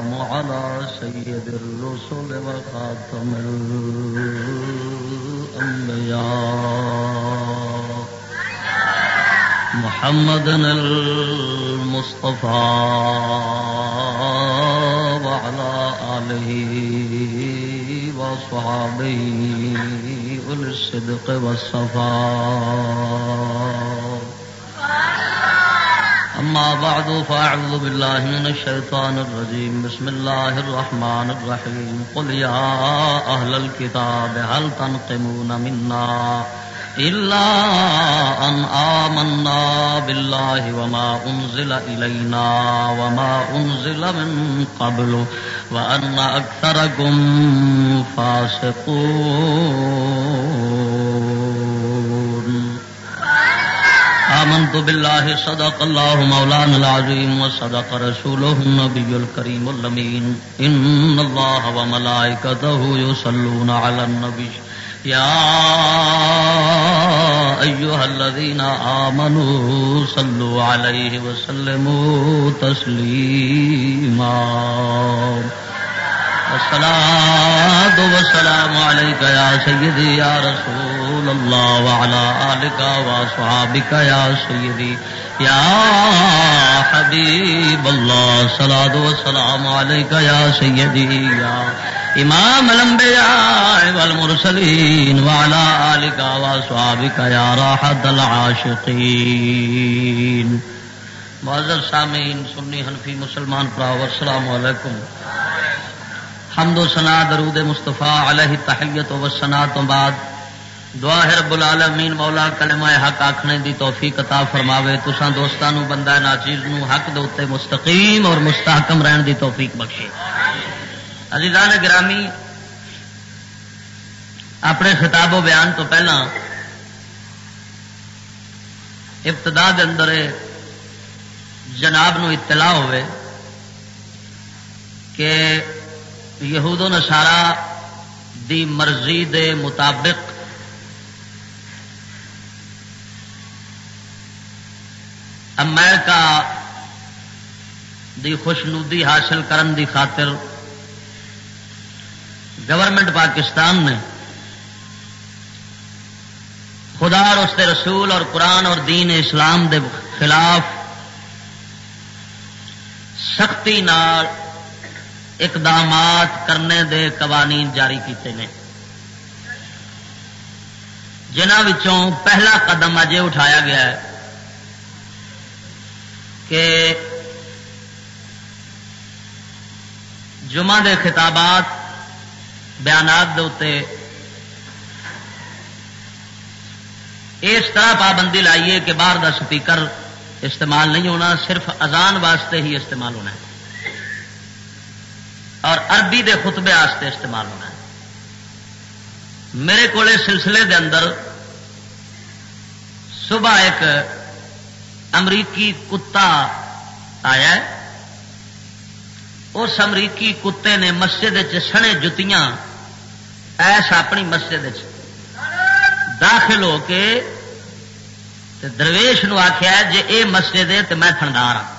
والسلام على سيد الرسل وخاتم الأنبياء محمد المصطفى وعلى آله وصحبه أولي الصدق والصفاء. أما بعد فأعوذ بالله من الشيطان الرجيم. بسم الله الرحمن الرحيم. قل يا أهل الكتاب هل تنقمون منا إلا أن آمنا بالله وما أنزل إلينا وما أنزل من قبل وأن أكثركم فاسقون. آمنت بالله صدق الله مولانا العظيم وصدق رسوله النبي الكريم الأمين. إن الله وملائكته يصلون على النبي يا أيها الذين آمنوا صلوا عليه وسلموا تسليما. الصلاة والسلام عليك يا سيدي يا رسول الله وعلى آلك وصحابك يا سيدي يا حبيب الله. الصلاة والسلام عليك يا سيدي يا امام الانبیاء والمرسلین وعلى آلک واصحابک یا راحت العاشقین. معزز سامعین سنی حنفی مسلمان پراؤ السلام علیکم. حمد و ثنا درود مصطفیٰ علیہ تحیت و ثنا تو بعد دعا ہے رب العالمین مولا کلمہ حق آکھنے دی توفیق عطا فرماوے. تساں دوستاں نو بندہ ناچیز نو حق دے اوتے مستقیم اور مستحکم رہن دی توفیق بخشے. عزیزان گرامی، اپنے خطاب و بیان تو پہلا ابتدا دے اندر جناب نو اطلاع ہوئے کہ یہود و نصارا دی مرضی دے مطابق امریکہ دی خوشنودی حاصل کرن دی خاطر گورنمنٹ پاکستان نے خدا اور اس کے رسول اور قرآن اور دین اسلام دے خلاف سختی نال اقدامات کرنے دے قوانین جاری کیتے ہیں، جنہاں وچوں پہلا قدم اجے اٹھایا گیا ہے کہ جمعہ دے خطابات بیانات دے اتے اس طرح پابندی لائیے کہ باہر دا سپیکر استعمال نہیں ہونا، صرف اذان واسطے ہی استعمال ہونا ہے اور عربی دے خطبے واسطے استعمال ہونا ہے. میرے کو سلسلے دے اندر صبح ایک امریکی کتا آیا ہے. اس امریکی کتے نے مسجد سنے جتیاں ایس اپنی مسجد داخل ہو کے درویش نو آخیا جے اے مسجد ہے تو میں تھندار ہاں.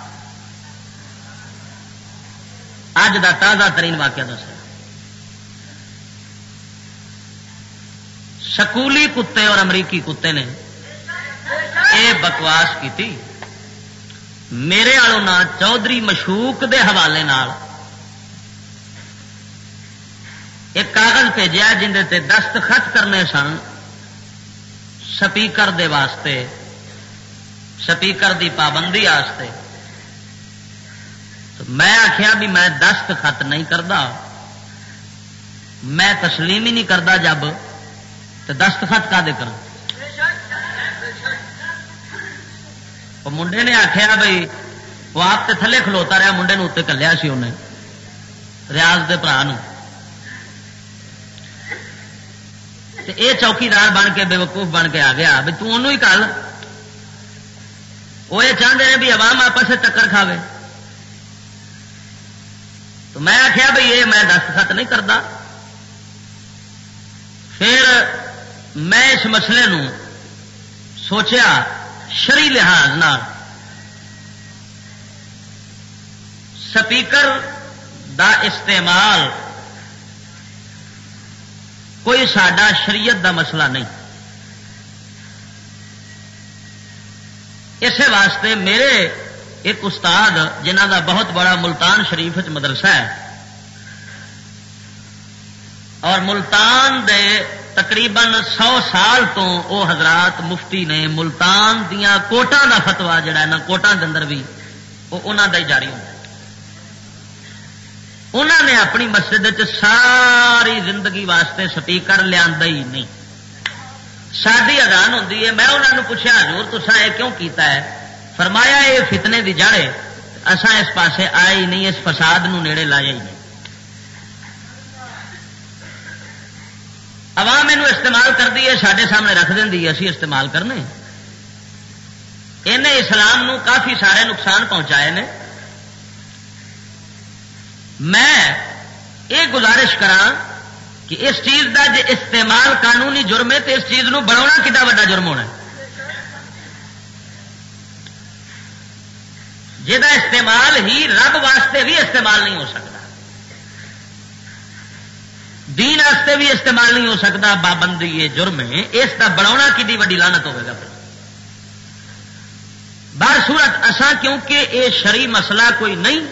اج دا تازہ ترین واقعہ دس. سکولی کتے اور امریکی کتے نے اے بکواس کی تھی. میرے والوں نہ چودھری مشوق دے حوالے نال ایک کاغذ بھیجا جندے تے دستخط کرنے سن سپیکر دے واسطے، سپیکر دی پابندی واسطے. تو میں آخیا بھی میں دستخط نہیں کردا، میں تسلیم ہی نہیں کردا جب تو دستخط کا دے کر. وہ منڈے نے آخیا بھائی وہ آپ تے تھلے کھلوتا رہا، منڈے نو اتنے کلیا سی انہیں ریاض دے برا نو. اے چوکیدار بن کے بے وقوف بن کے آ گیا بھی تو ہی کر. وہ یہ چاہتے ہیں بھی عوام آپس سے ٹکر کھاوے. تو میں آخیا بھائی یہ میں دستخط نہیں کرتا. پھر میں اس مسئلے نو سوچیا شرعی لحاظ نال سپیکر دا استعمال کوئی ساڈا شریعت دا مسئلہ نہیں. اسی واسطے میرے ایک استاد جنہ دا بہت بڑا ملتان شریف مدرسہ ہے اور ملتان دے تقریباً 100 سال تو او حضرات مفتی نے ملتان دیاں کوٹاں دا فتوا جڑا ہے نا کوٹاں دے اندر بھی وہ انہاں دا ہی جاری ہوتا ہے. انہوں نے اپنی مسجد ساری زندگی واسطے سپیکر لیا ہی نہیں. ساری اذان ہوتی ہے. میں انہوں نے پوچھا حضور تسا یہ کیوں کیتا ہے؟ فرمایا یہ فتنے دی جڑ ہے اساں اس پاسے آئے ہی نہیں, اس فساد نو نیڑے لایا ہی نہیں. عوام یہ استعمال کرتی ہے سارے سامنے رکھ دینی اسی استعمال کرنے. انہیں اسلام نو کافی سارے نقصان پہنچائے نے. میں یہ گزارش کرا کہ اس چیز دا جے استعمال قانونی جرم ہے تو اس چیز نو بناونا کتا بڑا جرم ہونا ہے. جہاں استعمال ہی رب واسطے بھی استعمال نہیں ہو سکتا, دین واسطے بھی استعمال نہیں ہو سکتا, پابندی یہ جرم ہے. اس کا بناونا کتنی وڈی لعنت ہوگا. بار صورت اساں کیونکہ یہ شرعی مسئلہ کوئی نہیں,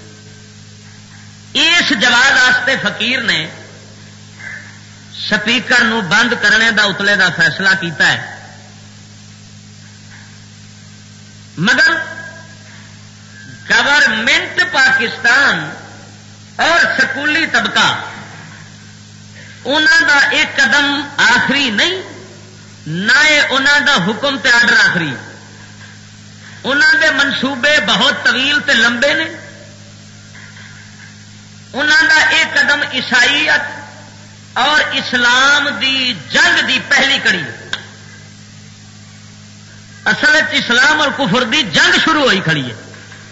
اس جواز واسطے فقیر نے سپیکر نو بند کرنے دا اتلے دا فیصلہ کیتا ہے. مگر گورنمنٹ پاکستان اور سکولی طبقہ انہوں دا ایک قدم آخری نہیں, نہ انہوں دا حکم تے آرڈر آخری. انہوں دے منصوبے بہت طویل تے لمبے نے. انہوں دا ایک قدم عیسائیت اور اسلام دی جنگ دی پہلی کڑی. اصل اسلام اور کفر دی جنگ شروع ہوئی کھڑی ہے,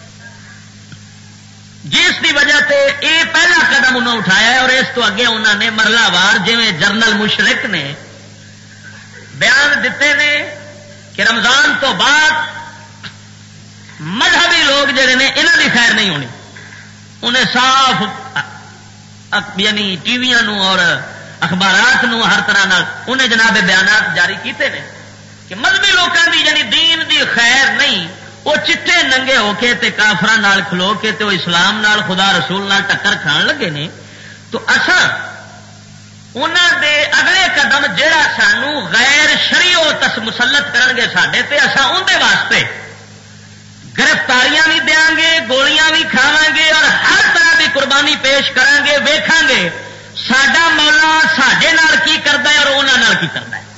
جس کی وجہ سے یہ پہلا قدم انہوں نے اٹھایا ہے. اور اس تو اگے انہوں نے مرلہ وار جویں جنرل مشرق نے بیان دیتے نے کہ رمضان تو بعد مذہبی لوگ جڑے نے انہوں کی خیر نہیں ہونی. انہیں صاف یعنی ٹی وی اور اخبارات نو ہر طرح انہیں جناب بیانات جاری کیتے ہیں کہ مذہبی لوگوں کی یعنی دین دی خیر نہیں. وہ چٹے ننگے ہو کے تے کافران نال کھلو کے تے وہ اسلام نال خدا رسول نال ٹکر کھان لگے نے. تو اساں انہاں دے اگلے قدم جہاں سانو غیر شرعی مسلط کرنگے ساڈے تے اساں اندے واسطے گرفتاریاں بھی دیاں گے, گولیاں بھی کھاواں گے اور ہر طرح کی قربانی پیش کریں گے. ویکھاں گے ساڈا مولا ساڈے نال کی کردا ہے اور انہاں نال کی کردا ہے.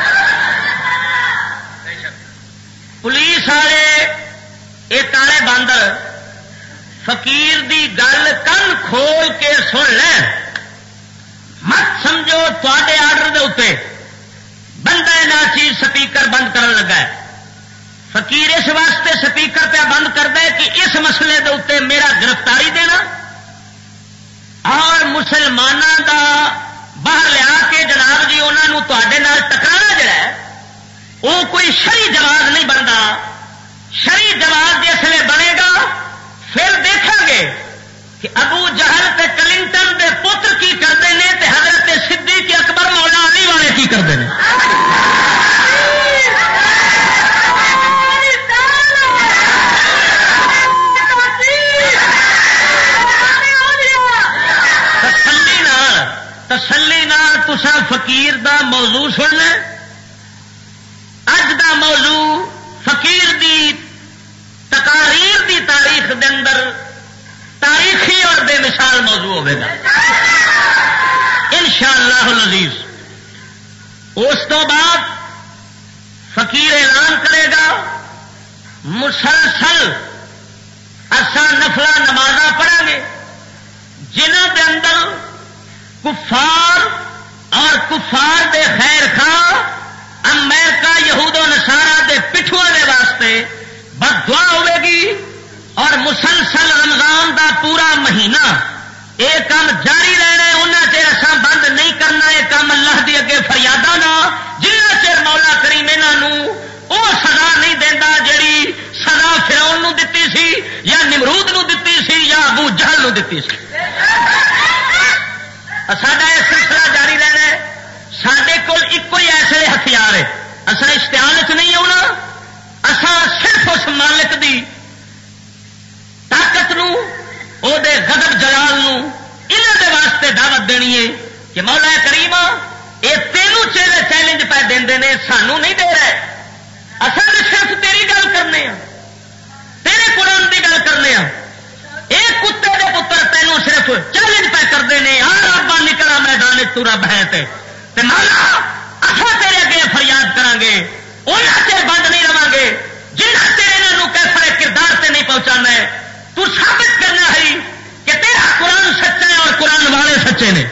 پولیس والے یہ کالے باندر فقیر دی گل کن کھول کے سن لین. مت سمجھو تے آرڈر دے اتنے بندہ نہ چیز سپیکر بند کرن لگا ہے. فقیر اس واسطے سپیکر پہ بند کرتا ہے کہ اس مسئلے دے اتنے میرا گرفتاری دینا اور مسلمانوں دا باہر لیا کے جناب جی انہوں تے ٹکرانا جڑا ہے وہ کوئی شرعی جواز نہیں بنتا. شرعی جواز جسے بنے گا پھر دیکھیں گے کہ ابو جہل تے کلنٹن دے پتر کی کرتے ہیں تے حضرت صدیق اکبر مولا علی والے کی کرتے ہیں. تسلی نال تساں فقیر دا موضوع سننا. اج دا موضوع فقیر دی تقاریر دی تاریخ دے اندر تاریخی اور بے مثال موضوع ہوئے گا انشاءاللہ العزیز. اس تو بعد فقیر اعلان کرے گا مسلسل اساں نفلا نمازاں پڑھیں گے جنہاں دے اندر کفار اور کفار دے خیر خواہ امریکہ یہود و نصارا دے پٹھوں دے واسطے بد دعا ہوے گی. اور مسلسل رمضان دا پورا مہینہ یہ کام جاری رہنا. انہاں چیر اساں بند نہیں کرنا یہ کام اللہ دی اگے فریاداں دا جنہ چیر مولا کریم انہاں وہ سزا نہیں دینا جڑی سزا فرعون نو دتی سی یا نمرود نو دتی سی یا ابو جہل نو دتی سی. ساڈا یہ سلسلہ جاری رہنا ہے. سڈے کول ایک ہی ایسے ہتھیار ہے. اصل اشتعال چ نہیں آنا. اساں صرف اس مالک دی طاقت نو او دے غضب جلال نو انہاں دے واسطے دعوت دینی ہے کہ مولا کریم یہ تینوں چیلنج پہ دے نے سانو نہیں دے رہے. اصل صرف تیری گل کرنے ہیں, تیرے قرآن کی گل کرنے ہیں. یہ کتے دے پتر تینوں صرف چیلنج پہ کرتے ہیں آ رابا نکلا میدان تو رب ہے تے مولا اصل تیرے اگے فریاد کریں گے انہیں چر بند نہیں رہا گے جنہ چر یہاں کیسے کردار سے نہیں پہنچانا ہے. تو ثابت کرنا ہے کہ تیرا قرآن سچا ہے اور قرآن والے سچے نے.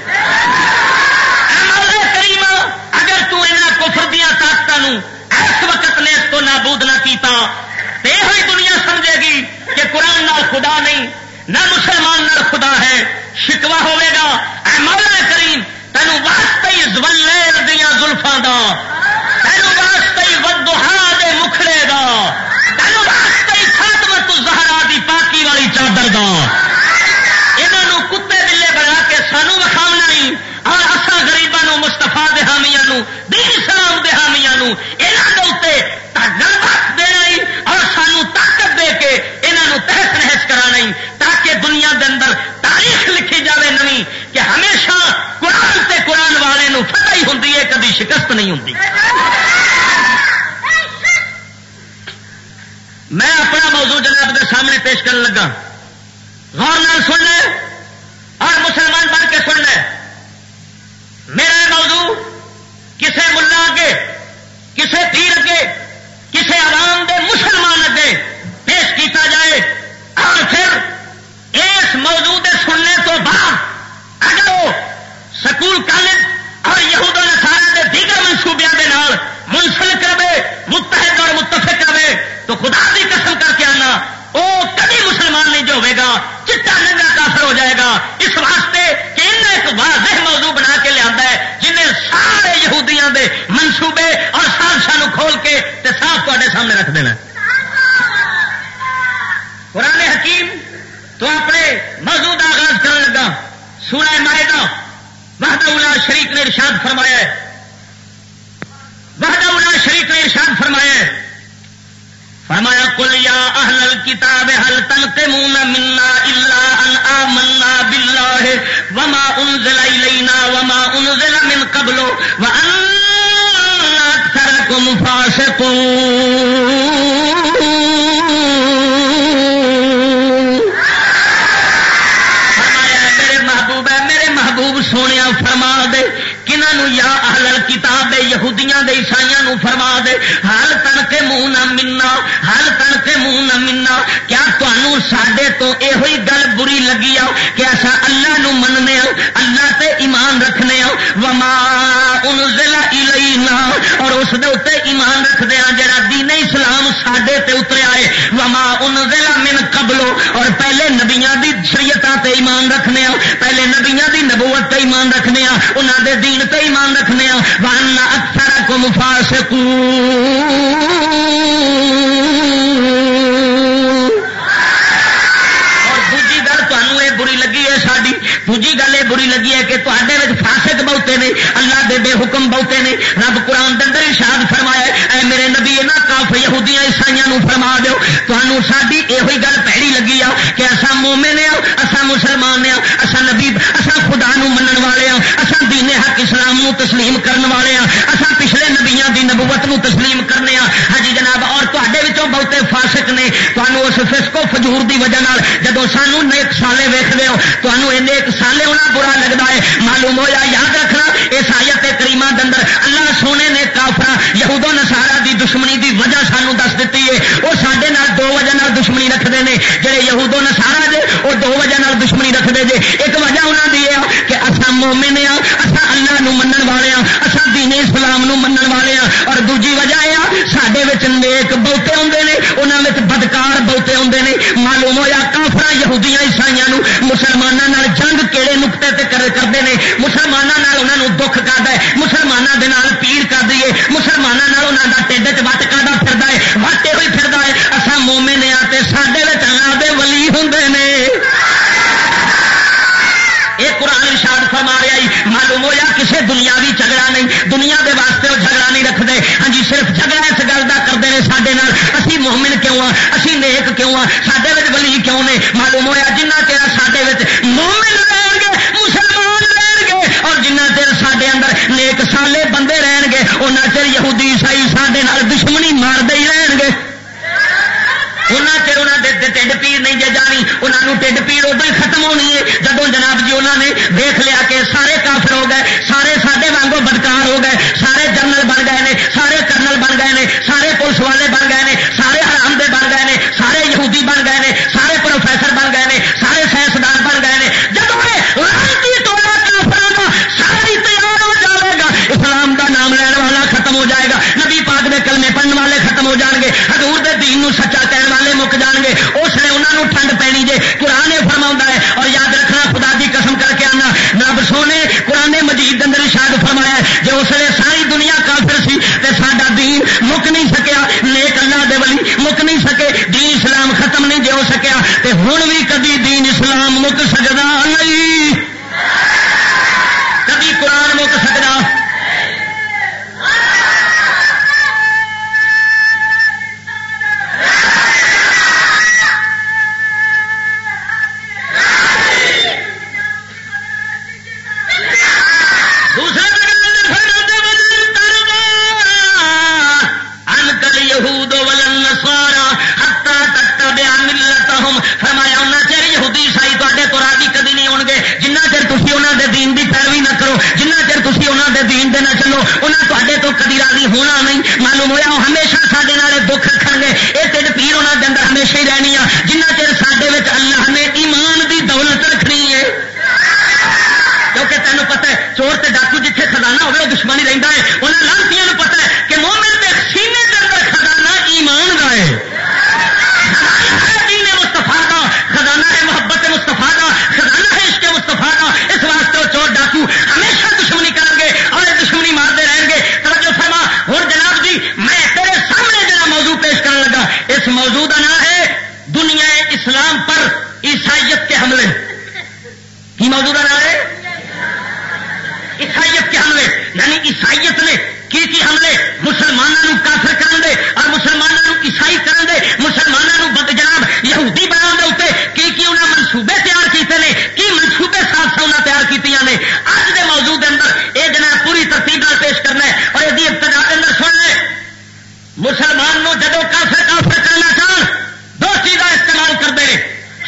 کریم اگر تو انہاں کفر دیا طاقتوں اس وقت نے اس کو نابود نہ کیتا تو یہ دنیا سمجھے گی کہ قرآن نال خدا نہیں نہ مسلمان نال خدا ہے. شکوا ہوے گا اے مولا کریم تینوں واسطے ہی زلیل دیا زلفاں دا, تینوں واسطے ہی والضحا دے مکھڑے دا, تینوں واسطے ہی فاطمہ الزہرا دی پاکی والی چادر دا. انہوں کتے بلے بنا کے سانو وکھاونا ہی اور اصا غریباں مستفا دے حامیاں دین اسلام دے حامیاں یہاں کے اتنے نربت دینا ہی اور سانو طاقت دے کے یہاں تحس نحس کرانا ہی تاکہ دنیا دے اندر تاریخ لکھی جائے نویں کہ ہمیشہ قرآن تے قرآن والے نو فتح ہی ہوندی ہے, کبھی شکست نہیں ہوندی. میں اپنا موضوع جناب کے سامنے پیش کرنے لگا, غور نال سن لے اور مسلمان بن کے سن لے. میرا موضوع کسے ملا اگے, کسے پیر اگے, کسے عوام دے مسلمان اگے پیش کیتا جائے اور پھر اس موضوع دے سننے تو بعد اگر وہ سکول کالج اور یہود و نصارا دے دیگر منصوبیاں دے نال منسلک رہے, متحد اور متفق رہے, تو خدا کی قسم کر کے آنا وہ کبھی مسلمان نہیں جو ہوئے گا, چٹا ننگا کافر ہو جائے گا. اس واسطے کہ انہیں ایک واضح موضوع بنا کے لیا ہے جنہیں سارے یہودیاں دے منصوبے اور سازشاں کھول کے تے صاف تے سامنے رکھ دینا. قرآن حکیم تو اپنے موضوع کا آغاز کرنے لگا. سورہ مائدہ وحدہ لا شریک نے ارشاد فرمایا ہے, وحدہ لا شریک نے ارشاد فرمایا ہے, فرمایا قل یا اہل الکتاب هل تنقمون منا الا ان آمنا بالله وما انزل الینا وما انزل من قبل وان اکثرکم فاسقون. فرمایا میرے محبوب سونے فرما دے کنہوں یا اہل الکتاب یہودیاں دے عیسائیاں نو فرما دے حال تنکے منہ نہ منا, حال تنکے منہ نہ منا, کیا تانوں ساڈے تو یہ گل بری لگی آ کہ ایسا اللہ نو مننے آ, اللہ تے ایمان رکھنے آ, وما انزل الینا اور اس دے اوتے ایمان رکھدے آ جڑا دین اسلام ساڈے تے اتریا ہے, وما انزل من قبل اور پہلے نبیاں دی شریعتاں تے ایمان رکھنے آ, پہلے نبیاں دی نبوت تے ایمان رکھنے آ, انہاں دے دین تے ایمان رکھنے آ, وان اکثرکم فاسقون. بری لگی ہے ساری دوجی گل یہ بری لگی ہے کہ تے فاسق بہتے نے, اللہ دے بے حکم بہتے نے. رب قرآن دے اندر ارشاد فرمایا اے میرے نبی نہ کاف یہودیاں عیسائیاں نو فرما دیو تانوں ساری یہ گل پیڑی لگی آ کہ اساں مومن ہاں, اساں مسلمان ہاں, اساں نبی, اساں خدا نو منن والے ہاں, اساں دین حق اسلام نو تسلیم کرن والے ہاں, اساں پچھلے نبیاں دی نبوت نو تسلیم کرنے ہاں. ہاں جی جناب, اور تواڈے وچوں بہتے فاسق نے. تانوں اس فسق و فجور دی وجہ نال جدوں سانوں نیک سالے ویکھدے ہو تانوں نیک سالے ہونا برا لگتا ہے. معلوم ہویا, یاد رکھنا اس آیت کریمہ دے اندر اللہ سونے نے کافراں یہود و نصارا دی دشمنی دی وجہ سانوں دس دتی ہے. وہ ساڈے نال دو وجہ نال دشمنی رکھتے ہیں. جڑے یہود و نصارا جے وہ دو وجہ نال دشمنی رکھتے جے. ایک وجہ انہاں دی ہے کہ اساں مومن ہاں, اساں اللہ نو منن والے ہاں, اساں دین اسلام نو منن والے ہاں. اور دوجی وجہ ہے ساڈے وچ نیک بہتے ہوندے نے, انہاں وچ بدکار بہتے ہوندے نے. معلوم ہویا کافراں یہودیاں عیسائیاں نو مسلماناں نال جنگ کہڑے نقطے تے کرتے ہیں, مسلماناں نال انہاں نو دکھ کردا ہے, مسلماناں دے نال پیڑ کردی ہے, مسلماناں نال انہاں دا ٹھڈ وچ وٹ کردا پھردا ہے, وٹے ہوئی پھردا ہے. اساں مومن ہاں تے ساڈے وچ اللہ دے ولی ہوندے نے. یہ قرآن ارشاد فرما رہا ہی معلوم ہوا کسے دنیاوی جھگڑا نہیں، دنیا دے واسطے وہ جھگڑا نہیں رکھتے. ہاں جی صرف جھگڑا اس گل کا کرتے ہیں سارے نال اسی مومن کیوں ہاں، اسی نیک کیوں ہاں، سارے ولی کیوں نے. معلوم ہوا جنہ چیر سارے مومن رہن گے مسلمان رہن گے اور جنہ چیر سارے اندر نیک سالے بندے رہن گے انہ چر یہودی عیسائی سارے دشمنی مارتے ہی رہن گے. چر انہوں نے ٹھڈ پیڑ نہیں جے جانی، انہوں ٹھڈ پیڑ ادو ہی ختم ہونی ہے جدو جناب جی انہوں نے دیکھ لیا کہ سارے کافر ہو گئے، سارے ساڈے وانگو بدکار ہو گئے، سارے جنرل بن گئے نے، سارے کرنل بن گئے نے، سارے پولیس والے بن گئے نے، سارے حرام دے بن گئے نے، سارے یہودی بن گئے نے، سارے پروفیسر بن گئے نے، سارے سائنسدان بن گئے نے. جب لانتی ٹولا کافراں دا ساری تیار ہو جائے گا، اسلام دا نام لین والا ختم ہو جائے گا، نبی پاک دے کلمے پڑھن والے ختم ہو جان گے، حضور دے دین نو سچا کہن والے مک جان گے. اس نے انہوں نے ٹھنڈ پینی جے. قرآن فرماؤں ہے اور یاد رکھنا خدا دی قسم کر کے آنا رب سونے قرآن مجید اندر ارشاد فرمایا ہے جی اس لیے ساری دنیا کافر سی تے ساڈا دین مک نہیں سکیا، نیک اللہ دے ولی مک نہیں سکے، دین اسلام ختم نہیں جے ہو سکیا تے ہن بھی کدی دین اسلام مک سکدا نہیں، کدی قرآن مک سکدا. فرمایا انہوں چر یہودی عیسائی تے تو راضی کدی نہیں ہون گے جنہ چر تھی انہوں دے دین دی پیروی نہ کرو، جنہ چر تھی انہوں دے دین دے نہ چلو انہوں تے تو کدی راضی ہونا نہیں. معلوم ہوا وہ ہمیشہ سارے نالے دکھ رکھن گے، یہ ٹھڈ پیڑ انہوں دے اندر ہمیشہ ہی رہنی آ جنہ چر سارے اللہ نے ایمان دی دولت رکھنی ہے. کیونکہ تینوں پتہ ہے چور تے ڈاکو جتھے خزانہ ہوگا وہ دشمنی رہتا ہے. انہوں لانتیاں نوں پتہ ہے کہ مومن دے سینے دے اندر خزانہ ایمان دا ہے، دین مصطفیٰ کا خزانہ ہے، محبت مصطفیٰ کا خزانہ ہے، عشق مصطفیٰ کا. اس واسطے وہ چور ڈاکو ہمیشہ دشمنی کریں گے اور دشمنی مارتے رہیں گے. توجہ فرما. اور جناب جی میں تیرے سامنے جڑا موضوع پیش کرنے لگا اس موضوع کا نام ہے دنیا اسلام پر عیسائیت کے حملے. کی موضوع کا نام ہے عیسائیت کے حملے. یعنی عیسائیت نے کی حملے مسلمانوں کافر کرن دے اور مسلمانوں عیسائی کرن دے، مسلمانوں بد جناب یہودی بنا دے اتنے کی انہیں منصوبے تیار کیتے ہیں، کی منصوبے ساتھ انہیں تیار کیتے ہیں. اج دے موضوع دے اندر یہ جناب پوری ترتیب نال پیش کرنا ہے اور یہ ابتدا کے اندر سن لے. مسلمان نو جدو کافر کرنا چاہن دو چیزاں استعمال کرتے ہیں.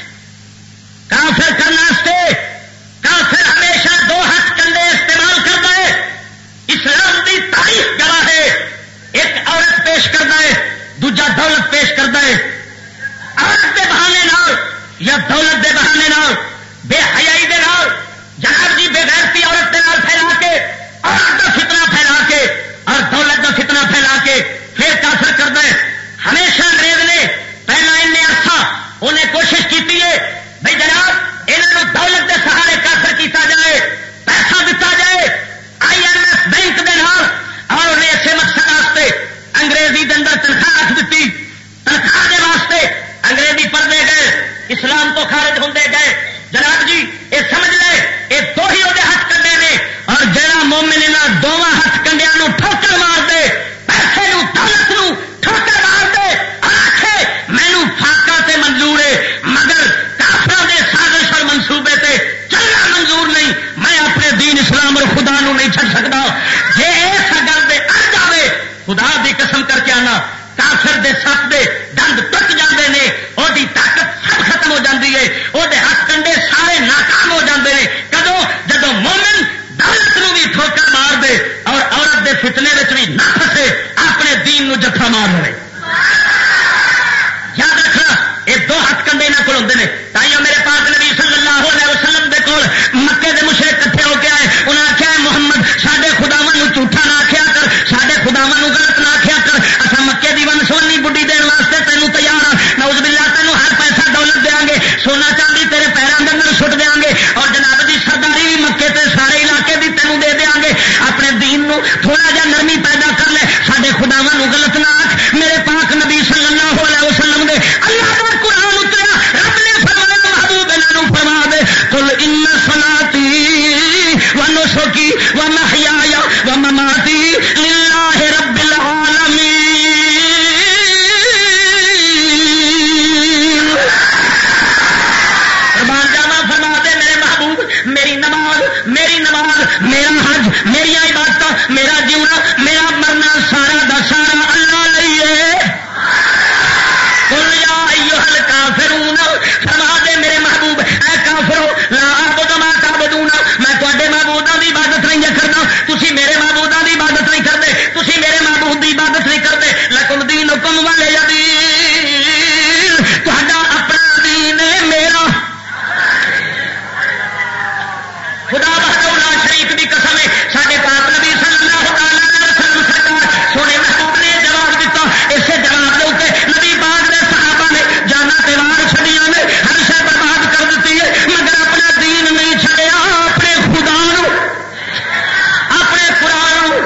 کافر کرنے کافر ہمیشہ دو ہاتھ کنڈے استعمال کرتا ہے. اسلام دی تاریخ گواہ ہے، ایک عورت پیش کرتا ہے، دوجا دولت پیش کرتا ہے. عورت کے بہانے نال یا دولت دے بہانے نال بے حیائی دے نال جناب جی بے غیرتی عورت دے نال پھیلا کے عورت کا فتنہ پھیلا کے اور دولت کا فتنہ پھیلا کے پھر کافر کرتا ہے. ہمیشہ انگریز نے پہلا ان عرصہ انہیں کوشش کی ہے بھائی جناب انہوں دولت کے سہارے کافر کیتا جائے، پیسہ دتا جائے IMF بینک دے نال اور انہیں اسے مقصد واسطے انگریزی دے اندر تنخواہ رکھ دیتی. تنخواہ دے واسطے انگریزی پڑھتے گئے، اسلام تو خارج ہوتے گئے. جناب جی یہ سمجھ لے یہ دو ہی وہ ہاتھ کنڈے نے اور جہاں مومن انہوں دونوں ہاتھ کنڈیا ٹھوکر مار دے، پیسے نو دولت نو ٹھوکر مار دے اور آخے مینو فاقہ تے منظور ہے مگر کافروں دے سازش اور منصوبے تے چلنا منظور نہیں، میں اپنے دین اسلام اور خدا نو نہیں چھڑ سکتا. جی اس گل دے آ جائے خدا دی قسم کر کے آنا کافر دے سپ دے دند ٹک جاندے نے، وہ دی طاقت سب ختم ہو جاندی ہے، وہ دے ہاتھ کنڈے سارے ناکام ہو جاندے نے. کدو جدو مومن دولت نو بھی ٹھوکر مار دے اور عورت دے فتنے وچ بھی نہ پھسے، اپنے دین نو جفا مار لے. یاد رکھنا یہ دو ہاتھ کنڈے یہاں کو ہوتے ہیں. تائیوں میرے پاک نبی صلی اللہ علیہ وسلم دے کول مکے دے مشرک کٹھے ہو کے آئے. انہیں آخیا محمد سارے خداواں جھوٹا نہ آخیا کر، سارے خداواں غلط نہ آخیا کر، اصل مکے دی ون سونی بڈی دین واسطے تینوں تیار ہاں. نعوذ باللہ تینوں ہر پیسہ دولت دیا گے، سونا چاندی تیرے پیروں کے اندر سٹ دیا گے اور جناب جی سرداری بھی مکے تے سارے علاقے دی تینوں دے دیا گے. اپنے دین نو تھوڑا جا نرمی پیدا کر لے، سارے خداواں غلط نہ آخ. میرے پاک نبی صلی اللہ علیہ وسلم دے اللہ کا قرآن اتریا، رب نے میری نماز، میرا حج، میری عبادت، میرا جیونا، میرا مرنا سارا دا سارا اللہ لئیے۔ قل یا ایھا الکافرون، فرما دے میرے محبوب اے کافرو، لا اعبد ما تعبدون، میں تواڈے معبوداں دی عبادت نہیں کرنا، تسی میرے معبوداں دی عبادت نہیں کردے، تسی میرے معبود دی عبادت نہیں کردے، لکم دینکم ولی دین، تہاڈا اپنا دین ہے میرا۔ خدا وحدہ لا شریک دی قسم ہے، ساڈے پاک نبی صلی اللہ تعالی علیہ وسلم سرکار سونے محبوب نے جواب دیتا، اسے جواب دے اوتے نبی پاک دے صحابہ نے جانا تیوار چھڑیاں نے، ہر شے برباد کر دیتی ہے، مگر اپنا دین نہیں چھڑیا، اپنے خدا نو، اپنے قرآن نو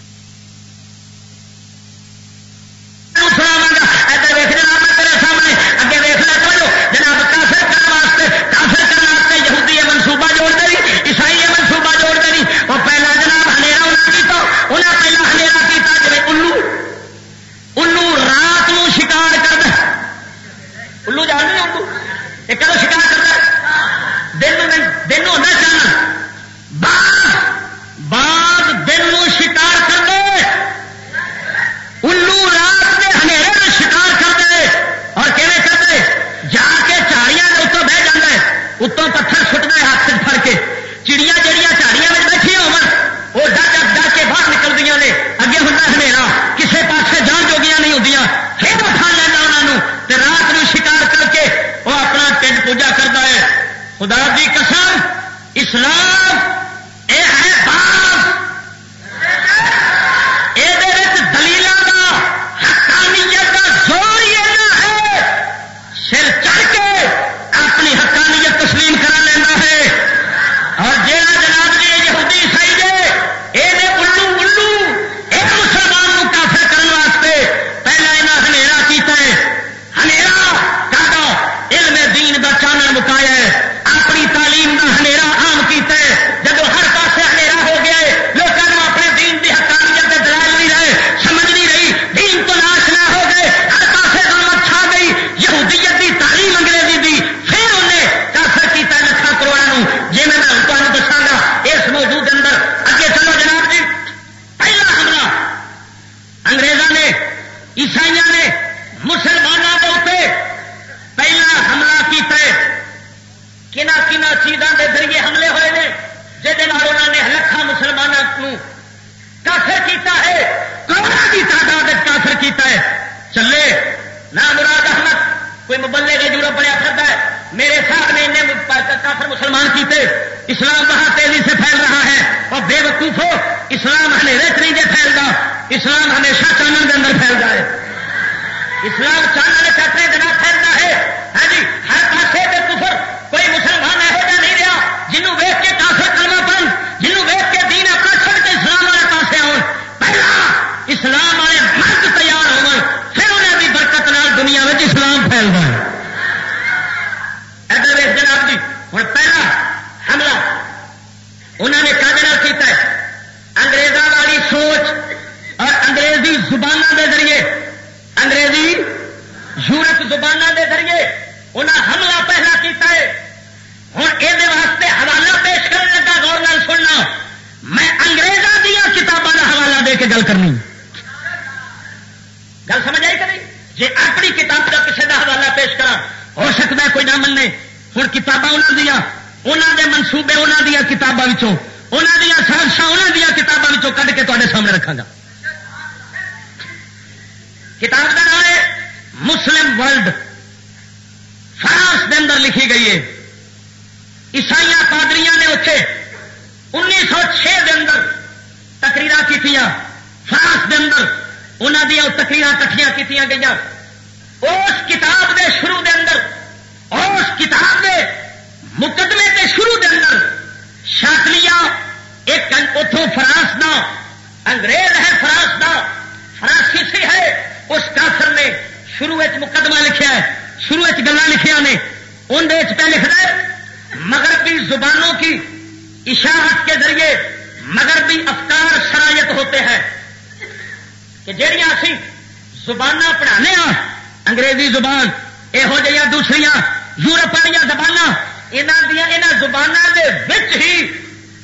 سناواں گا۔ ادھر ویکھ جناب، میں تیرے سامنے اگے ویکھ لے تو جناب، کافر کرنے واسطے یہودی یہ منصوبہ جوڑ دے، عیسائی یہ منصوبہ جوڑ دے، وہ پہلا جناب ہنیرا انہیں پہلا ہنیرا کیتا جی الو رات نو شکار کرتا، الو جانتے الو یہ کدو شکار کرتا، دن ہوتا چاہنا، باغ دن نو شکار کر دے، الو رات کے ہنیرے میں شکار کر دے، اور کیویں کر دے، جا کے چاڑیاں کے اتوں بہ جاتا ہے، اتوں پتھر سٹتا ہے ہاتھ سے پھڑ کے، چڑیاں جہیا چاڑیاں میں بیٹھیا وہ ڈر کے باہر نکلدیا نے، اگے ہوتا ہنیرا، کسے پاسے جان جوگیاں نہیں ہوندیاں، پھر اٹھا لینا انہوں تے رات نو شکار کر کے وہ اپنا ٹھڈ پوجا کرتا ہے۔ خدا دی قسم، اسلام اے ہے باغ، یہ دلیلاں دا حقانیت کا زور ہی ایسا ہے، سر چڑھ کے اپنی حقانیت تسلیم کرا لینا ہے، اور جیڑا جناب جی یہودی عیسائی جے یہ مسلمان نو کافر کرنے واسطے پہلا یہاں ہنیرا کیتا ہے، ہنیرا کا علم دین دا چانن مکایا ہے، اپنی تعلیم دا ہنیرا عام کیتا ہے، جب ہر پاسے ہنیرا ہو گیا ہے، لوگوں نے اپنے دین دی حقانیت کے دلائل نہیں رہے، سمجھ نہیں رہی، دین تو ناشنا ہو گئے، ہر پاسے غلط چھا گئی، یہودیت دی تعلیم انگریزی دی، پھر انہیں کافر کیتا لکھاں کروڑوں، جی میں تمہیں دساں گا اس موضوع کے اندر۔ اگے چلو جناب جی، پہلا حملہ انگریزوں نے، عیسائیوں نے مسلمانوں کے اوپر پہلا حملہ کیتا ہے، کنا چیزوں کے ذریعے حملے ہوئے ہیں جہد انہوں نے لکھاں مسلمانوں کافر کیتا ہے، کروڑوں کی تعداد کافر کیتا ہے۔ چلے نہ مراد احمد کوئی مبلغ یورپ بنیا پھرتا ہے، میرے صاحب نے انہیں کافر مسلمان کیتے، اسلام وہاں تیزی سے پھیل رہا ہے، اور بے وقوفو اسلام ہنیرے نہیں جے پھیلتا، اسلام ہمیشہ چانن کے اندر پھیلتا ہے، اسلام چانن چکرے جناب پھیلتا ہے۔ ہاں جی، ہر پاسے کے کفر، کوئی مسلمان یہو جہا نہیں رہا جنوں ویخ کے کافر کلمہ پڑھن، جنوں ویخ کے دین اپنا چھڈ کے اسلام والے پاسے آؤ، پہلا اسلام والے مرد تیار ہو، پھر انہیں بھی برکت نال دنیا میں اسلام پھیلتا ہے۔ ادھر ویخ جناب جی، ہوں پہلا حملہ انہوں نے کہنے کیتا ہے، انگریزوں والی سوچ اور انگریزی زبانوں کے ذریعے، انگریزی یورپ زبانوں کے ذریعے انہیں حملہ پہلا کیتا ہے۔ ہوں یہ واسطے حوالہ پیش کرنے لگا، غور نال سننا، میں انگریزوں دیا کتابوں کا حوالہ دے کے گل کرنی، گل سمجھ آئی کہ نہیں؟ جی اپنی کتاب کا کسی کا حوالہ پیش کرا، ہو سکتا ہے کوئی نہ مننے، ہوں کتاباں انہوں دیا، انہوں دے منصوبے انہوں دیا کتابوں انہوں دیا سازشاں انہوں دیا کتابوں کھڈ کے تے سامنے رکھا گا۔ کتاب کا نام ہے مسلم ورلڈ، فرانس کے اندر لکھی گئی ہے، عیسائی پادریاں نے اتنے 1906 کے اندر تقریر کی، فرانس کے اندر انہوں دیا تقریر کٹھیاں کی گئی، اس کتاب کے شروع کے اندر، اس کتاب کے مقدمے کے شروع کے اندر شاکلیہ ایک اتوں فرانس دا انگریز ہے، فرانس دا فرانسیسی ہے، اس کافر نے شروع مقدمہ لکھا ہے، شروع گلیں لکھیا نے، اندر پہ لکھتا ہے مغربی زبانوں کی اشاعت کے ذریعے مغربی افکار شرائط ہوتے ہیں، کہ جہاں اسی زبان پڑھانے ہاں، انگریزی زبان یہو جہاں دوسری یورپ والی زبان یہاں زبانوں کے ہی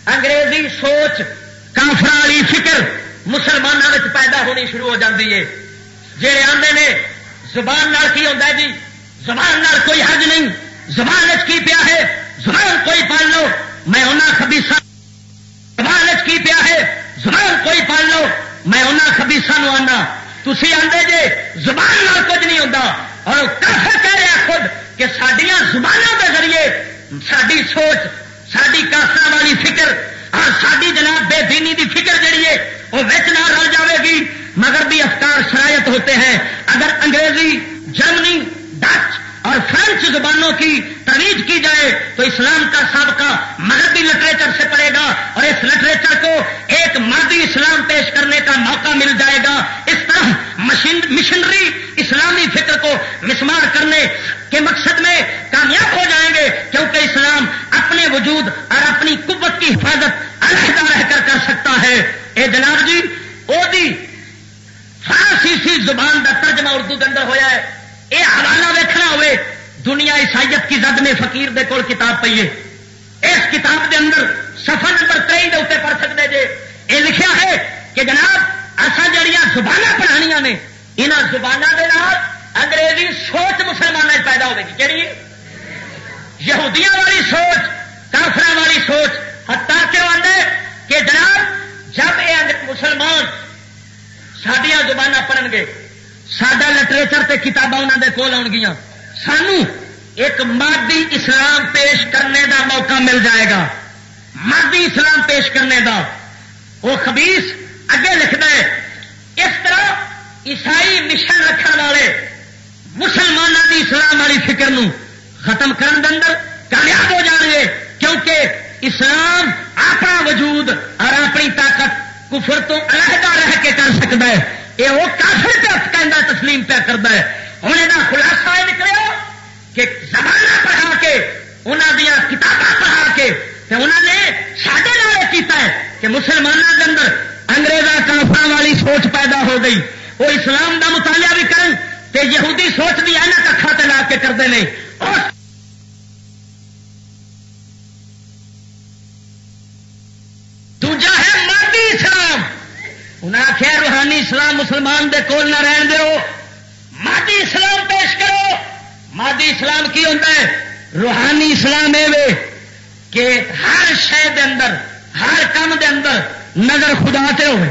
انگریزی سوچ کافر والی فکر مسلمانوں میں پیدا ہونی شروع ہو جاتی ہے. جہے آتے نے زبان نال کی ہوتا ہے جی زبان نال کوئی حج نہیں, زبان کی پیا ہے زبان کوئی پال لو, میں انہاں خبیثاں زبان کی پیا ہے زبان کوئی پال لو, میں انہاں خبیثاں نو آنا. تسی آندے جے زبان نال کچھ نہیں ہوتا, اور کافر کہہ رہا خود کہ سڈیا زبانوں کے ذریعے ساری سوچ ساری کافر والی فکر اور ساری جناب بے دینی دی فکر جڑی ہے وہ وچ نہ رل جاوے گی. مگر بھی افکار شرائط ہوتے ہیں. اگر انگریزی, جرمنی, ڈچ اور فرینچ زبانوں کی ترویج کی جائے تو اسلام کا سابقہ مغربی لٹریچر سے پڑے گا, اور اس لٹریچر کو ایک مادی اسلام پیش کرنے کا موقع مل جائے گا. اس طرح مشنری اسلامی فکر کو مسمار کرنے کے مقصد میں کامیاب ہو جائیں گے, کیونکہ اسلام اپنے وجود اور اپنی قوت کی حفاظت علیحدہ رہ کر سکتا ہے. اے جناب جی او دی فارسی زبان کا ترجمہ اردو کے اندر ہویا ہے. یہ حوالہ ویکھنا ہوئے دنیا عیسائیت کی زد میں فقیر دے کول کتاب پئی ہے. اس کتاب کے اندر صفحہ نمبر 23 کے اتنے پڑھ سکتے جے. یہ لکھا ہے کہ جناب اصا جڑیاں زباناں پڑھانیاں نے یہاں زبانوں کے نال انگریزی سوچ مسلمانوں پیدا ہوگی. کہڑی یہودیاں والی سوچ, کافراں والی سوچ. حتیٰ کہ آدھے کہ جناب جب یہ مسلمان سڈیا زباناں پڑھن گے, سڈا لٹریچر تے کتاباں انہوں دے کول آن گیاں, سانو ایک مادی اسلام پیش کرنے دا موقع مل جائے گا. مادی اسلام پیش کرنے دا. وہ خبیث اگے لکھتا ہے اس طرح عیسائی مشن رکھنے والے مسلمانوں کی اسلام والی فکر نو ختم کرنے کے اندر کامیاب ہو جان گے, کیونکہ اسلام اپنا وجود اور اپنی طاقت کفر تو علیحدہ رہ کے کر سکتا ہے. یہ وہ کافر پہ کہنا تسلیم پہ کرتا ہے. ہوں یہ خلاصہ یہ نکلے کہ زمانہ پڑھا کے انہوں دیا کتاباں پڑھا کے انہوں نے سارے نال کیتا ہے کہ مسلمانوں کے اندر انگریزاں کافراں والی سوچ پیدا ہو گئی. وہ اسلام دا مطالعہ بھی کرن تے یہودی سوچ بھی اینا ککھاں تے لا کے کرتے ہیں. دوجا ہے مادی اسلام. انہیں آخیا روحانی اسلام مسلمان دے کول نہ رہن دیو, مادی اسلام پیش کرو. مادی اسلام کی ہوتا ہے؟ روحانی اسلام یہ کہ ہر شے دے اندر ہر کام دے اندر نظر خدا تے ہوئے,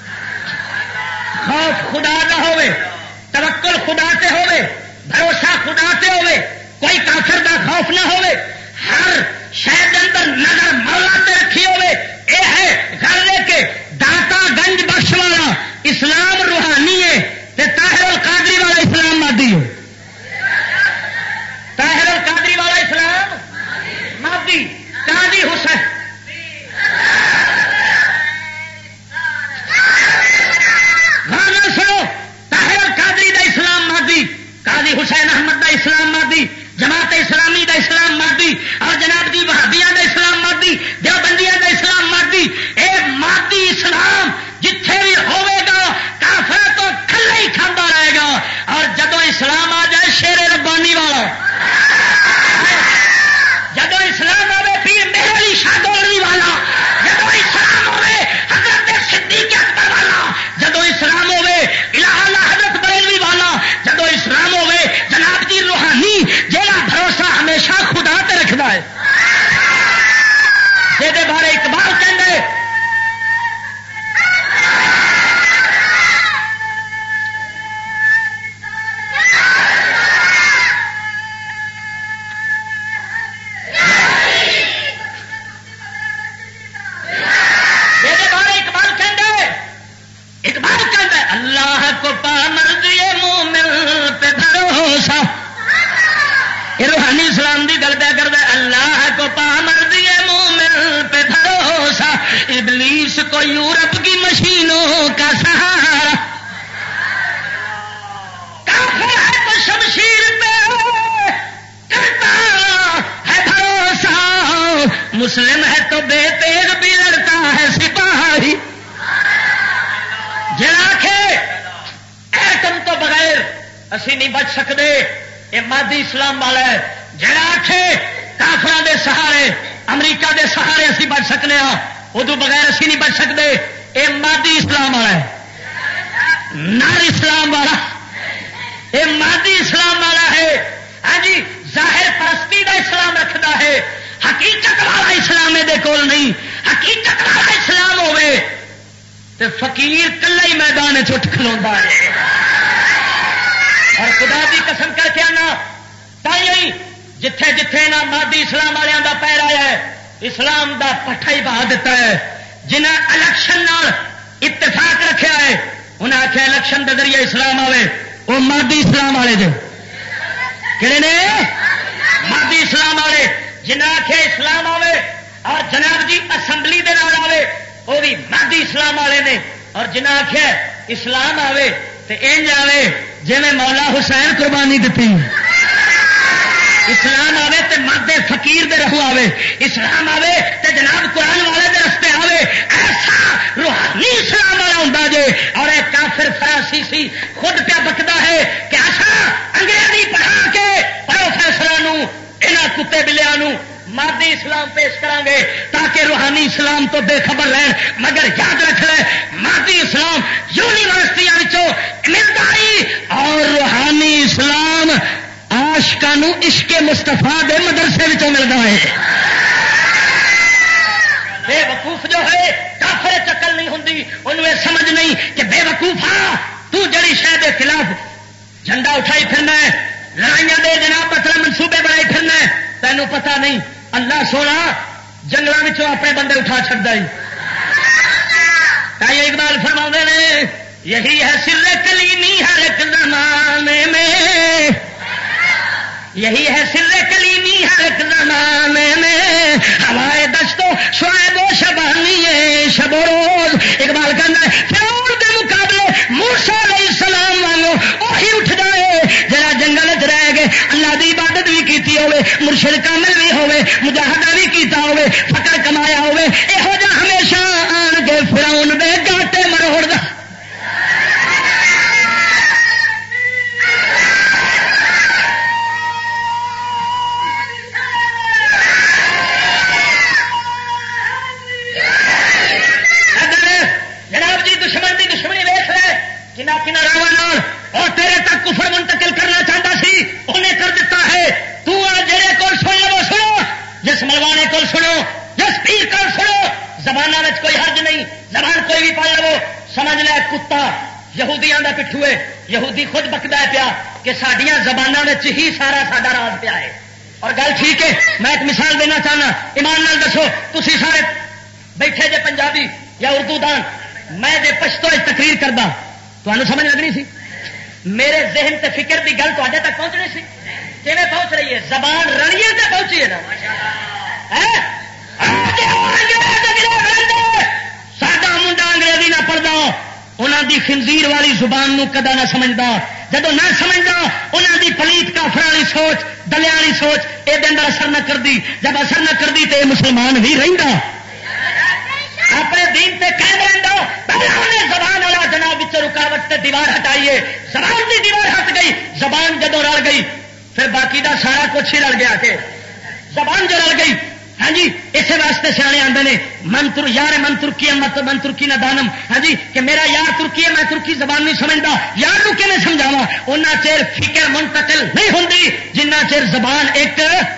خوف خدا دا ہوئے, توکل خدا تے ہوئے, بھروسہ خدا تے ہوئے, کوئی کافر دا خوف نہ ہوئے, ہر شے دے اندر نظر مولا تے رکھی ہوئے. یہ ہے گھر لے کے داتا گنج بخش والا اسلام روحانی ہے, تے طاہر القادری والا اسلام مادی ہے. طاہر القادری والا اسلام مادی. قاضی حسین گانا سنو, طاہر القادری دا اسلام مادی, قاضی حسین احمد دا اسلام مادی, جماعت اسلامی دا اسلام مادی, اور جناب جی وہابیاں دا اسلام مادی, دیوبندیاں دا اسلام مادی. اے مادی اسلام جتھے بھی ہوئے گا کافر تو کھلے ہی کھانا رہے گا. اور جدو اسلام آ جائے شیر ربانی والا, جدو اسلام آئے پیر مہر علی شاہ دولوی والا, جدو اسلام ہوئے حضرت صدیق اکبر والا, جدو اسلام ہوئے الہ اللہ حضرت بریلوی والا, جدو اسلام ہوئے جناب جی روحانی جہاں بھروسہ ہمیشہ خدا تے رکھتا ہے. یہ بارے اقبال کہتے اللہ کو پا مرضی مومن پہ بھروسہ. یہ روحانی اسلام کی گل پہ کرتا ہے. اللہ کو پا مرضی مومن پہ بھروسہ, ابلیس کو یورپ کی مشینوں کا سہارا. کافر ہے تو شمشیر پہ کرتا ہے بھروسہ, مسلم ہے تو بے تیغ بھی لڑتا ہے سپاہی. جڑا کہ ایٹم تو بغیر اسی نہیں بچ سکتے, یہ مادی اسلام والا ہے. جڑا کہ کافراں دے سہارے امریکہ دے سہارے اسی بچ سکتے چلنے ادو بغیر اسی نہیں بچ سکتے. یہ مادی اسلام والا ہے، نر اسلام والا، یہ مادی اسلام والا ہے. ہاں جی، ظاہر پرستی دا اسلام رکھتا ہے، حقیقت والا اسلام دے کول نہیں. حقیقت والا اسلام ہوے تے فقیر کلا ہی میدان چھٹ کھلوندا ہے. اور خدا دی قسم کر کے آنا تھی جتھے جتھے نہ مادی اسلام والوں دا پیر آیا ہے، اسلام دا پٹھا ہی بہا دیتا ہے. جنہیں الیکشن نال اتفاق رکھا ہے انہیں آخیا الیکشن کے ذریعے اسلام آئے، وہ مادی اسلام والے جو کہڑے نے مادی اسلام والے. جنہیں آخیا اسلام آئے اور جناب جی اسمبلی دے نال آئے وہ بھی مادی اسلام والے نے. اور جنہیں آخیا اسلام آئے تو انج آئے جی میں مولا حسین قربانی دیتی. اسلام آئے تو مادے فقیر دے رہو آئے، اسلام آئے تو جناب قرآن والے دے رستے آئے. ایسا روحانی اسلام والا ہوں جے. اور ایک کافر فرانسیسی خود پیا بکتا ہے کہ ایسا انگریزی پڑھا کے پروفیسروں یہاں کتے بلیاں مادی اسلام پیش کریں گے تاکہ روحانی اسلام تو بے خبر رہن. مگر یاد رکھ لیں مادی اسلام یونیورسٹیاں ملتا ہی، اور روحانی اسلام عاشقاں عشق مصطفیٰ دے مدرسے ملتا ہے. بے وقوف جو ہے کافر چکل نہیں ہوندی، انہوں یہ سمجھ نہیں کہ بے وقوف ہاں تو جڑی شے دے خلاف جھنڈا اٹھائی پھرنا ہے، لڑائیاں دے جناب مطلب منصوبے بنائی پھرنا ہے، تینوں پتہ نہیں اللہ سونا جنگلوں اپنے بندے اٹھا چڑھتا ہے. تائی اقبال فرما نے یہی ہے سر کلیمی ہر ایک زمانے میں، یہی ہے سر کلیمی ہر ایک زمانے میں، ہوائے دشتوں شعیب و شبانی ہے شب و روز. اقبال کہنا ہے فرعون دے مقابلے موسیٰ علیہ السلام وانگو وہی اٹھ جائے جڑا جنگل وچ رہ گئے اللہ دی عبادت بھی کیتی ہوے، مرشد کامل بھی ہوے، مجاہدہ بھی کیتا ہوے، فقر کمایا ہوے، یہو جا ہمیشہ آن کے فرعون دے گاٹے مروڑ دا. کنا راوا اور تیرے تک کفر منتقل کرنا چاہتا سی انہیں کر دیتا ہے. تو جڑے کول سن لو سنو، جس ملوانے کول سنو، جس پیر کول سنو، زبانہ میں کوئی حرج نہیں، زبان کوئی بھی پال لو. سمجھ لے کتا یہودیاں دا پٹھو ہے، یہودی خود بکدا ہے پیا کہ ساڈیاں زبانوں میں ہی سارا ساڈا راز پیا ہے. اور گل ٹھیک ہے، میں ایک مثال دینا چاہنا، ایمان نال دسو تسی سارے بیٹھے جے پنجابی یا اردو دان، میں جے پشتو تقریر کردا تمہیں سمجھ لگنی سی، میرے ذہن تے فکر دی گل تے تک پہنچنی سی. کیویں پہنچ رہی ہے؟ زبان رلیے تے پہنچی ہے نا. ساڈا منڈا انگریزی نہ پڑھتا انہوں دی خنزیر والی زبان نو کدا نہ سمجھتا، جدو نہ سمجھتا انہوں دی پلیت کافر والی سوچ دلیا والی سوچ یہ اندر اثر نہ کرتی. جب اثر نہ کرتی تو یہ مسلمان بھی رہتا، اپنے دین تے قائم رہتا. پہلے انہیں زبان والا جناب رکاوٹ تے دیوار ہٹائیے، زبان کی دیوار ہٹ گئی، زبان جدو رل گئی پھر باقی دا سارا کچھ ہی رل گیا. کہ زبان جو رل گئی، ہاں جی اسی واسطے سیانے آتے ہیں منتر یار من ترکی من ترکی نہ دانم. ہاں جی کہ میرا یار ترکی ہے، میں ترکی زبان نہیں سمجھتا. یار کو میں سمجھاوا اُنہ چیر فکر منتقل نہیں ہوتی جنہ چیر زبان ایک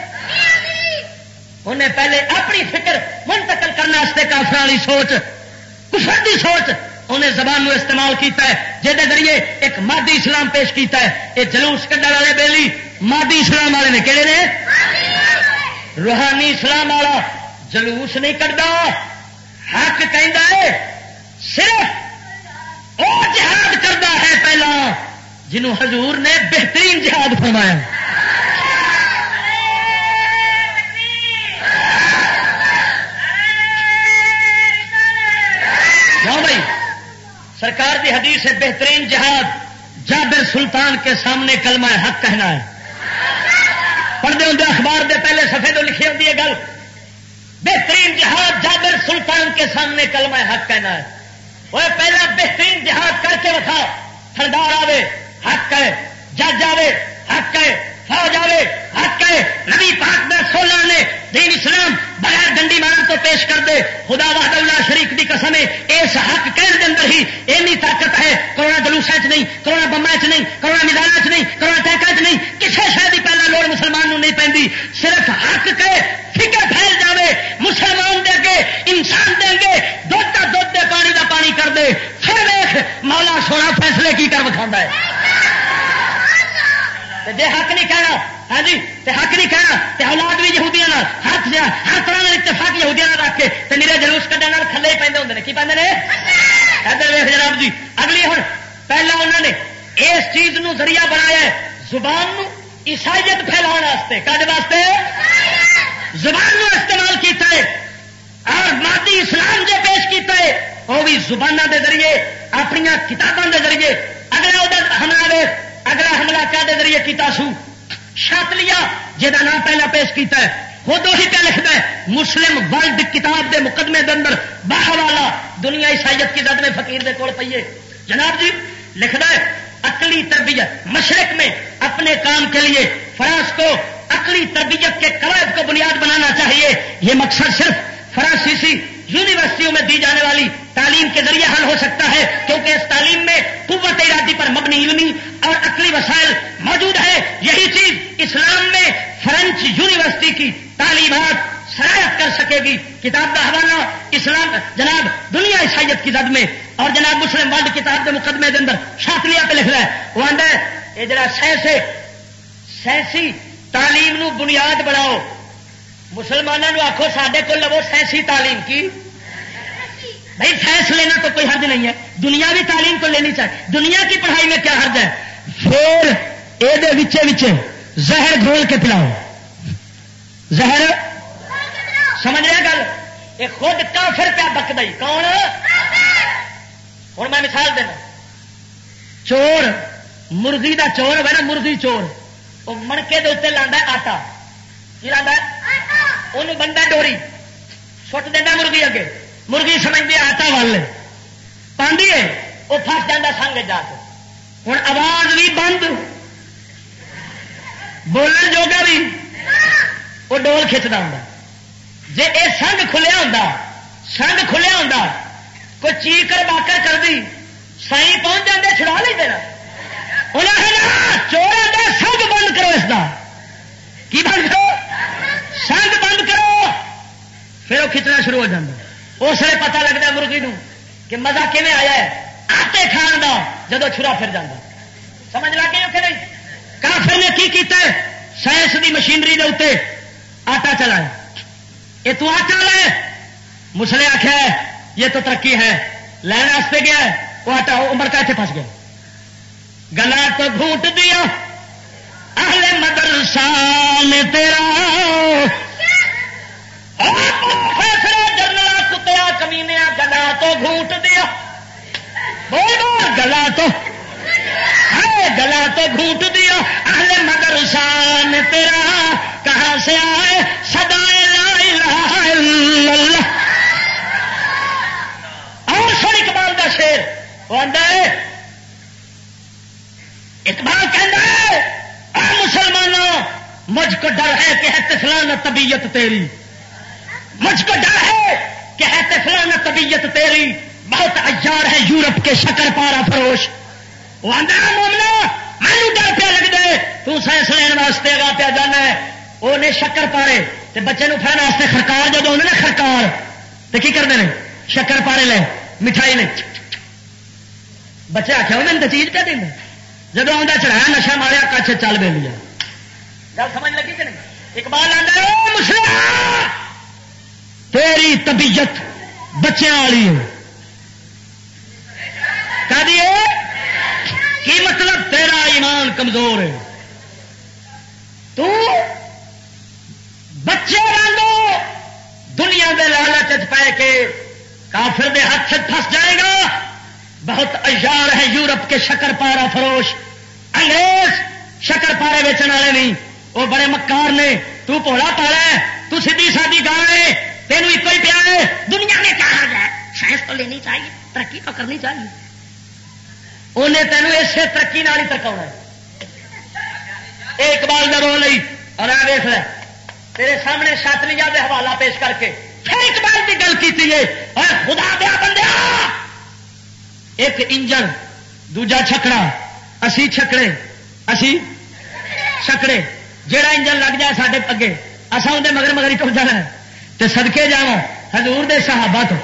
انہیں پہلے اپنی فکر منتقل کرنے واسطے کافر والی سوچ کفر دی سوچ انہیں زبان نو استعمال کیتا ہے، جہد ذریعے ایک مادی اسلام پیش کیتا ہے. یہ جلوس کڈن والے بیلی مادی اسلام والے نے کہڑے نے؟ روحانی اسلام والا جلوس نہیں کڈدا، حق کہندا ہے، صرف وہ جہاد کرتا ہے پہلا جنہوں حضور نے بہترین جہاد فرمایا. کیوں بھائی؟ سرکار کی حدیث ہے بہترین جہاد جابر سلطان کے سامنے کلمہ حق کہنا ہے. پڑھتے ہوں اخبار دے پہلے صفحے تو لکھی ہوتی ہے گل، بہترین جہاد جابر سلطان کے سامنے کلمہ حق کہنا ہے. وہ پہلا بہترین جہاد کر کے وکھا، سردار آوے حق ہے، جج آوے حق ہے، فوج آوے حق ہے. نبی پاک نے 16 نے دین اسلام بغیر ڈنڈی مارن تو پیش کر دے خدا وحدہ لا شریک دی قسم ہے اس حق کہنے کے اندر ہی اینی طاقت ہے کروڑا جلوسا چ نہیں کروڑا بمبا چ نہیں کروڑا میدان چ نہیں کروڑا ٹینکا چ نہیں کسی شہر کی پہلا لوڑ مسلمان نو نہیں پی صرف حق کہے فکر پھیل جاوے مسلمان دے اگے انسان دے اگے دودھ کا دودھ دے پانی دا پانی کر دے پھر ویخ مولا سونا فیصلے کی کر بکھا ہے جی حق نہیں کہنا ہاں جی حق نہیں کہنا اولاد بھی یہودیاں ہر طرح اتفاق یہودیاں رکھ کے میرے جلوس کھڈن کھلے ہی پہ ہوں کی پہ ادھر ویخ جناب جی اگلی ہوں پہلا انہوں نے اس چیز نو ذریعہ بنایا ہے زبان نو عیسائیت پھیلاؤ واسطے کد واسطے زبان نو استعمال کیتا ہے اور مادی اسلام جو پیش کیتا ہے وہ بھی زبانوں کے ذریعے اپنی کتابوں کے ذریعے اگلا حملہ وے اگلا حملہ کیا ذریعے کیتا سو شاطلیہ جہاں نام پہلا پیش کیتا ہے خود وہی پہ لکھتا ہے مسلم ورلڈ کتاب دے مقدمے دے اندر باہر والا دنیا عیسائیت کی زد میں فقیر دے کول پئیے جناب جی لکھتا ہے عقلی تربیت مشرق میں اپنے کام کے لیے فرانس کو عقلی تربیت کے قواعد کو بنیاد بنانا چاہیے یہ مقصد صرف فرانسیسی یونیورسٹیوں میں دی جانے والی تعلیم کے ذریعے حل ہو سکتا ہے کیونکہ اس تعلیم میں قوت ارادی پر مبنی علمی اور عقلی وسائل موجود ہے یہی چیز اسلام میں فرانس یونیورسٹی کی تعلیمات سرایت کر سکے گی کتاب کا حوالہ اسلام جناب دنیا عیسائیت کی زد میں اور جناب مسلم ورلڈ کتاب کے مقدمے کے اندر شاطلیہ پہ لکھ رہا ہے وہ آتا ہے یہ جڑا سائنسی تعلیم نو بنیاد بناؤ مسلمانوں آخو سڈے کو لو سائنسی تعلیم کی بھائی سائنس لینا تو کوئی حرج نہیں ہے دنیاوی تعلیم تو لینی چاہیے دنیا کی پڑھائی میں کیا حرج ہے پھر یہ زہر گھول کے پلاؤ زہر سمجھ رہے گل یہ خود کافر پیا بکد کون ہوں میں مثال دینا چور مرغی دا چور ہوئے نا مرغی چور وہ مڑکے کے اتنے لانا آٹا کی لانا ان بندہ ڈوری سٹ دینا مرغی اگے مرغی سمجھتی آٹا وال پاندی ہے وہ پھس جاتا سنگ جا کے ہوں آواز بھی بند بولن جوگا بھی وہ ڈول کھچتا ہوں جی یہ سنگ کھلیا ہوں کوئی چیکر باکر کر دی سائی پہنچ جاتے چھڑا نہیں دینا انہیں چور آتا سنگ بند کرو اس کا کی بند کرو سنگ بند کرو پھر وہ کھچنا شروع ہو جاتا اس لیے پتا لگتا مرغی نو کہ مزہ کیون آیا ہے آٹے کھان کا جدو چھرا پھر جاتا سمجھ لگ گئی کہ نہیں کافر نے کی کیتا ہے سائنس کی مشینری کے اتنے آٹا چلایا یہ تو آٹا لے مسلے آخیا ہے یہ تو ترقی ہے لین واسطے گیا ہے وہ آٹا عمر کا اتنے پھنس گیا گلا تو گھونٹ دیا اہل مدرسہ نے تیرا فیصلہ جنرل کتیا کمینیا گلا تو گھونٹ دیا بول گلا تو گھونٹ دیا اہل مدرسہ نے تیرا کہاں سے آئے سدائے لا الہ الا اللہ اور سن اقبال کا شیر وہ آتا ہے اقبال کہتا ہے اے مسلمانوں مجھ کو ڈر ہے کہ ہے طفلانہ طبیعت تیری مجھ کو ڈر ہے کہ ہے طفلانہ طبیعت تیری بہت عیار ہے یورپ کے شکر پارا فروش وہ آدھا مومنا مینو ڈر پہ لگ دے تو سائنس لین واسطے اگا پیا جانا ہے وہ نے شکر پارے تے بچے نو کھانے واسطے خرکار جب آدھے نا خرکار تو کی کرتے ہیں شکر پارے لے مٹھائی لے بچے آخیا وہ تو چیز پہ دیں جب آدھا چڑھایا نشا ماریا کچھ چل بے لیا گل سمجھ لگی کہ نہیں اقبال آدھا مسلم تیری طبیعت بچیاں والی ہے کی مطلب تیرا ایمان کمزور ہے تو بچے والوں دنیا کے لالچ پہ کے کافر دے ہاتھ سے پھنس جائے گا بہت عیار ہے یورپ کے شکر پارا فروش انگریز شکر پارے بیچنے والے نہیں وہ بڑے مکار نے تو پولا پالا ہے تو سیدھی سادی گاہ ہے تینوں ایک ہی پیا ہے دنیا میں کہا جائے سائنس تو لینی چاہیے ترقی تو کرنی چاہیے انہیں تینوں اسے ترقی نال ہی ترکاؤنا ہے اقبال کا رول نہیں اور دیکھ لے تیرے سامنے شاطلیہ دے حوالہ پیش کر کے پھر اقبال کی ہے خدا دیا بندیا ایک انجن دوجا چھکڑا اسی چھکڑے اسی چھکڑے جیڑا انجن لگ جائے ساڈے اگے اصا اندر مگر مگر ہی ٹر جانا تے صدقے جاواں حضور دے صحابہ تو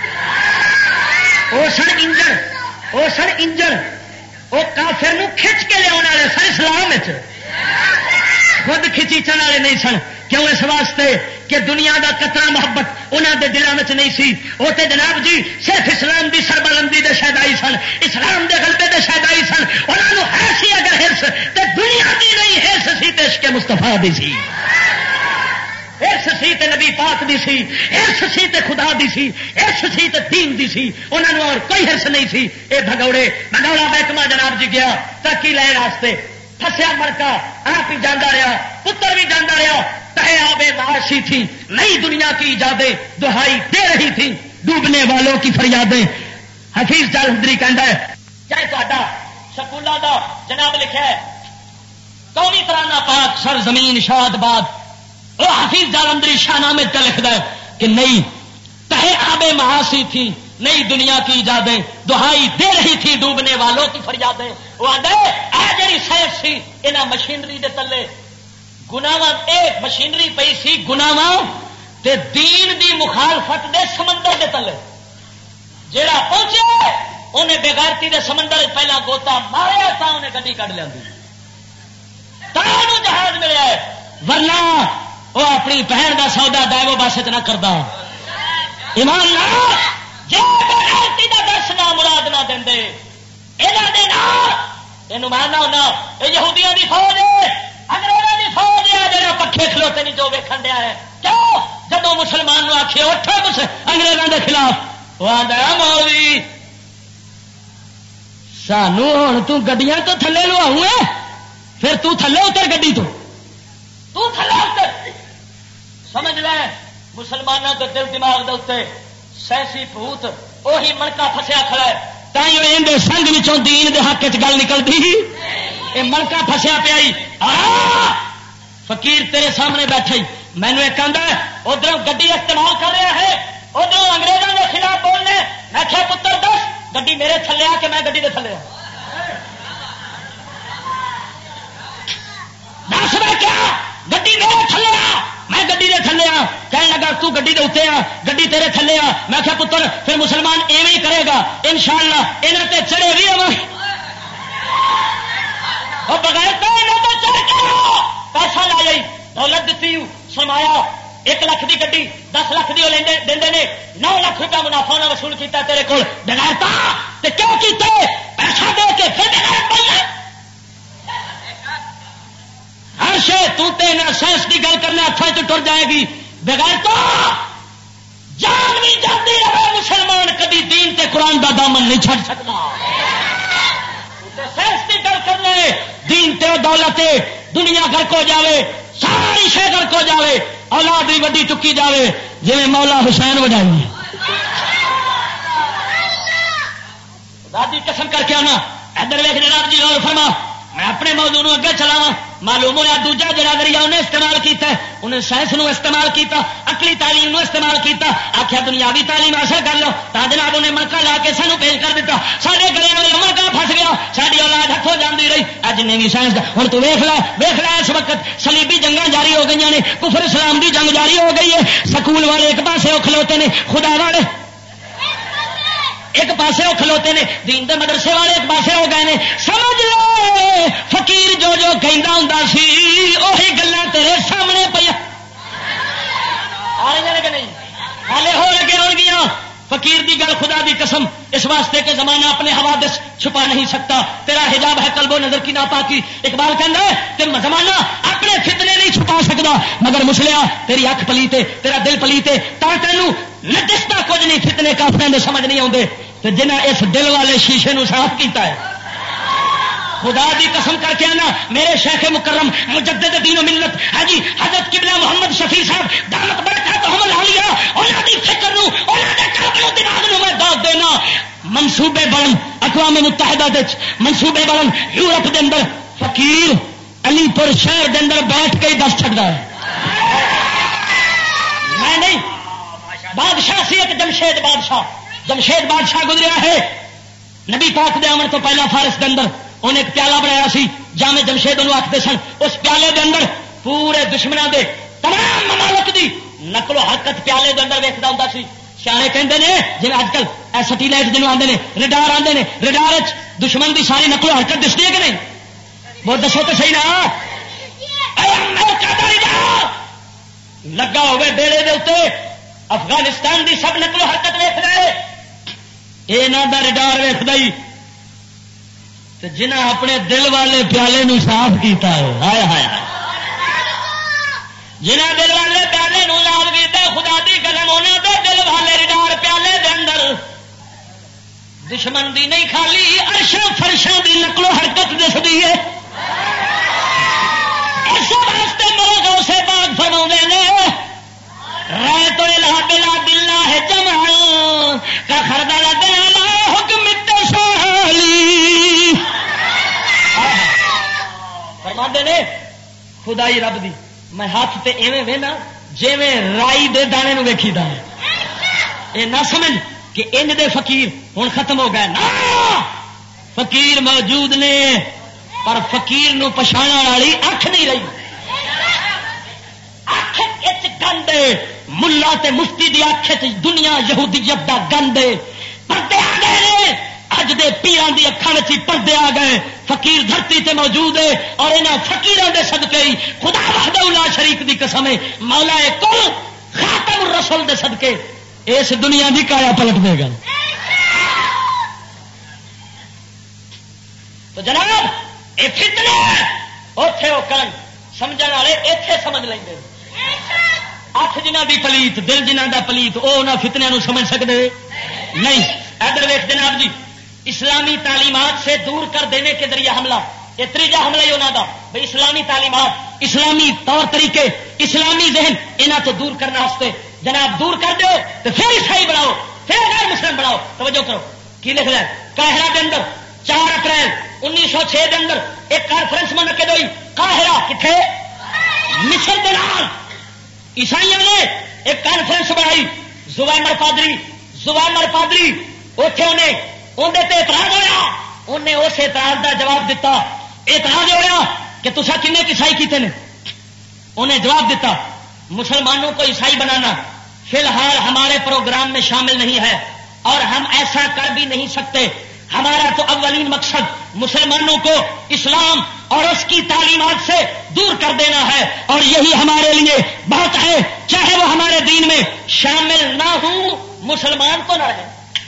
وہ سن انجن وہ کافر نو کھچ کے لیا والے سن اسلام خود کھچیچن والے نہیں سن کیوں اس واسطے کہ دنیا دا قطرہ محبت انہوں دے دلوں میں نہیں سی وہ تے جناب جی صرف اسلام دی سربلندی دے شہدائی سن اسلام دے غلبے دے شہدائی سن انہوں ہے سی اگر ہرس تے دنیا دی نہیں ہرس سی تے عشق مصطفیٰ دی سی ہرس سی تے نبی پاک دی سی ہرس سی تے خدا دی سی ہرس سی تے دین دی سی انہوں اور کوئی ہرس نہیں سی اے بھگوڑے بھگوڑا محکمہ جناب جی گیا ترقی لے راستے پھسیا مرکا آپ ہی جانا رہا پتر بھی جانا رہا تہے آبے معاشی تھی نئی دنیا کی ایجادیں دہائی دے رہی تھی ڈوبنے والوں کی فریادیں حفیظ جالندری کہندا ہے چاہے تا سکولوں کا جناب لکھا ہے قومی ترانہ پاک سر زمین شاد باد وہ حفیظ جالندری شاہنامے کا لکھتا ہے کہ نئی تہے آبے معاشی تھی نئی دنیا کی ایجادیں دہائی دے رہی تھی ڈوبنے والوں کی فریادیں وہ آدھے جی سائنس سی یہاں مشینری دے تلے گناواں ایک مشینری پئی سی گناواں تے دین دی مخالفت دے سمندر دے تلے جیڑا پہنچے انہیں بےغیرتی دے سمندر پہلا گوتا ماریا تا انہیں گڈی کڈ لیا جہاز ملیا ہے ورنہ وہ اپنی بہن دا سودا ڈائیو بس نہ کرتا ایمان نہ جی بےغیرتی دا درس نہ مراد نہ دے یہ ماننا ہونا یہ یہودیاں دی فوج ہے انگریزوں دی فوج ہے جہاں پکھے کھلوتے نہیں جو ویکھن دیا ہے کیوں جب مسلمان آخے اٹھو کچھ انگریزوں کے خلاف وہ آدھا مولوی سانو ہوں تڈیاں تو تھلے لواؤں ہے پھر تو تھلے اتر گڈی تو تھلے اتر سمجھ لے مسلمانوں کے دل دماغ دے اتنے سیاسی بھوت وہی مڑکا فسیا کھڑا ہے تھی سنگ وچوں دین دے حق چ گل نکلتی یہ مڑکا فسیا پیا فقیر تیرے سامنے بیٹھے مینو ایک آدھا ادھر گڈی استعمال کر رہا ہے ادھر انگریزوں کے خلاف بولنے میں کیا پتر دس گڈی میرے تھلے آ کہ میں گڈی دے تھلے دس میں کیا گڈی میرے تھلے آ میں گڈی دے تھلے آ کہنے لگا تو گڈی دے اتنے آ گڈی تیرے تھلے آ میں کیا پتر پھر مسلمان ایویں ہی کرے گا انشاءاللہ انہاں تے چڑھے بھی ہوں اور بغیر چڑھ کے پیسہ لا جائی دولت دیتی سرمایا 1 لاکھ دی گڈی 10 لاکھ دی دے 9 لاکھ روپیہ منافع انہیں وصول کیتا تیرے کول بغیرتا تے کیوں کیتے پیسہ دے کے پھر بغیر پڑھنا ہر شے تو نہ سائنس کی گل کرنا ہاتھوں چ ٹر جائے گی بغیر تو جان بھی جاتی رہے مسلمان کبھی دین تے قرآن دا دامن نہیں چھڑ سکتا سائنس کی گل کرنے دین تے دولت دنیا گھر کو جاوے ساری شے گھر کو جاوے اولاد بھی وڈی چکی جاوے جی مولا حسین وجائی دادی قسم کر کے آنا ادھر ویک جناب جی اور فرما میں اپنے موضوع نو اگے چلاواں معلوم ہوا دوجا جڑا ذریعہ انہیں استعمال کیتا ہے انہیں سائنس نو استعمال کیتا عقلی تعلیم نو استعمال کیتا آخیا دنیاوی تعلیم حاصل کر لو تا جناب انہیں ملکہ لا کے سانو پیش کر دیتا سارے گلے میں ملکہ پھس گیا ساری اولاد ہاتھوں جاندی رہی اج نے بھی سائنس ہوں تو ویخ لے اس وقت صلیبی جنگاں جاری ہو گئی نے کفر اسلام دی جنگ جاری ہو گئی ہے سکول والے ایک پاسے وہ کھلوتے نے خدا والے ایک پاسے وہ کھلوتے نے دین دے مدرسے والے ایک پاسے ہو گئے نے سمجھ لو فقیر جو کہندا ہوندا سی وہی گلاں تیرے سامنے پیا کہ نہیں حالے ہو لگے ہو گیا فقیر دی گل خدا دی قسم اس واسطے کہ زمانہ اپنے حوادث چھپا نہیں سکتا تیرا حجاب ہے قلب و نظر کی ناپاکی اقبال کہندا ہے کہ زمانہ اپنے فتنے نہیں چھپا سکتا مگر مسلیا تیری اکھ پلیتے تیرا دل پلیتے تا تینوں نجستا کچھ نہیں فتنے کافروں دے سمجھ نہیں آتے تو جنہیں اس دل والے شیشے نو صاف کیتا ہے خدا دی قسم کر کے آنا میرے شیخ مکرم مجدد دین و ملت حاجی حضرت قبلہ محمد شفیع صاحب دامت برکاتہم العالیہ انہاں دی فکر نو انہاں دے قلب نو دماغ نو میں داد دینا منصوبے بن اقوام متحدہ دے منصوبے بن یورپ دے اندر فقیر علی پور شہر دے اندر بیٹھ کے ہی دس چھڑدا ہے میں نہیں بادشاہ سی ایک جمشید بادشاہ گزریا ہے نبی پاک دے آمن تو پہلا فارس دے اندر انہیں ایک پیالہ بنایا سی جامع جمشید انہوں آختے سن. اس پیالے دے اندر پورے دشمنوں دے تمام ممالک دی نقل و حرکت پیالے دے اندر ویکھدا ہوندا سی. سیانے کہندے نے جی اج کل سیٹیلائٹ جنوں آندے نے ریڈار آندے نے ریڈار وچ دشمن دی ساری نقل و حرکت دسدی ہے کہ نہیں؟ بہت دسو تو صحیح نا. امریکہ دا ریڈار لگا ہوئے بیڑے دے اوتے افغانستان دی سب نقل و حرکت ویکھدا ہے. یہ نہ ریڈار ویکھدا ہی تے جنہاں اپنے دل والے پیالے نو صاف کیتا ہے. ہائے ہائے جنہاں دل والے پیالے نو لال کیتا خدا دی قسم انہاں دے دل والے ریڈار پیالے دے اندر دشمن دی نہیں خالی عرشاں فرشاں دی نقل و حرکت دسدی ہے. اس واسطے میرے غوث پاک فرماوندے نے رایت الہ بلا باللہ جمع کا خردل دل حکم التسالی. فرماندے نے خدائی رب دی میں ہاتھ تے ایویں وینا جویں رائی دے دانے نو ویکھی دا ہے. اے نہ سمجھ کہ انج دے فقیر ہن ختم ہو گئے. نا فقیر موجود نے پر فقیر نو پچھاڑن والی اکھ نہیں رہی. اکھ اچ گند ملا تے مفتی دی اکھ اچ دنیا یہودیت دا گند پردے آ گئے. اج دے پیران دی اکھاں وچ پردے آ گئے. فقیر دھرتی تے موجود ہے اور انہاں فقیراں دے صدقے ہی خدا وحدہ لا شریک دی قسم ہے مولا کل خاتم الرسول دے صدقے اس دنیا دی کایا پلٹ دے گا. تو جناب یہ فتنے اوتھے ہو کر سمجھن والے ایتھے سمجھ لیں گے. اکھ جنہ دی پلیت دل جنہ دا پلیت وہ انہاں فتنیاں نو سمجھ سکتے نہیں. ادھر ویکھ جناب جی اسلامی تعلیمات سے دور کر دینے کے ذریعے حملہ یہ تیجا حملہ ہی انہوں کا بھائی اسلامی تعلیمات اسلامی طور طریقے اسلامی ذہن انہوں تو دور کرنے واسطے جناب دور کر دو تو پھر عیسائی بناؤ پھر غیر مسلم بناؤ. توجہ کرو کی لکھ رہا ہے قاہرہ کے اندر 4 اپریل 1906 کے اندر ایک کانفرنس منعقد ہوئی. قاہرہ کتنے مصر کے نال عیسائیوں نے ایک کانفرنس بنائی. زویمر پادری اتنے انہیں اندر تے اعتراض ہوا. انہیں اس اعتراض کا جواب دیتا. اعتراض ہوا کہ تسا کنے عیسائی کیتے نے. انہیں جواب دیتا مسلمانوں کو عیسائی بنانا فی الحال ہمارے پروگرام میں شامل نہیں ہے اور ہم ایسا کر بھی نہیں سکتے. ہمارا تو اولین مقصد مسلمانوں کو اسلام اور اس کی تعلیمات سے دور کر دینا ہے اور یہی ہمارے لیے بہت ہے. چاہے وہ ہمارے دین میں شامل نہ ہوں مسلمان تو نہ رہے.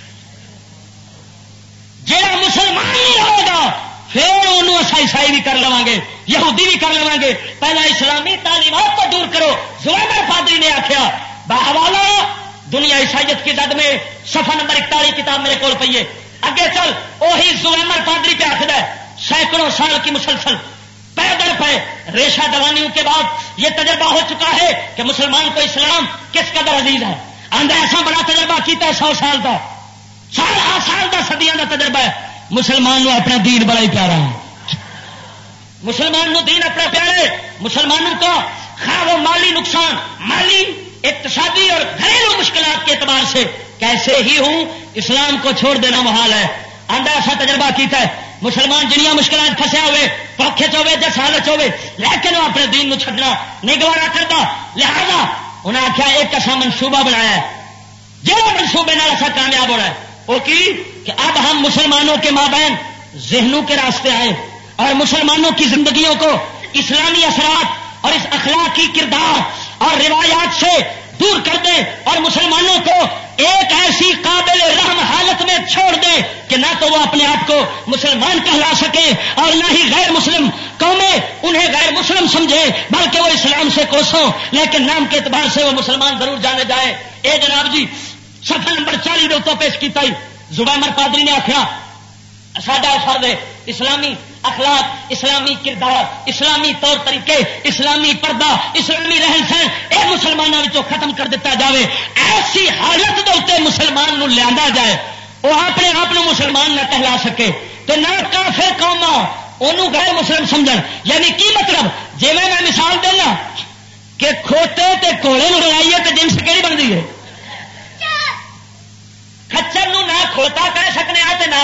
جہاں مسلمان نہیں رہے گا پھر انہوں عیسائی بھی کر لواں گے یہودی بھی کر لواں گے. پہلا اسلامی تعلیمات کو دور کرو. زویمر پادری نے آخیا بحوالہ دنیا عیسائیت کی زد میں صفحہ نمبر 41 کتاب میرے کول پئی ہے. اگے چل وہی زویمر پادری پہ آخر ہے سینکڑوں سال کی مسلسل پیدل پہ ریشہ دوانیوں کے بعد یہ تجربہ ہو چکا ہے کہ مسلمان کو اسلام کس قدر عزیز ہے. اندر ایسا بڑا تجربہ کیتا ہے 100 سال کا سال کا صدیاں کا تجربہ ہے. مسلمان نو اپنا دین بڑا ہی پیارا ہے. مسلمان نو دین اپنا پیارے. مسلمانوں کو خواہ وہ مالی نقصان مالی اقتصادی اور گھریلو مشکلات کے اعتبار سے کیسے ہی ہوں اسلام کو چھوڑ دینا محال ہے. اندر ایسا تجربہ کیتا ہے مسلمان جنیاں مشکلات پھنسے ہوئے پوکھے چوے جس حالت ہوئے لیکن وہ اپنے دین نو چھڈنا نہیں گوارا کرتا. لہذا انہیں آخیا ایک ایسا منصوبہ بنایا ہے جہاں منصوبے نال ایسا کامیاب ہونا ہے وہ کی کہ اب ہم مسلمانوں کے مابین ذہنوں کے راستے آئے اور مسلمانوں کی زندگیوں کو اسلامی اثرات اور اس اخلاقی کردار اور روایات سے دور کر دیں اور مسلمانوں کو ایک ایسی قابل رحم حالت میں چھوڑ دیں کہ نہ تو وہ اپنے آپ کو مسلمان کہلا سکے اور نہ ہی غیر مسلم قومیں انہیں غیر مسلم سمجھے بلکہ وہ اسلام سے کوسوں لیکن نام کے اعتبار سے وہ مسلمان ضرور جانے جائے. اے جناب جی صفحہ نمبر 40 دے اتوں پیش کیتا ہی زبیمر پادری نے آخیا ساڈا فرض ہے اسلامی اخلاق اسلامی کردار اسلامی طور طریقے اسلامی پردہ اسلامی رہن سہن یہ مسلمانوں ختم کر دیتا جاوے. ایسی حالت کے اتنے مسلمان نو لیا جائے وہ اپنے آپ مسلمان نہ کہلا سکے تو نہ کافر قوما انہوں غیر مسلم سمجھ. یعنی کی مطلب جی میں مثال دینا کہ کھوتے تے کوڑے رلائیے تو جنس کہڑی بنتی ہے کھوتا کہہ سکنے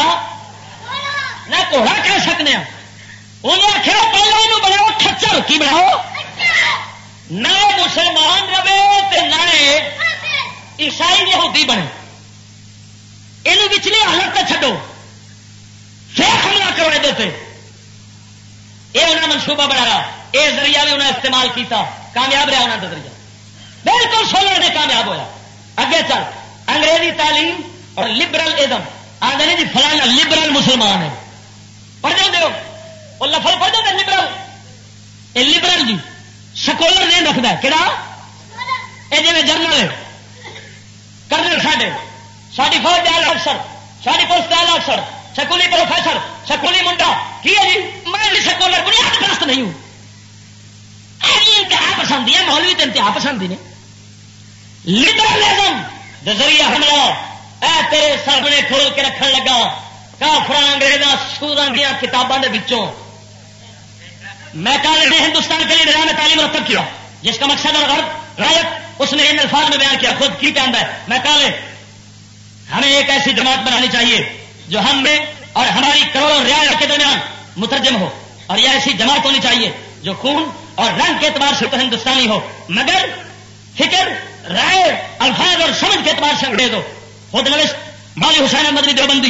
نہ گھوڑا کہہ سکنے. انہیں آخیا پہلے یہ بناؤ کچر. کی بناؤ؟ نہ مسلمان رہے نہ عیسائی یہودی بنے. یہ پچھلی حالت تو چڈو پھر حملہ کرو یہ. یہ انہیں منصوبہ بنایا. یہ ذریعہ بھی انہیں استعمال کیتا. کامیاب رہا انہوں کا ذریعہ. بالکل سولر نے کامیاب ہویا. اگے چل انگریزی تعلیم اور لبرل ازم آدھے جی فلانا لبرل مسلمان ہے. پڑھ دے ہو وہ لفظ پڑھ دے لبرل. یہ لبرل جی سکولر نہیں رکھتا. کہڑا یہ جی جنرل ہے کرنل ساری فوج دے افسر ساری پولیس دے افسر سکولی پروفیسر سکولی منڈا کی ہے جی. میں بھی سکولر بنیاد پرست نہیں ہوں. انتہا پسندی ہے. مولوی تو انتہا پسندی نے. لبرلزم دے ذریعہ حملہ اے تیرے سامنے کھول کے رکھن لگا کافر انگریزاں سورا دیا کتابوں کے بچوں. میں کل نے ہندوستان کے لیے نظام تعلیم مرتب کیا جس کا مقصد اور غرض رایت اس نے ان الفاظ میں بیان کیا. خود کی پہنتا ہے. میں کل ہمیں ایک ایسی جماعت بنانی چاہیے جو ہم میں اور ہماری کروڑوں رعایا کے درمیان مترجم ہو. اور یہ ایسی جماعت ہونی چاہیے جو خون اور رنگ کے اعتبار سے تو ہندوستانی ہو مگر فکر رائے الفاظ اور سمجھ کے اعتبار سے انگریز ہو. خود نوشت مولوی حسین مدنی دیوبندی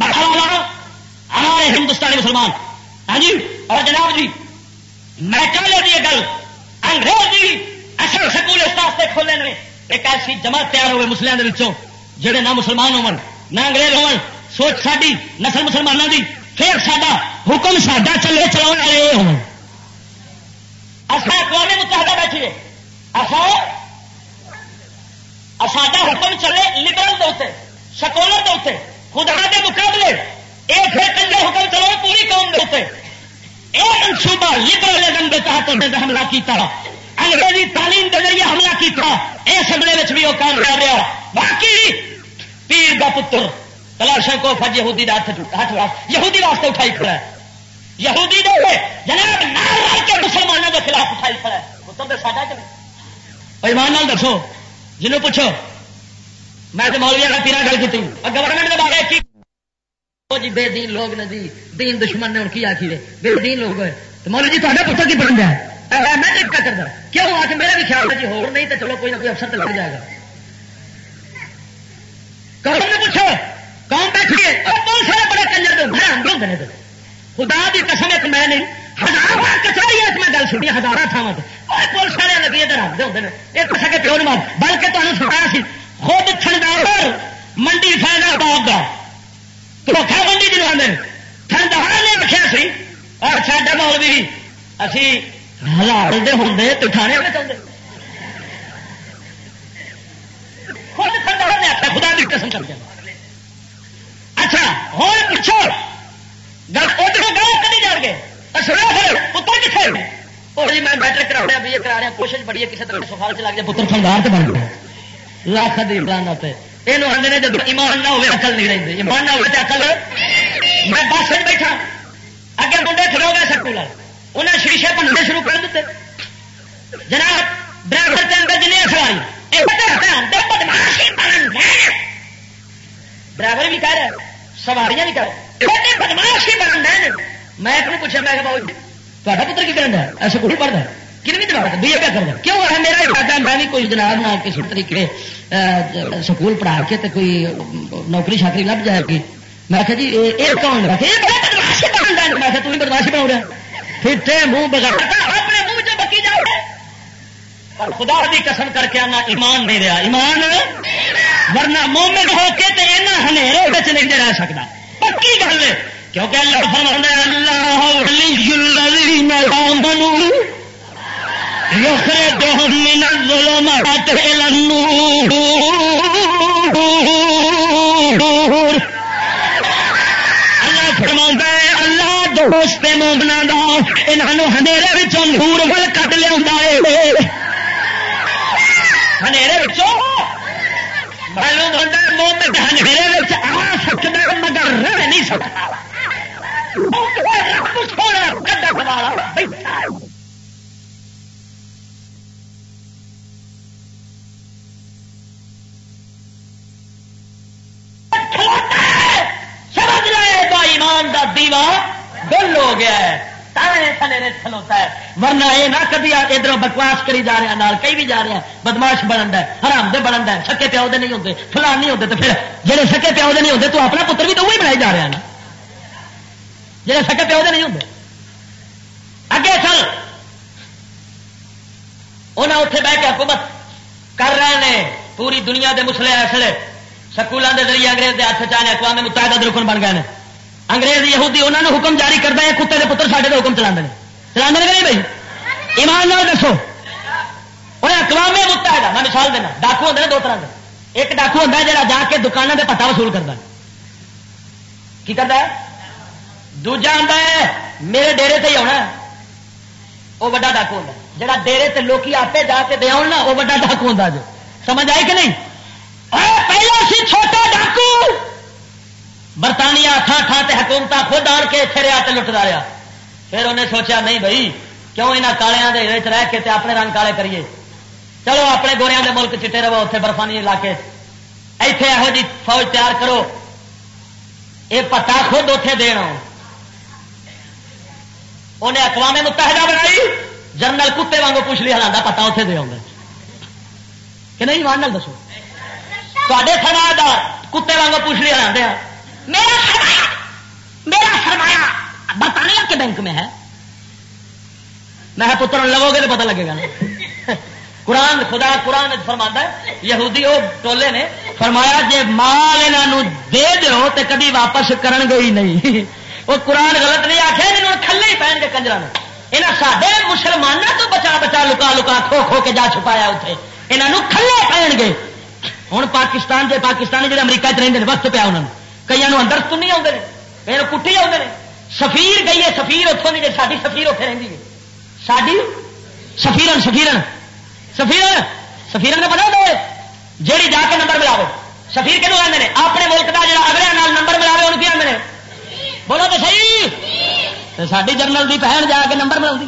ہمارے ہندوستانی مسلمان. ہاں جی. اور جناب جی میں کہہ یہ گل انگریزی اصل سکول اس واسطے کھولے نے ایک ایسی جماعت تیار ہوئے مسلمانوں کے جڑے نہ مسلمان ہون نہ انگریز ہون. سوچ ساری نسل مسلمانوں کی پھر ساڈا حکم ساڈا چلے چلا والے ہو. اقوام متحدہ بیٹھیے ساڈا حکم چلے لبرل دے سکولر دے خدا کے مقابلے یہ پھر کنجر حکم چلو پوری قوم دے. یہ منصوبہ لبرلزم کے تحت حملہ کیتا. انگریزی تعلیم کے ذریعے حملہ کیتا. اس حملے میں بھی وہ کامیاب رہا. باقی پیر کا پتر کلاشن کو فج یہودی ہاتھ یہودی واسطے اٹھائی کھڑا ہے. یہودی دے جناب نال کے مسلمانوں کے خلاف اٹھائی کھڑا ہے. پتر تو ساڈا چلے ایمان نال دسو جنوں پوچھو. میں تو مولوی کا پیرا گل کی گورنمنٹ کے بارے کی جی بے دین لوگ نے جی دین دشمن نے ان کی آخی بے دین لوگ ہوئے تو مولوی جی تا پتر کی بن جائے. میں کیا کرتا کیوں آ کے میرا بھی خیال ہے جی ہو نہیں تو چلو کوئی نہ کوئی افسر تو لگ جائے گا. قوم نے پوچھو قوم بیٹھی ہے بہت سارے بڑے کنجر دے خدا کی قسم ایک میں نہیں ہزار کچہری ہے میں گل سنی ہزار تھاواں پولیس والے لگی ادھر آتے ہوتے ہیں ایک سکے پیو نے مار بلکہ تمہیں سنایا سی خود تھندار منڈی فیض آباد کا دھوکھا منڈی جنوب آدھے تھندار نے رکھا سی اور ساڈا مولوی اسی ہزار دے ہوں تو تھانے ہونے چاہتے خود تھندار نے آخر خدا کی قسم کر کے. اچھا ہوں پوچھو ادھر گاؤں کدی جان گے سنا پھر پتر کتنے اور جی میں میٹرک کرا رہا بھی کرا رہا کوشش بڑی ہے کسی طرح سفال سے لگ جائے پتر تھندار تو بن گیا لاکھ دی پلانا پہ یہ آدھے جب ایمان نہ ہوئے عقل نہیں رہتی. ایمان نہ ہوئے تو عقل. میں بس میں بیٹھا اگر منڈے کھڑے ہو گئے سکول انہیں شیشے بننے شروع کر دیتے. جناب ڈرائیور کے اندر جنہیں سواری ڈرائیور بھی کہہ رہے سواریاں بھی کہہ رہے بدماش ہی بن رہے. میں ایک پوچھا میں کہ بابو تا پتر کی کرنا ہے ایسے کچھ پڑھتا ہے کنویں جماعت بھی کیا کرنا کیوں ہے میرا ارادہ میں بھی کوئی جناب نہ کسی طریقے سکول پڑھا کے تو کوئی نوکری شاکری لگ جائے گی. میں کہ جی یہ کون رکھے میں کہ تھی بدماشی بنا رہا پھر منہ بگا اپنے منہ چ بکی جا اور خدا کی قسم کر کے آنا ایمان نہیں رہا. ایمان ورنہ مومن ہو کے تو یہاں ہنیرے نہیں رہ سکتا. پکی گل ہے کیونکہ اللہ فرماتا ہے اللہ ولی الذین آمنوا یخرجهم من الظلمات إلى النور. اللہ فرماتا ہے اللہ دوست مومناں دا انہاں ہنیرے وچوں نور ول کڈ لیاوندا ہے. ہنیرے وچوں معلوم ہوتا ہے مومن ہنیرے وچ آ سکدا مگر رہ نہیں سکتا. کڈا سوال بیٹھا کا دیوا گل ہو گیا ہے کھلوتا ہے، ورنہ یہ نہ کبھی ادھر بکواس کری جا رہا نال کئی بھی جا رہے ہیں بدماش بنتا ہے، حرام دے بنتا ہے، سکے پیو دے نہیں ہوتے، فلان نہیں ہوتے، تو پھر جہے سکے پیو دے نہیں ہوتے تو اپنا پتر بھی تو وہی بنائی جا رہا ہے نا، جہے سکے پیو دے نہیں ہوتے۔ اگے چل انہیں اتے بہ کے حکومت کر رہے ہیں، پوری دنیا دے مسلے ایسے سکولوں کے ذریعے انگریز کے ہاتھ چاہے اقوام متحدہ کے رکن بن گئے ہیں، انگریز یہودی انہوں نے حکم جاری کرتا ہے، کتے کے پتر ساڈے تو حکم چلا نہیں بھائی، ایمان نال دسو انہیں اقوام متحدہ، میں مثال دینا، ڈاکو ہوتے ہیں دو طرح کے، ایک ڈاکو ہوتا ہے جہاں جا کے دکانوں کے پٹا وصول کرتا ہے، کی کرتا ہے، دوجا آتا ہے میرے ڈیرے سے ہی آنا، وہ بڑا ڈاکو ہوتا ہے، جہاں ڈیرے سے لوکی آتے جا کے دے آؤ نا وہ بڑا ڈاکو ہوتا جو، سمجھ آئی کہ نہیں؟ پہلے سی چھوٹا ڈاکو برطانیہ تھان تھان سے حکومت خود آن کے اتنے رہا تو لٹتا رہا، پھر انہیں سوچا نہیں بھائی کیوں یہاں کالیاں کے رہ کے اپنے رنگ کالے کریے، چلو اپنے گوریاں دے ملک چٹے رہو، اتنے برفانی علاقے ایتھے یہو جی فوج تیار کرو، یہ پتا خود اتے دینا، انہیں اقوام متحدہ بنائی، جنرل کتے وانگو پوچھ لی ہلانا پتا اتنے دے آؤں کہ نہیں، مان نال دسو تے سرمایہ کتے وانگو پوچھ لی ہلا، میرا سرمایہ برطانیہ کے بینک میں ہے، میں پتر لگو گے تو پتہ لگے گا نا، قرآن خدا قرآن فرماتا ہے یہودی وہ ٹولے نے فرمایا جے مال انہوں دے دو تو کدی واپس کرن گے ہی نہیں، وہ قرآن غلط نہیں آخیا، جنہوں کھلے ہی پہن گے کنجرا نے، یہاں سارے مسلمانوں تو بچا بچا لکا لکا کھو کھو کے جا چھپایا اتنے، یہاں کھلے پہن گے۔ ہوں پاکستان جی پاکستانی جی امریکہ چ رہتے ہیں وقت پیا انہوں نے، کئی اندر تو نہیں آتے ہیں، کئی کٹی آتے ہیں، سفیر گئی ہے سفیر اتوں نہیں، ساری سفیر اتنے رہتی ہے، ساری سفیرن سفیرن سفیرن سفیرن نے پتا ہوتا ہے جیڑی جا کے نمبر ملاو، سفیر کہوں آتے ہیں اپنے ملک کا جا اگلے نال نمبر ملاوے ان کی آتے ہیں، بولو تو صحیح، ساری جنرل کی بہن جا کے نمبر ملا،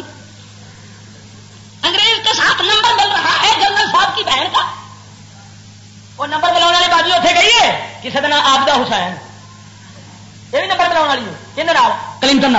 انگریز کے ساتھ نمبر مل رہا ہے جنرل صاحب کی بہن کا، وہ نمبر ملا والی بازی اتنے گئی ہے کسی کا نام آبدہ حسین، یہ بھی نمبر ملا والی ہے کلنٹن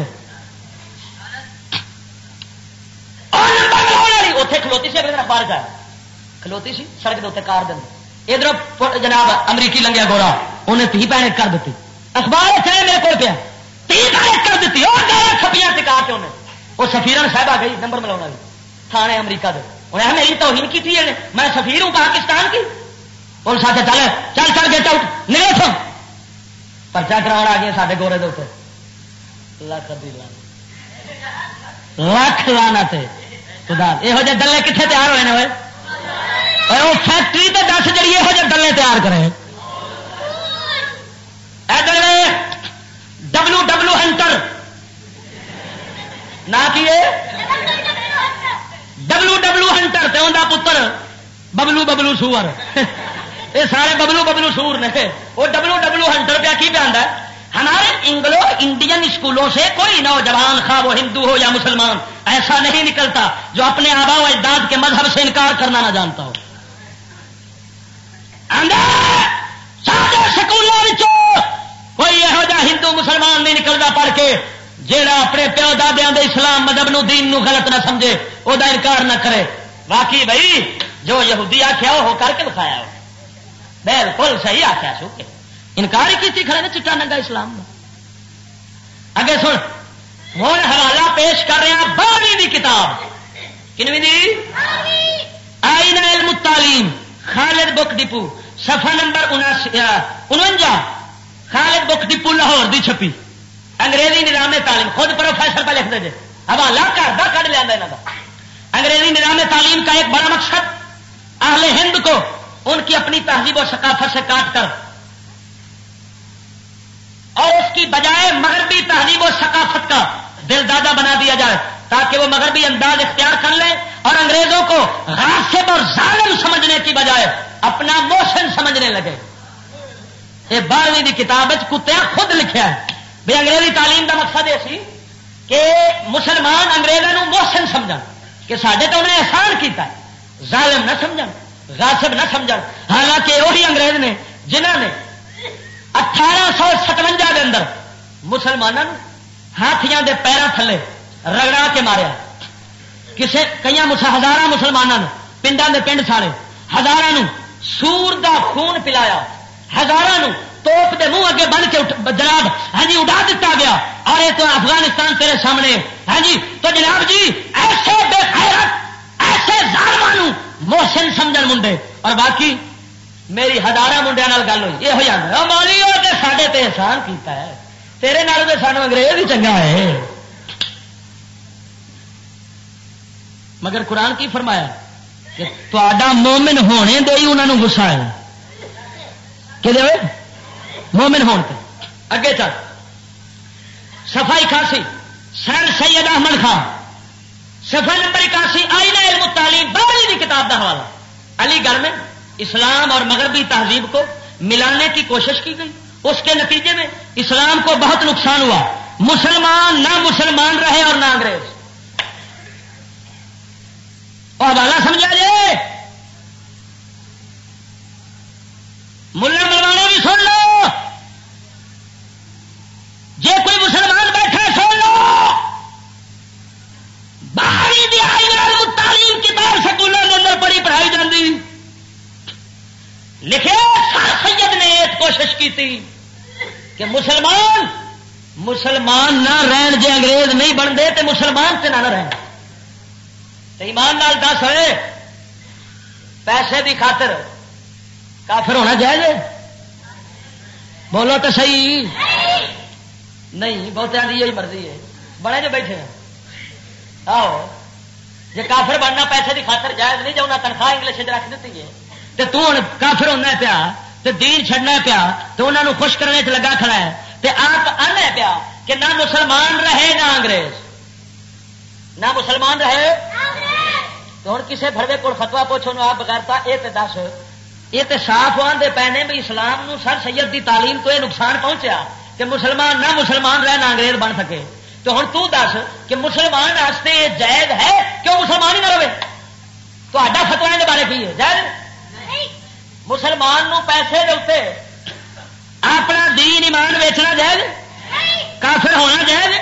اتنے کھلوتی سی، اگلے دن باہر جایا کھلوتی سی سڑک کے اتنے کار دن، ادھر جناب امریکی لنگیا گورا انہیں تی پہنے کر دیتی، اخبار چاہے میرے کو پیا تی پہنے کر دیتی، اور چھپیاں ٹکا کے انہیں، وہ سفیرن صاحبہ گئی نمبر ملا والی تھانے امریکہ دے، انہیں میری توہین کی تھی، میں سفیر ہوں پاکستان کی، اور ساتھ چل چل چل گیٹ آؤٹ نکل سو پرچا کرا آ گیا سارے گورے دے لاکھ لاکھ لانا خدا یہو جہ ڈلے کتنے تیار ہوئے ہیں وہ فیکٹری تے دس جی یہو جہ ڈلے تیار کرے، ڈبلو ڈبلو ہنٹر نہ کیے ڈبلو ڈبلو ہنٹر تے انہاں دا پتر ببلو ببلو سور، یہ سارے ببلو ببلو سور نے، وہ ڈبلو ڈبلو ہنٹر پہ کی پہ ہے، ہمارے انگلو انڈین اسکولوں سے کوئی نوجوان خواہ وہ ہندو ہو یا مسلمان ایسا نہیں نکلتا جو اپنے آبا و اجداد کے مذہب سے انکار کرنا نہ جانتا ہو، سارے سکولوں کوئی یہو جا ہندو مسلمان نہیں نکلتا پڑھ کے جیڑا اپنے پیو دادیاں دے اسلام مذہب نو دین نو غلط نہ سمجھے، وہ انکار نہ کرے، واقعی بھائی جو یہودی آخیا وہ کر کے دکھایا ہو، بالکل صحیح آخیا سو کے انکار ہی کی کھڑے نے چٹا ننگا اسلام کا۔ اگے سن ہوں حوالہ پیش کر رہے ہیں 12ویں دی کتاب، کنویں دی؟ آئین علم التعلیم، خالد بک ڈپو، صفحہ نمبر 49، خالد بک ڈپو لاہور دی چھپی، انگریزی نظام تعلیم، خود پروفیسر پہ لکھ دے جے، حوالہ گھر کا کھ لیا یہاں کا۔ انگریزی نظام تعلیم کا ایک بڑا مقصد اہل ہند کو ان کی اپنی تہذیب و ثقافت سے کاٹ کر اور اس کی بجائے مغربی تہذیب و ثقافت کا دل دادا بنا دیا جائے تاکہ وہ مغربی انداز اختیار کر لیں اور انگریزوں کو غاصب اور ظالم سمجھنے کی بجائے اپنا محسن سمجھنے لگے۔ یہ 12ویں دی کتاب کتیا خود لکھا ہے بھائی انگریزی تعلیم کا مقصد یہ سی کہ مسلمان انگریزوں محسن سمجھ کہ سڈے تو انہیں احسان کیتا ہے، ظالم نہ سمجھ، غاصب نہ سمجھ، حالانکہ وہی انگریز نے جنہوں نے 1857 کے اندر مسلمانوں ہاتھیاں دے پیروں تھلے رگڑا کے ماریا، کئی ہزار مسلمانوں پنڈا دے پنڈ سارے ہزاروں سور دا خون پلایا، ہزاروں توپ دے منہ اگے بن کے جناب ہاں جی اڑا دیتا گیا، اور یہ تو افغانستان تیرے سامنے ہاں جی۔ تو جناب جی ایسے بے غیرت ایسے ظالموں محسن سمجھن منڈے، اور باقی میری ہزارہ منڈیا گل ہوئی یہ ہو جاتا مالی ساڈے تے احسان کیتا ہے، تیرے نال تو سانو انگریز ہی چنگا ہے۔ مگر قرآن کی فرمایا کہ تہاڈا مومن ہونے دے ہی انہوں نے غصہ ہے کہ دے مومن ہون تے۔ اگے چل صفائی 81 سر سید احمد خان صفحہ نمبر 81 آئینہ علم التعلیم بابلی کی کتاب کا حوالہ۔ علی گڑھ میں اسلام اور مغربی تہذیب کو ملانے کی کوشش کی گئی، اس کے نتیجے میں اسلام کو بہت نقصان ہوا، مسلمان نہ مسلمان رہے اور نہ انگریز۔ اور حوالہ سمجھا جائے ملا ملوانے بھی سن لو، جے کوئی مسلمان بیٹھا سن لو، باہری دہائی تعلیم کتاب سکولوں کے اندر بڑی پڑھائی جاتی، لکھے سر سید نے ایک کوشش کی تھی کہ مسلمان نہ رہن، جے انگریز نہیں بنتے تو مسلمان سے نہ رہن۔ تو ایمان نال دس ہوئے پیسے دی خاطر کافر ہونا جائز ہے؟ بولو تو صحیح نہیں، بہت یہی مرضی ہے، بڑے جو بیٹھے ہیں آؤ جی کافر بننا پیسے دی خاطر جائز نہیں، جو انہیں تنخواہ انگلش رکھ دیتی ہے تو ہوں کافر ہونا پیا تو دین چھڈنا پیا تو انہوں خوش کرنے چ لگا کھڑا ہے، تو آپ آنا پیا کہ نہ مسلمان رہے نہ انگریز، نہ مسلمان رہے تو ہوں کسی بڑے کو فتوا پوچھو آپ بغیرتا یہ تو دس یہ تو صاف آدھے پے نے بھی اسلام نو سر سید دی تعلیم تو یہ نقصان پہنچیا کہ مسلمان نہ مسلمان رہے نہ انگریز بن سکے۔ تو ہوں تو دس کہ مسلمان واسطے یہ جائز ہے کیوں مسلمان ہی نہ رہے؟ تو فتوا کے بارے کی ہے جائز؟ مسلمان نو پیسے دے اپنا دین ایمان ویچنا جائز؟ کافر ہونا جائز؟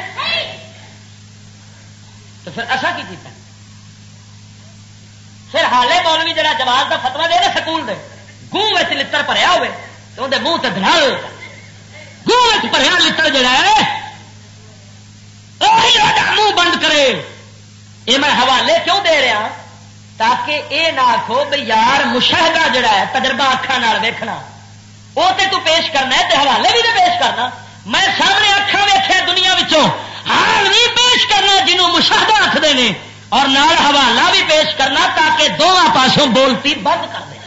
تو پھر ایسا کی کیتا؟ پھر حالے مولوی جڑا جواز کا فتوا دے رہے سکول دے گوں لڑ بھریا ہوئے تو اندر منہ تلا ہوئے گوں بھریا لڑ جڑا ہے منہ بند کرے۔ یہ میں حوالے کیوں دے رہا تاکہ یہ نہ آخو بھائی یار مشاہدہ جڑا ہے تجربہ اکھان ویکھنا وہ تو پیش کرنا ہے تے حوالے بھی تو پیش کرنا۔ میں سامنے اکھان ویکھیا دنیا وچوں حال بھی پیش کرنا جنہوں مشاہدہ آخر نے اور نال حوالہ بھی پیش کرنا تاکہ دونوں پاسوں بولتی بند کر دیں۔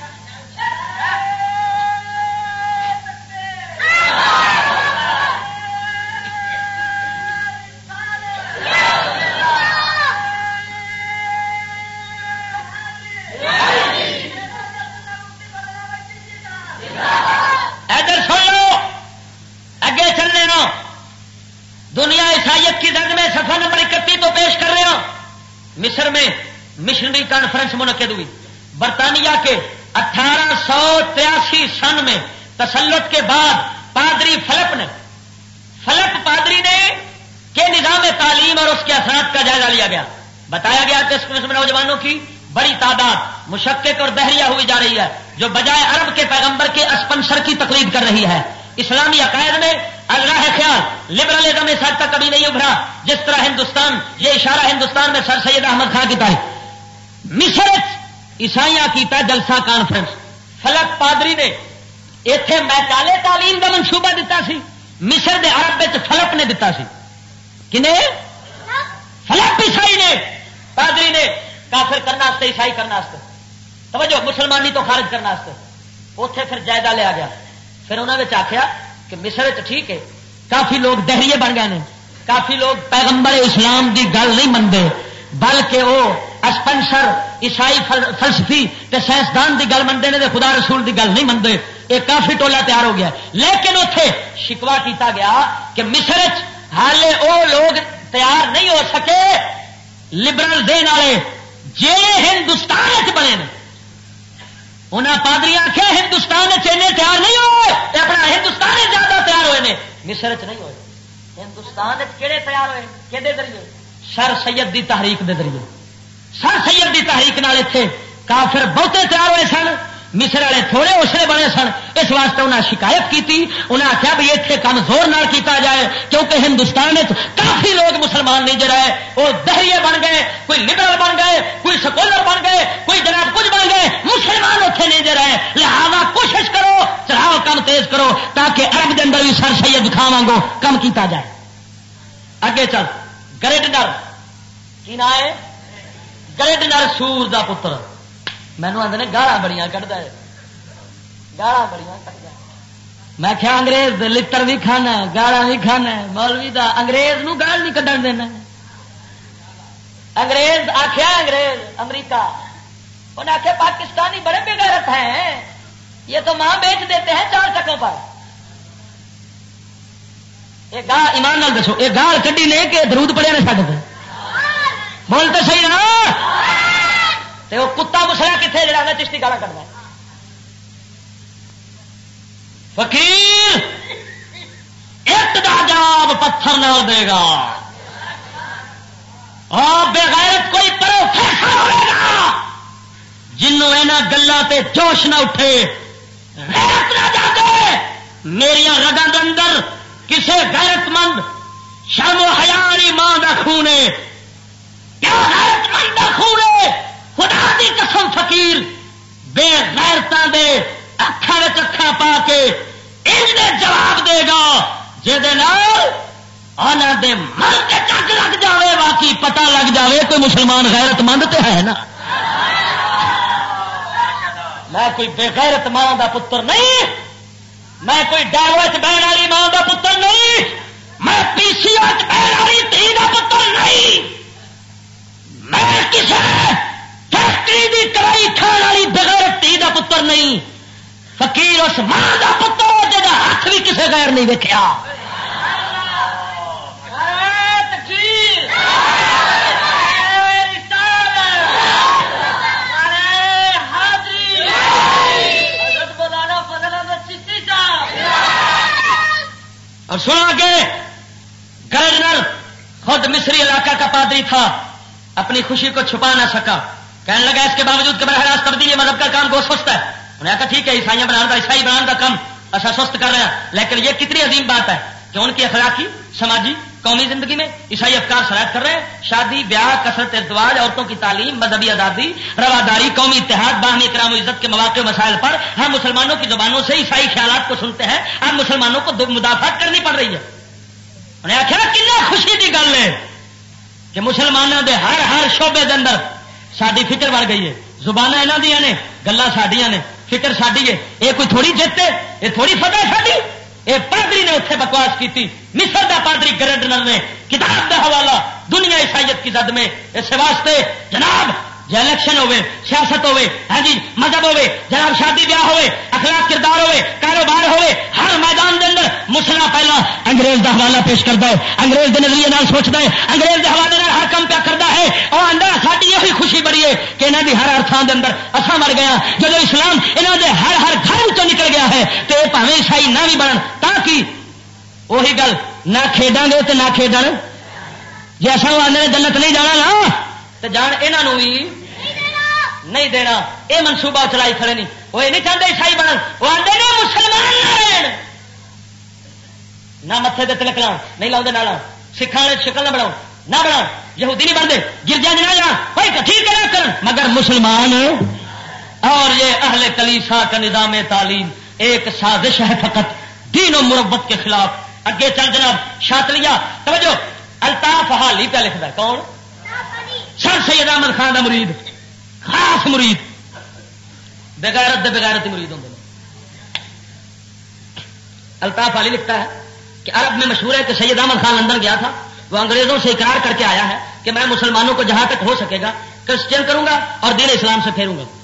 ادھر سن لو اگے چلنے نا دنیا عیسائیت کی زد میں صفحہ نمبر 31 تو پیش کر رہے ہوں۔ مصر میں مشنری کانفرنس منعقد ہوئی۔ برطانیہ کے 1883 سن میں تسلط کے بعد پادری فلپ پادری نے کہ نظام تعلیم اور اس کے اثرات کا جائزہ لیا گیا۔ بتایا گیا کہ اس قسم نوجوانوں کی بڑی تعداد مشکک اور دہریہ ہوئی جا رہی ہے جو بجائے عرب کے پیغمبر کے اسپنسر کی تقلید کر رہی ہے۔ اسلامی عقائد میں الراہ خیال لبرلزم اس حد تک کبھی نہیں ابھرا جس طرح ہندوستان، یہ اشارہ ہندوستان میں سر سید احمد خان کی تاریخ۔ مصر عیسائیاں کیتا جلسہ کانفرنس، فلک پادری نے ایتھے میکالے تعلیم کا منصوبہ دیتا سی، مصر دے عرب وچ فلک نے دیتا سی۔ کنے؟ فلک عیسائی نے، پادری نے کافر کرنا واسطے، عیسائی کرنا واسطے، توجہ مسلمانی تو خارج کرنا واسطے۔ اوتھے پھر جائزہ لیا گیا، پھر انہوں نے آخیا کہ مصر ٹھیک ہے کافی لوگ دہریے بن گئے ہیں، کافی لوگ پیغمبر اسلام دی گل نہیں منتے بلکہ وہ اسپنسر عیسائی فلسفی تے سائنسدان دی گل منتے ہیں تے خدا رسول دی گل نہیں منتے۔ ایک کافی ٹولا تیار ہو گیا، لیکن اتے شکوا کیتا گیا کہ مصر حالے وہ لوگ تیار نہیں ہو سکے لبرل دین والے جہے ہندوستان بنے نے۔ انہاں پادری آخیا ہندوستان چینے تیار نہیں ہوئے، اپنا ہندوستان زیادہ تیار ہوئے ہیں۔ مصر مصر چ نہیں ہوئے، ہندوستان کہڑے تیار ہوئے؟ کہ ذریعے؟ سر سید دی تحریک دے ذریعے. سر سید دی تحریک نال اتنے کافر بہتے تیار ہوئے سن، مصر والے تھوڑے اسرے بنے سن. اس واسطے انہیں شکایت کی، انہیں آخیا بھی اتنے کام زور نال کیتا جائے، کیونکہ ہندوستان کافی لوگ مسلمان نہیں جڑے وہ دہریے بن گئے، کوئی لبرل بن گئے، کوئی سکولر بن گئے، کوئی جناب کچھ بن گئے، مسلمان اتنے نہیں جڑے. لہذا کوشش کرو چڑھاؤ کم تیز کرو تاکہ عرب کے اندر بھی سر سید خان وانگو کم کیتا جائے. اگے چل گریڈنر کی نام ہے؟ گریڈنر سور دا پتر. مینو آدھے گالا بڑی کٹتا ہے، گالا بڑی کٹتا. میں کیا انگریز لتر بھی کھانا گالا بھی کھانا، مولوی دا انگریز نو گال نہیں کڈن دینا. انگریز آخیا، انگریز امریکہ انہیں آخیا پاکستانی بڑے بے غیرت ہیں، یہ تو ماں بیچ دیتے ہیں 4 ٹکوں پر. یہ گال ایمان نال دسو، یہ گال کڈی نے کہ درود پڑھیا نے سڈے پہ؟ بولتے صحیح نا؟ وہ کتا مسلا کتنے جڑا چشتی گالا کرنا؟ فقیر ایک دا جواب پتھر نہ دے گا، اور بے غیرت کوئی پروفیسر ہوئے گا جنوں یہاں گلوں تے جوش نہ اٹھے، غیرت نہ جاگے میریاں رگاں دے اندر کسے غیرت مند شرم و حیا والی ماں دا خون ہے، کیا غیرت مند دا خون ہے؟ خدا دی قسم فقیر بے غیرتاں دے اکھاں وچ اکھاں پا کے انج دے جواب دے گا جے نال انہاں دے من تے چک لگ جاوے، واقعی پتہ لگ جاوے کوئی مسلمان غیرت مند تے ہے نا. میں کوئی بے غیرت ماں دا پتر نہیں، میں کوئی ڈاوچ بہن والی ماں دا پتر نہیں، میں پی سی ایچ بہن والی دھی دا پتر نہیں، میں کسے فیکٹری دی کرائی کھان والی بغیرت دھی دا پتر نہیں. فقیر اس ماں دا پتر جہاں ہاتھ بھی کسے غیر نہیں ویکھیا. اور سنا کہ گورنر خود مصری علاقہ کا پادری تھا، اپنی خوشی کو چھپا نہ سکا، کہنے لگا اس کے باوجود کہ براہ راست تبدیلی مذہب کا کام بہت سست ہے. انہوں نے کہا ٹھیک ہے عیسائی بنانے کا کام ایسا سست کر رہے ہیں، لیکن یہ کتنی عظیم بات ہے کہ ان کی اخلاقی سماجی قومی زندگی میں عیسائی افکار شرائط کر رہے ہیں. شادی بیاہ کثرت ازدواج، عورتوں کی تعلیم، مذہبی آزادی، رواداری، قومی اتحاد، باہمی اکرام و عزت کے مواقع و مسائل پر ہم مسلمانوں کی زبانوں سے عیسائی خیالات کو سنتے ہیں. اب مسلمانوں کو مدافعت کرنی پڑ رہی ہے. انہیں آخیا کتنا خوشی کی گل ہے کہ مسلمانوں کے ہر شعبے کے اندر ساری فکر بڑھ گئی ہے. زبان یہاں دیا نے، گلاں ساڈیاں نے، فکر ساری ہے. یہ کوئی تھوڑی جیت ہے، یہ تھوڑی فتح ساری. یہ پادری نے اتنے بکواس کی، مصر دا پادری گریڈنر نے کتاب دا حوالہ دنیا عیسائیت کی زد میں اس واسطے جناب جی الیکشن ہوئے، سیاست ہوئے، ہاں جی مذہب ہوئے، جناب شادی بیاہ ہوئے، اخلاق کردار ہوئے، کاروبار ہوئے، ہر میدان دے اندر مسلا پہلا انگریز دا حوالہ پیش کرتا ہے، انگریز دے نظریے نال سوچتا ہے، انگریز دے حوالے نال ہر کام پیا کرتا ہے. اور اندر ساری یہ خوشی بڑی ہے کہ انہوں دی ہر تھان دے اندر اساں مر گیا. جب اسلام انہوں دے ہر گھر چ نکل گیا ہے تو یہ پاویں عیسائی نہ بھی بنن، تاکہ وہی گل نہ کھیڈاں گے تو نہ کھیڈن. جی اصل آدھے جنت نہیں جانا نا تو جان یہاں بھی نہیں دینا. یہ منصوبہ چلائی کھڑے نہیں. وہ یہ نہیں چاہتے عیسائی بنن، وہ آتے ہیں مسلمان نہ نہ متے تے تلک لاؤ نہیں لاؤ نہ سکھان شکل نہ بناؤ نہ بنا، یہودی نہیں بنتے، گرجا نہ جان کوئی ٹھیک ہے نہ کرن، مگر مسلمان. اور یہ اہل کلیسا کا نظام تعلیم ایک سازش ہے فقط دین و مربت کے خلاف. اگے چل جناب شاطلیہ توجہ الطاف حالی پہ لکھتا ہے. کون؟ سر سید احمد خان کا مرید، خاص مرید، بغیرت دے بغیرت مرید ہوں. الطاف حالی لکھتا ہے کہ عرب میں مشہور ہے کہ سید احمد خان لندن گیا تھا، وہ انگریزوں سے اقرار کر کے آیا ہے کہ میں مسلمانوں کو جہاں تک ہو سکے گا کرسچین کروں گا اور دین اسلام سے پھیروں گا.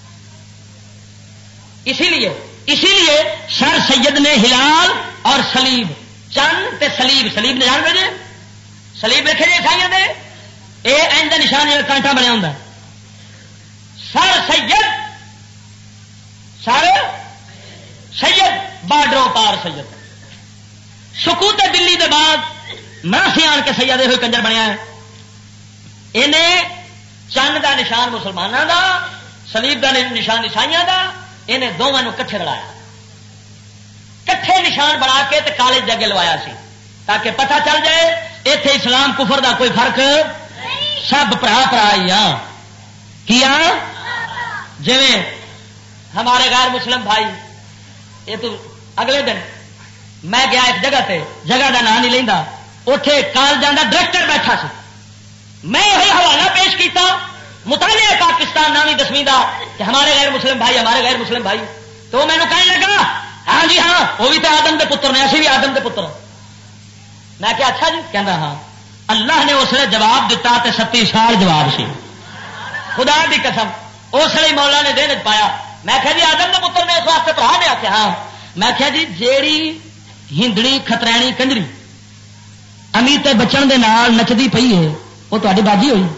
اسی لیے سر سید نے ہلال اور سلیب، چند تے سلیب نے جان گے سلیب لکھے جی عیسائیوں نے، یہ این کا نشان جو کانٹا بنیا ہوں. سر سید بارڈروں پار سید، سکوت بلی دے بعد مراسی آن کے سیادے ہوئے کنجر بنیا ہے. انہیں چند دا نشان مسلمانوں دا، سلیب دا نشان عیسائیوں دا، انہیں دونوں کٹھے رلایا، کٹھے نشان بنا کے تے کالج دے اگے لوایا سی تاکہ پتہ چل جائے ایتھے اسلام کفر دا کوئی فرق سب برا برا ہی آ کیا. جویں ہمارے غیر مسلم بھائی، یہ تو اگلے دن میں گیا ایک جگہ تے، جگہ دا نام نہیں لینا، اتے کالجاں دا ڈائریکٹر بیٹھا سی، میں یہ حوالہ پیش کیتا مطالعہ پاکستان نامی 10ویں دا کہ ہمارے غیر مسلم بھائی، ہمارے غیر مسلم بھائی. تو میں نے کہنے لگا ہاں جی ہاں وہ بھی تو آدم دے پتر نے، اسی بھی آدم دے پتر. میں کیا اچھا جی، کہنا ہاں. اللہ نے اس نے جواب دیتا تے 37 سال جواب سی، خدا دی قسم اس لیے مولا نے دین پایا. میں کہا جی آدم دے پتر نے اس واسطے پڑھا نے آخیا ہاں. میں کہا جی جیڑی ہندڑی کھترینی کنجری امیتے بچن دے نال نچدی پئی ہے وہ تاری باجی ہوئی،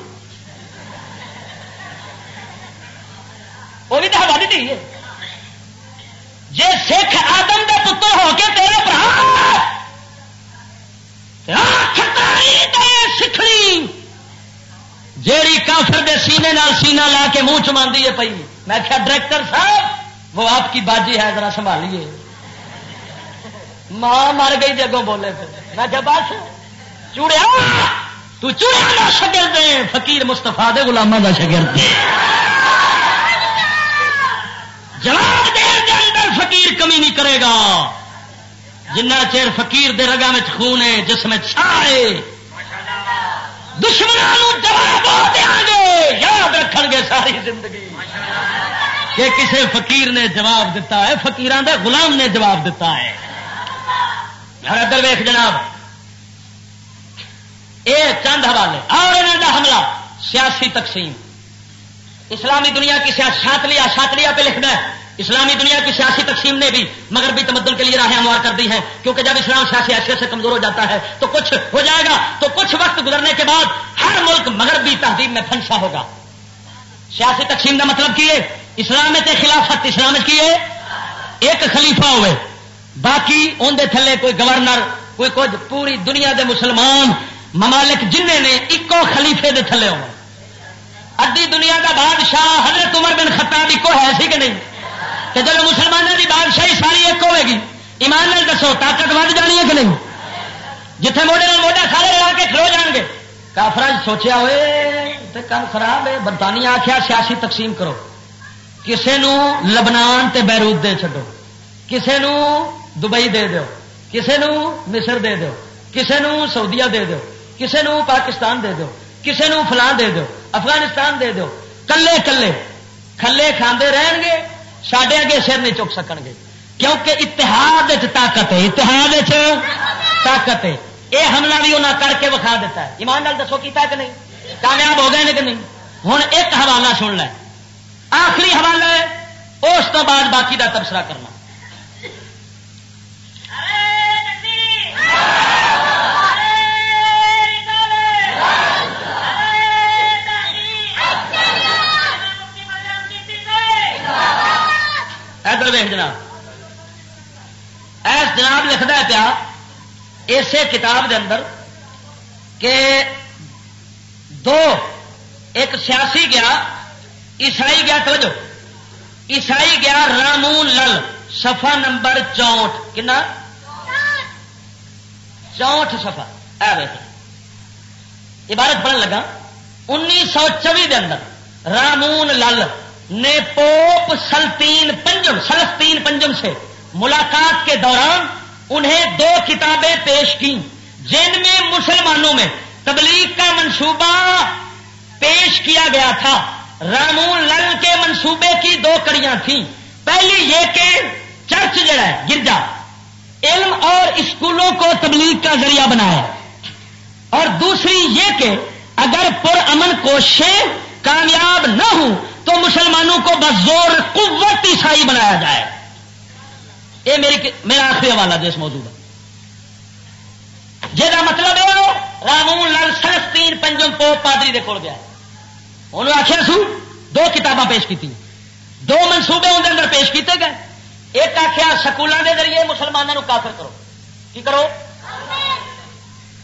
وہ بھی تو ہوا دی ہے. جے سکھ آدم دے پتر ہو کے تیرے برا سکھڑی جیڑی کافر دے سینے نال سینہ لا کے منہ چماندی ہے پئی. میں کہا ڈائریکٹر صاحب وہ آپ کی باجی ہے، ذرا سنبھالیے. ماں مر گئی جگہ بولے پھر. میں کہا بس چوڑیا تو چوڑیا کا شگرد ہے، فقیر مستفا دے غلاماں دا شگرد ہے. جواب دے اندر فقیر کمی نہیں کرے گا جنہ چیر فقیر دے رگا میں خون ہے، جسم چھا ہے. دشمنوں جواب دیا گے، یاد رکھن گے ساری زندگی کہ کسے فقیر نے جواب دیتا ہے، فقیران دے غلام نے جواب دیتا ہے. اور ادھر ویخ جناب یہ چند حوالے اور انہوں کا حملہ سیاسی تقسیم. اسلامی دنیا کی شاطلیہ پہ لکھنا ہے. اسلامی دنیا کی سیاسی تقسیم نے بھی مغربی تمدن کے لیے راہیں ہموار کر دی ہیں، کیونکہ جب اسلام سیاسی حیثیت سے کمزور ہو جاتا ہے تو کچھ ہو جائے گا، تو کچھ وقت گزرنے کے بعد ہر ملک مغربی تہذیب میں پھنسا ہوگا. سیاسی تقسیم کا مطلب کی ہے اسلام تے خلافت، اسلام کی ہے ایک خلیفہ ہوئے، باقی اندر تھلے کوئی گورنر کوئی کچھ، پوری دنیا دے مسلمان ممالک جنہیں نے ایکو خلیفے دے تھلے ہو. ادھی دنیا کا بادشاہ حضرت عمر بن خطاب ایکو ہے سی کہ نہیں؟ کہ جب مسلمانوں کی بادشاہی ساری ایک ہوے گی، ایمان نال دسو طاقت ود جانی ہے کہ نہیں؟ جتنے موڈے نال موڈا سارے لا کے کھلو جان گے. کافر سوچیا ہوئے تو کم خراب ہے. برطانیہ آخیا سیاسی تقسیم کرو، کسے نو لبنان تے بیروت دے چھڈو، کسے نو دبئی دے دیو، کسے نو مصر دے دیو، کسے نو سعودیہ دے دیو، کسے نو پاکستان دے دیو، کسے نو فلاں دے دیو، افغانستان دے دیو. کلے کلے کھلے کھاندے رہن گے، ساڈے اگے سر نہیں چک سکن گے، کیونکہ اتحاد طاقت ہے، اتحاد طاقت ہے. یہ حملہ بھی انہیں کر کے وکھا دیتا ہے. ایمان نال دسو کیتا ہے کہ نہیں؟ کامیاب ہو گئے کہ نہیں؟ ہوں ایک حوالہ سن لے، آخری حوالہ ہے، اس تو بعد باقی دا تبصرہ کرنا. ادھر ویخ جناب، ایس جناب لکھتا ہے پیا اسے کتاب دے اندر کہ دو، ایک سیاسی گیا، عیسائی گیا، توجہ عیسائی گیا رامون لل، صفحہ نمبر 64، کنا 64 صفحہ. عبارت پڑھن لگا 1924 دے اندر رامون لل نے پوپ سلطین پنجم سے ملاقات کے دوران انہیں 2 کتابیں پیش کی جن میں مسلمانوں میں تبلیغ کا منصوبہ پیش کیا گیا تھا. رامون لل کے منصوبے کی 2 کڑیاں تھیں. پہلی یہ کہ چرچ جڑا ہے گرجا علم اور اسکولوں کو تبلیغ کا ذریعہ بنایا، اور دوسری یہ کہ اگر پرامن کوششیں کامیاب نہ ہوں تو مسلمانوں کو بزور قوت عیسائی بنایا جائے. یہ میرا آخری حوالہ جس موضوع کا، جہاں مطلب ہے رامون لال سلسطین پنجم پوپ پادری دے کول گیا، انہوں نے آخیا سو 2 کتاباں پیش کی، 2 منصوبے اندر اندر پیش کیتے گئے. ایک آخیا سکولوں کے ذریعے مسلمانوں کو کافر کرو، کی کرو؟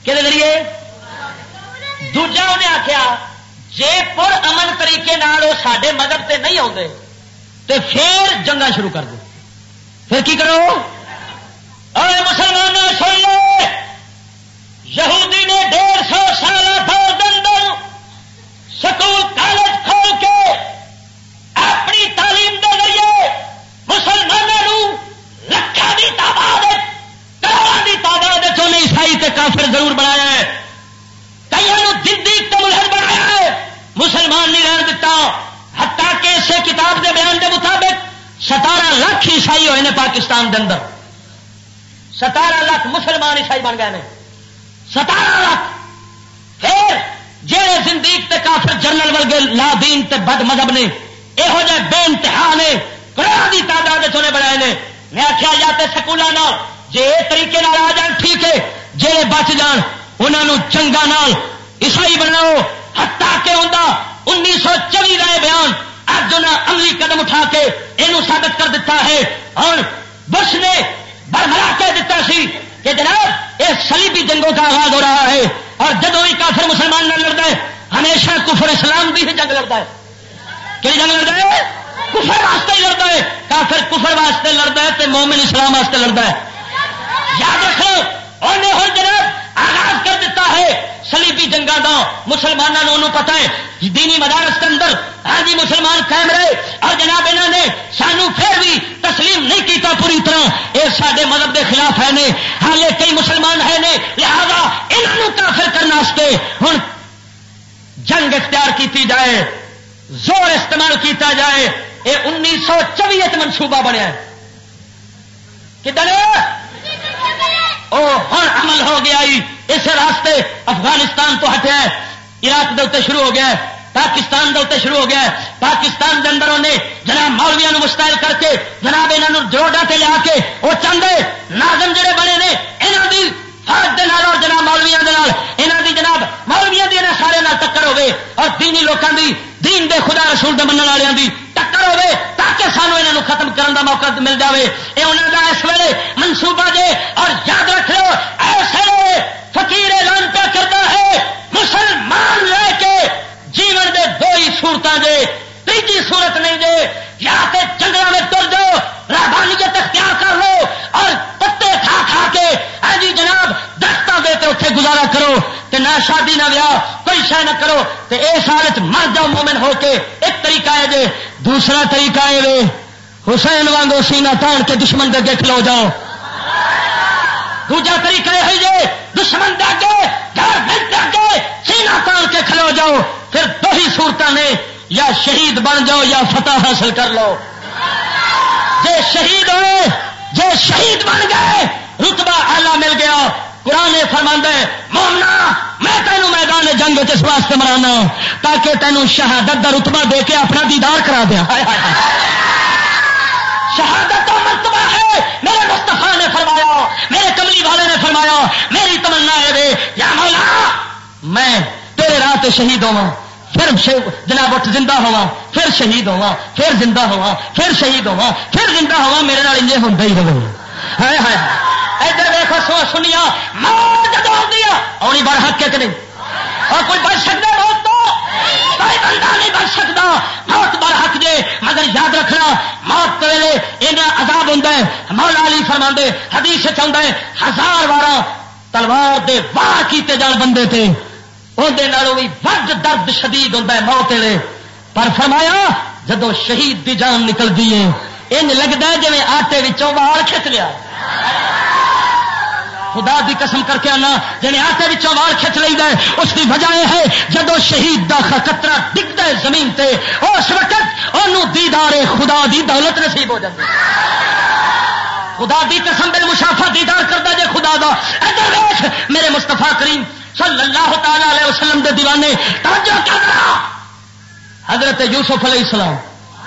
کہ ذریعے دوجا انہیں آخیا جے پر امن طریقے وہ سارے مذہب سے نہیں آتے تو پھر جنگا شروع کر دو. پھر کی کرو؟ اور مسلمانوں سن لو، یہودی نے 150 سال بعد اندر سکول کالج کھول کے اپنی تعلیم کے ذریعے مسلمانوں لکھاں کی تعداد کروڑوں کی تعداد چونے عیسائی تے کافر ضرور بنایا ہے، کئی زندگی تے ملحد بنایا ہے، مسلمان نہیں رہن دیتا. حتیٰ کہ اسے کتاب کے بیان کے مطابق 17 لاکھ عیسائی ہوئے نے پاکستان کے اندر، 17 لاکھ مسلمان عیسائی بن گئے ہیں، 17 لاکھ. پھر جہے زندگی تے کافر جنرل ورگے لا دین تے بد مذہب نے یہو جہ بے انتہا نے کروڑوں کی تعداد چونے بنائے نے. میں آخیا یا تو سکولوں جی یہ طریقے آ جان ٹھیک ہے، جہے بچ جان انہوں چنگا نال عیسائی بناؤ. حتیٰ کہ انہوں 1924 کا بیان اج انہیں عملی قدم اٹھا کے یہ ثابت کر دیتا ہے. اور بش نے برملا کہہ دیتا سی کہ جناب یہ صلیبی جنگوں کا آغاز ہو رہا ہے، اور جدو بھی کافر مسلمان نہ لڑتا ہے ہمیشہ کفر اسلام بھی جنگ لڑتا ہے. کہ جنگ لڑتا ہے کفر واسطے ہی لڑتا ہے، کافر کفر واسطے لڑتا ہے تو مومن اسلام واسطے لڑتا ہے. یاد رکھو انہیں ہر جناب آغاز کر دیتا ہے صلیبی جنگا کا. مسلمانوں پتا ہے دینی مدارس کے اندر ہاں جی مسلمان قائم رہے، اور جناب انہوں نے سانو پھر بھی تسلیم نہیں کیتا پوری طرح، یہ سارے مذہب کے خلاف ہے نے، حالے کئی مسلمان ہے نے، لہذا انہوں کافر کرنے واسطے ہوں جنگ اختیار کی جائے، زور استعمال کیتا جائے. یہ 1924 منصوبہ بنیا ہے. کدھر ہر عمل ہو گیا. اس راستے افغانستان تو ہٹیا ہے، عراق کے اتنے شروع ہو گیا ہے، پاکستان کے اتنے شروع ہو گیا ہے. پاکستان کے اندر انہیں جناب مولویاں مستعل کر کے جناب انہوں جوڑا تے لیا کے وہ چاہتے ناظم جڑے بنے نے یہاں کی فوج دے نال اور جناب مولویاں دے نال انہاں دی جناب مولویاں دی سارے نال ٹکر ہوے اور دینی لوکاں دی دین دے خدا رسول دے منن والےاں دی ٹکر ہوے تاکہ سانو انہاں نو ختم کرن دا موقع مل جاوے. اے انہاں دا اس ویلے منصوبہ جے. اور یاد رکھ لو ایسے فقیر اعلان پہ کرتا ہے مسلمان لے کے جیون دے دو ہی صورتاں جے، تیجی صورت نہیں جے. یا تے جنگلاں میں تر جاؤ رہبانیت اختیار کر لو اور پتے کھا کھا کے جی جناب درختوں دے کے اتنے گزارا کرو تے نہ شادی نہ بیاہ کوئی شے نہ کرو تے اس حالت مر جاؤ مومن ہو کے. ایک طریقہ ہے جے. دوسرا طریقہ ہے وے حسین وانگو سینہ تان کے دشمن دے اگے کھلو جاؤ. دوجا طریقہ یہ ہے دشمن دے اگے گھر دے اگے سینہ تان کے کھلو جاؤ. پھر دو ہی صورتاں نے، یا شہید بن جاؤ یا فتح حاصل کر لو. جے شہید ہوئے جے شہید بن گئے رتبہ اعلیٰ مل گیا. قرآن فرماندا ہے مومنا میں تینوں میدان جنگ اس واسطے مرانا تاکہ تینوں شہادت دا رتبہ دے کے اپنا دیدار کرا دیا. شہادت کا مرتبہ ہے. میرے مصطفیٰ نے فرمایا، میرے کملی والے نے فرمایا میری تمنا ہے وے یا مولا میں تیرے راہ تے شہید ہوا، پھر جناب اٹھ زندہ ہوا، پھر شہید ہوا، پھر زندہ ہوا، پھر شہید ہوا، پھر زندہ ہوا. میرے نال انجے ہوندا ہی رہے. ہائے ہائے ادھر دیکھو سو سنیا موت جدو آتی ہے آنی بار حق ہے کہ نہیں؟ اور کوئی بچ سکتا موت تو کوئی بندہ نہیں بچ سکتا. موت بار حق جے مگر یاد رکھنا موت کے ویلے اینا عذاب ہوتا ہے. مولا علی فرماندے حدیث چاہتا ہے 1000 وار تلوار دے وار کیتے جان بندے تے اندر بھی بد درد شدید ہوتا ہے موت ویلے. پر فرمایا جدو شہید دی جان نکلتی ہے ان لگتا ہے جی آٹے وچوں وال کھچ لیا. خدا دی قسم کر کے آنا جی آٹے وچوں وال کھچ لینا ہے. اس کی وجہ یہ ہے جدو شہید دا قطرہ ڈگتا ہے زمین تے اس وقت انہوں دیدار خدا دی دولت نصیب ہو جاتی. خدا دی قسم بالمشافہ دیدار کرتا جے خدا دا. ادھر دیکھ میرے مصطفیٰ کریم صلی اللہ تعالی علیہ وسلم دے دیوانے توجہ کرنا. حضرت یوسف علیہ السلام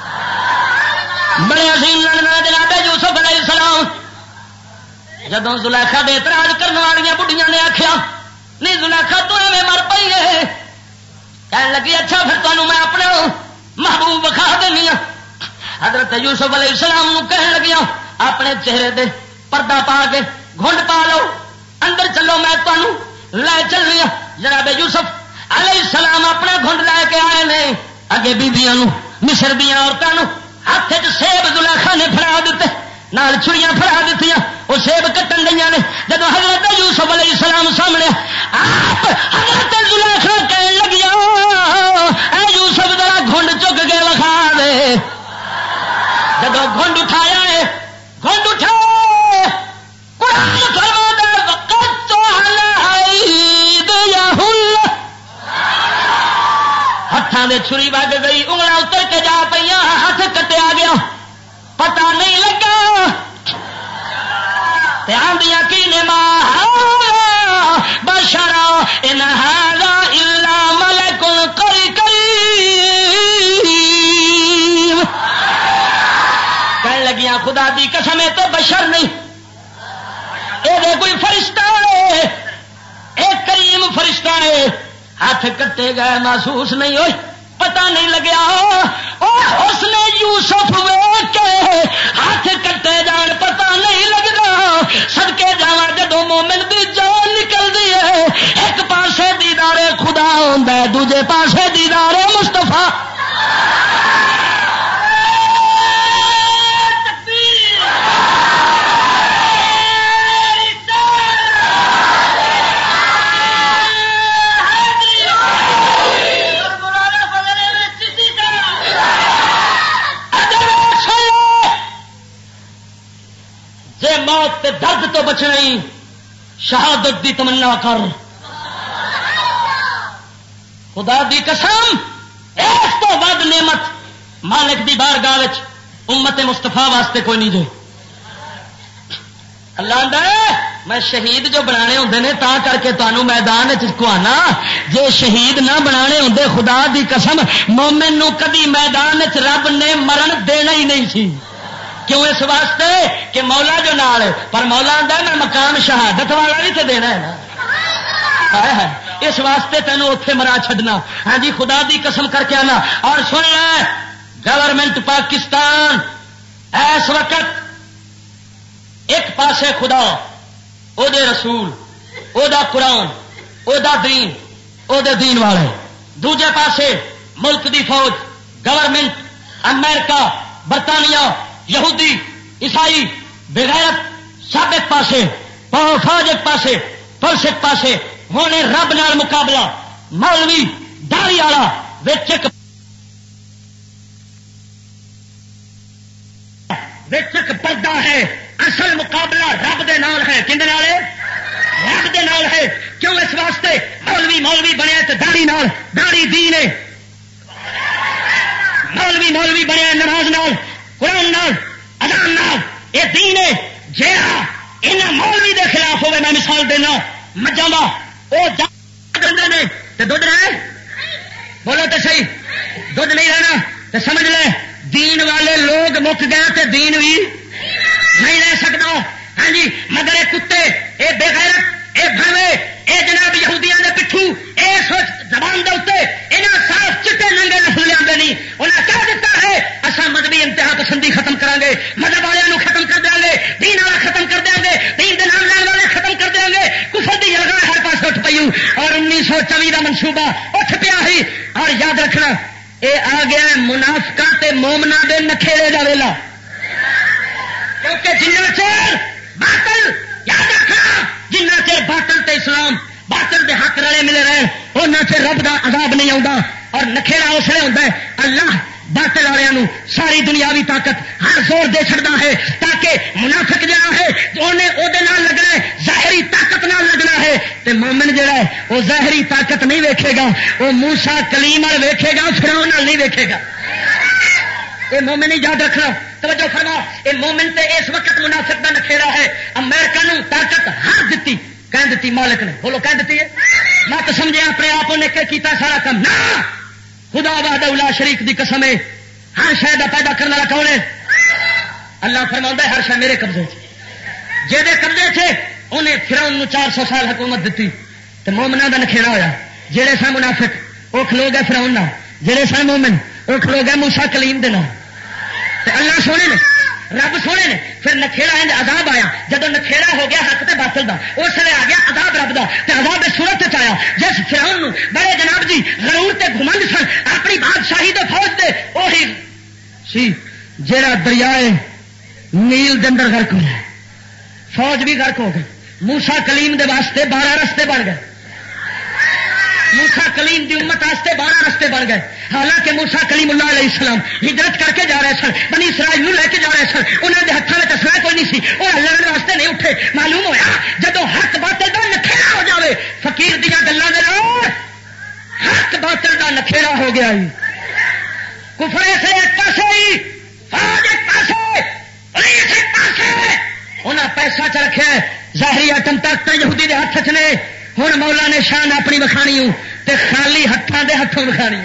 بڑے عظیم جناب یوسف علیہ السلام جدو زلیخا دے اعتراض کرنے والی بڑھیاں نے آخیا نہیں زلیخا تو ایویں مر پئی ہے. کہنے لگی اچھا پھر تمہیں میں اپنے محبوب بکھا دینی ہوں. حضرت یوسف علیہ السلام نو کہنے لگیا اپنے چہرے دے پردہ پا کے گھنڈ پا لو اندر چلو میں تمہیں لے چلنی. جناب یوسف علیہ السلام اپنا گھنڈ لے کے آئے نے. اگے بیبیاں مصر دیا عورتوں ہاتھ سیب زلیخا نے پھڑا دیتے, نال چھڑیاں پھڑا دیتی. وہ سیب کٹن گئی نے. جب حضرت یوسف علیہ السلام سامنے آپ حضرت زلیخا کہنے لگیا اے یوسف ذرا گھنڈ چک کے لکھا دے. جب گھنڈ اٹھایا ہے, گھنڈ اٹھا قرآن فرماتا ہے وقت تو ہاتھوں میں چھری وگ گئی, انگلا اتر کے جا پہ, ہاتھ کٹیا گیا, پتہ نہیں لگا. آندیاں کی نے بشرا ان هذا الا ملک کریم. کہنے لگیاں خدا دی قسم ہے تو بشر نہیں, یہ کوئی فرشتہ ہے, ایک کریم فرشتہ ہے. ہاتھ کٹے گئے محسوس نہیں ہوئی, پتہ نہیں لگیا. اس نے یوسف ویکھ کے ہاتھ کٹے جان پتہ نہیں لگتا. صدقے جاواں جدوں مومن دی جان نکلدی ہے, ایک پاسے دیدار خدا ہوندا ہے, دوجے پاسے دیدار مصطفی. موت تے درد تو بچنا ہی, شہادت دی تمنا کر. خدا دی قسم اس تو ود نعمت مالک دی بارگاہ وچ امت مصطفیٰ واسطے کوئی نہیں. جو اللہ آندا ہے میں شہید جو بنانے ہوندے نے تا کر کے تانوں میدان وچ کوانا, جے شہید نہ بنانے ہوندے خدا دی قسم مومن نو کدی میدان وچ رب نے مرن دینا ہی نہیں سی. کیوں؟ اس واسطے کہ مولا جو نال ہے, پر مولا آندا میں مقام شہادت والا بھی تو دینا ہے نا. اس واسطے تینوں اوتھے مرا چھڈنا. ہاں جی خدا دی قسم کر کے آنا. اور سن لے گورنمنٹ پاکستان اس وقت ایک پاسے خدا, او دے رسول, او دا قرآن, او دا دین, او دے دین والے, دوجے پاسے ملک دی فوج, گورنمنٹ, امریکہ, برطانیہ, یہودی, عیسائی, بغیرت, سب ایک پاسے, فوج ایک پاسے, پولیس ایک پاسے. ہونے رب نال مقابلہ, مولوی داڑھی والا وچ ایک پردہ ہے. اصل مقابلہ رب دے نال ہے. کن دے نال ہے؟ رب دے نال ہے. کیوں؟ اس واسطے مولوی بنیا تو داڑھی نال, داڑھی دین ہے. مولوی بنیا نماز نال, قرآن نال, اذان نال, یہ دین ہے. جہاں انہاں مولوی دے خلاف ہوئے, میں مثال دینا مجھا دا وہ دے نے تو دودھ رہے, بولو تو صحیح, دودھ نہیں رہنا تو سمجھ لے دین والے لوگ مک گئے تو دین بھی نہیں رہ سکتا. ہاں جی مگر یہ کتے, یہ بےغیرت, یہ بھروے, یہ جناب یہودیاں دے پچھو, یہ سوچ زبان دے اوتے انہاں صاف چٹے ننگے لفظ لے گے. انہیں کہہ دیتا ہے اصل مذہبی انتہا پسندی ختم کریں گے, مذہب والوں ختم کر دیں گے, دین والا ختم کر دیں گے, دین کے نام لینے والے ختم کر دیں گے. کفر دی جگہ ہر پاس اٹھ پئی. اور 1924 کا منصوبہ اٹھ پیا ہی. اور یاد رکھنا یہ آ گیا منافقاں تے مومناں دے نکھیڑے دا ویلا. کیونکہ جنہ چیر باطل, یاد رکھنا جنہ چیر باطل تے اسلام, باطل دے حق رلے ملے رہے, انہاں چیر رب دا عذاب نہیں آؤں. اور نکھےڑا اس لیے ہوتا ہے اللہ باطل والوں ساری دنیاوی طاقت ہر زور دے چڑتا ہے تاکہ منافق جڑا ہے انہیں وہ لگنا ہے, ظاہری طاقت نہ لگنا ہے. تے مومن جڑا ہے وہ ظاہری طاقت نہیں ویکھے گا, وہ موسیٰ کلیم وال ویکھے گا, فرعون نال نہیں ویکھے گا. یہ مومن ہی یاد رکھنا. توجہ فرما, یہ مومن تے اس وقت منافق دا نکھےڑا ہے. امریکہ نو طاقت ہر دیتی, کہہ دیتی مالک نے, بولو کہہ دیتی ہے. میں تو سمجھے اپنے آپ نے کیتا سارا کام نہ. خدا وحدہ لا شریک دی قسم ہے, ہر شے دا پیدا کرنے والا کون ہے؟ اللہ فرماؤں ہے ہر شے میرے قبضے چ. جہے قبضے چ انہیں فرعون نو 400 سال حکومت دیتی تو مومناں دا نکھےڑا ہویا. جہے سن منافق وہ کھلو گئے فرعون نال, جہے سن مومن وہ کھلو گئے موسیٰ کلیم دے نال. اللہ سونے نے رب سونے نے پھر نکھےڑا عذاب آیا. جدو نکھےڑا ہو گیا حق تے باطل دا اس لیے آ گیا عذاب رب دا تے عذاب صورت آیا جس فرعون نو بڑے جناب جی غرور تے گھمنڈ سن اپنی بادشاہی دے فوج دے وہی سی جیڑا دریائے نیل دے اندر غرق ہوا فوج بھی غرق ہو گئی. موسیٰ کلیم دے واسطے 12 رستے بن گئے. موسیٰ کلیم دی امت واسطے 12 رستے بن گئے. حالانکہ موسیٰ کلیم اللہ علیہ السلام ہجرت کر کے جا رہے سن بنی اسرائیل نو لے کے جا رہے سن انہوں نے ہاتھوں میں اسلحہ کوئی نہیں سی وہ لڑن واسطے نہیں اٹھے. معلوم ہویا جدو حق باطل دا نکھےڑا ہو جاوے فقیر دیاں گلاں دے نال حق باطل دا نکھےڑا ہو گیا ہی. کفر سے ایک پاسے ہی فوج ایک پاسے پولیس ایک پاسے انہاں پیسہ چ رکھا ہے ظاہری آٹم طاقت یہودی دے ہاتھ چ نے. ہوں مولا نے شان اپنی وکھانی تے خالی ہاتھوں دے ہاتھوں وکھانی.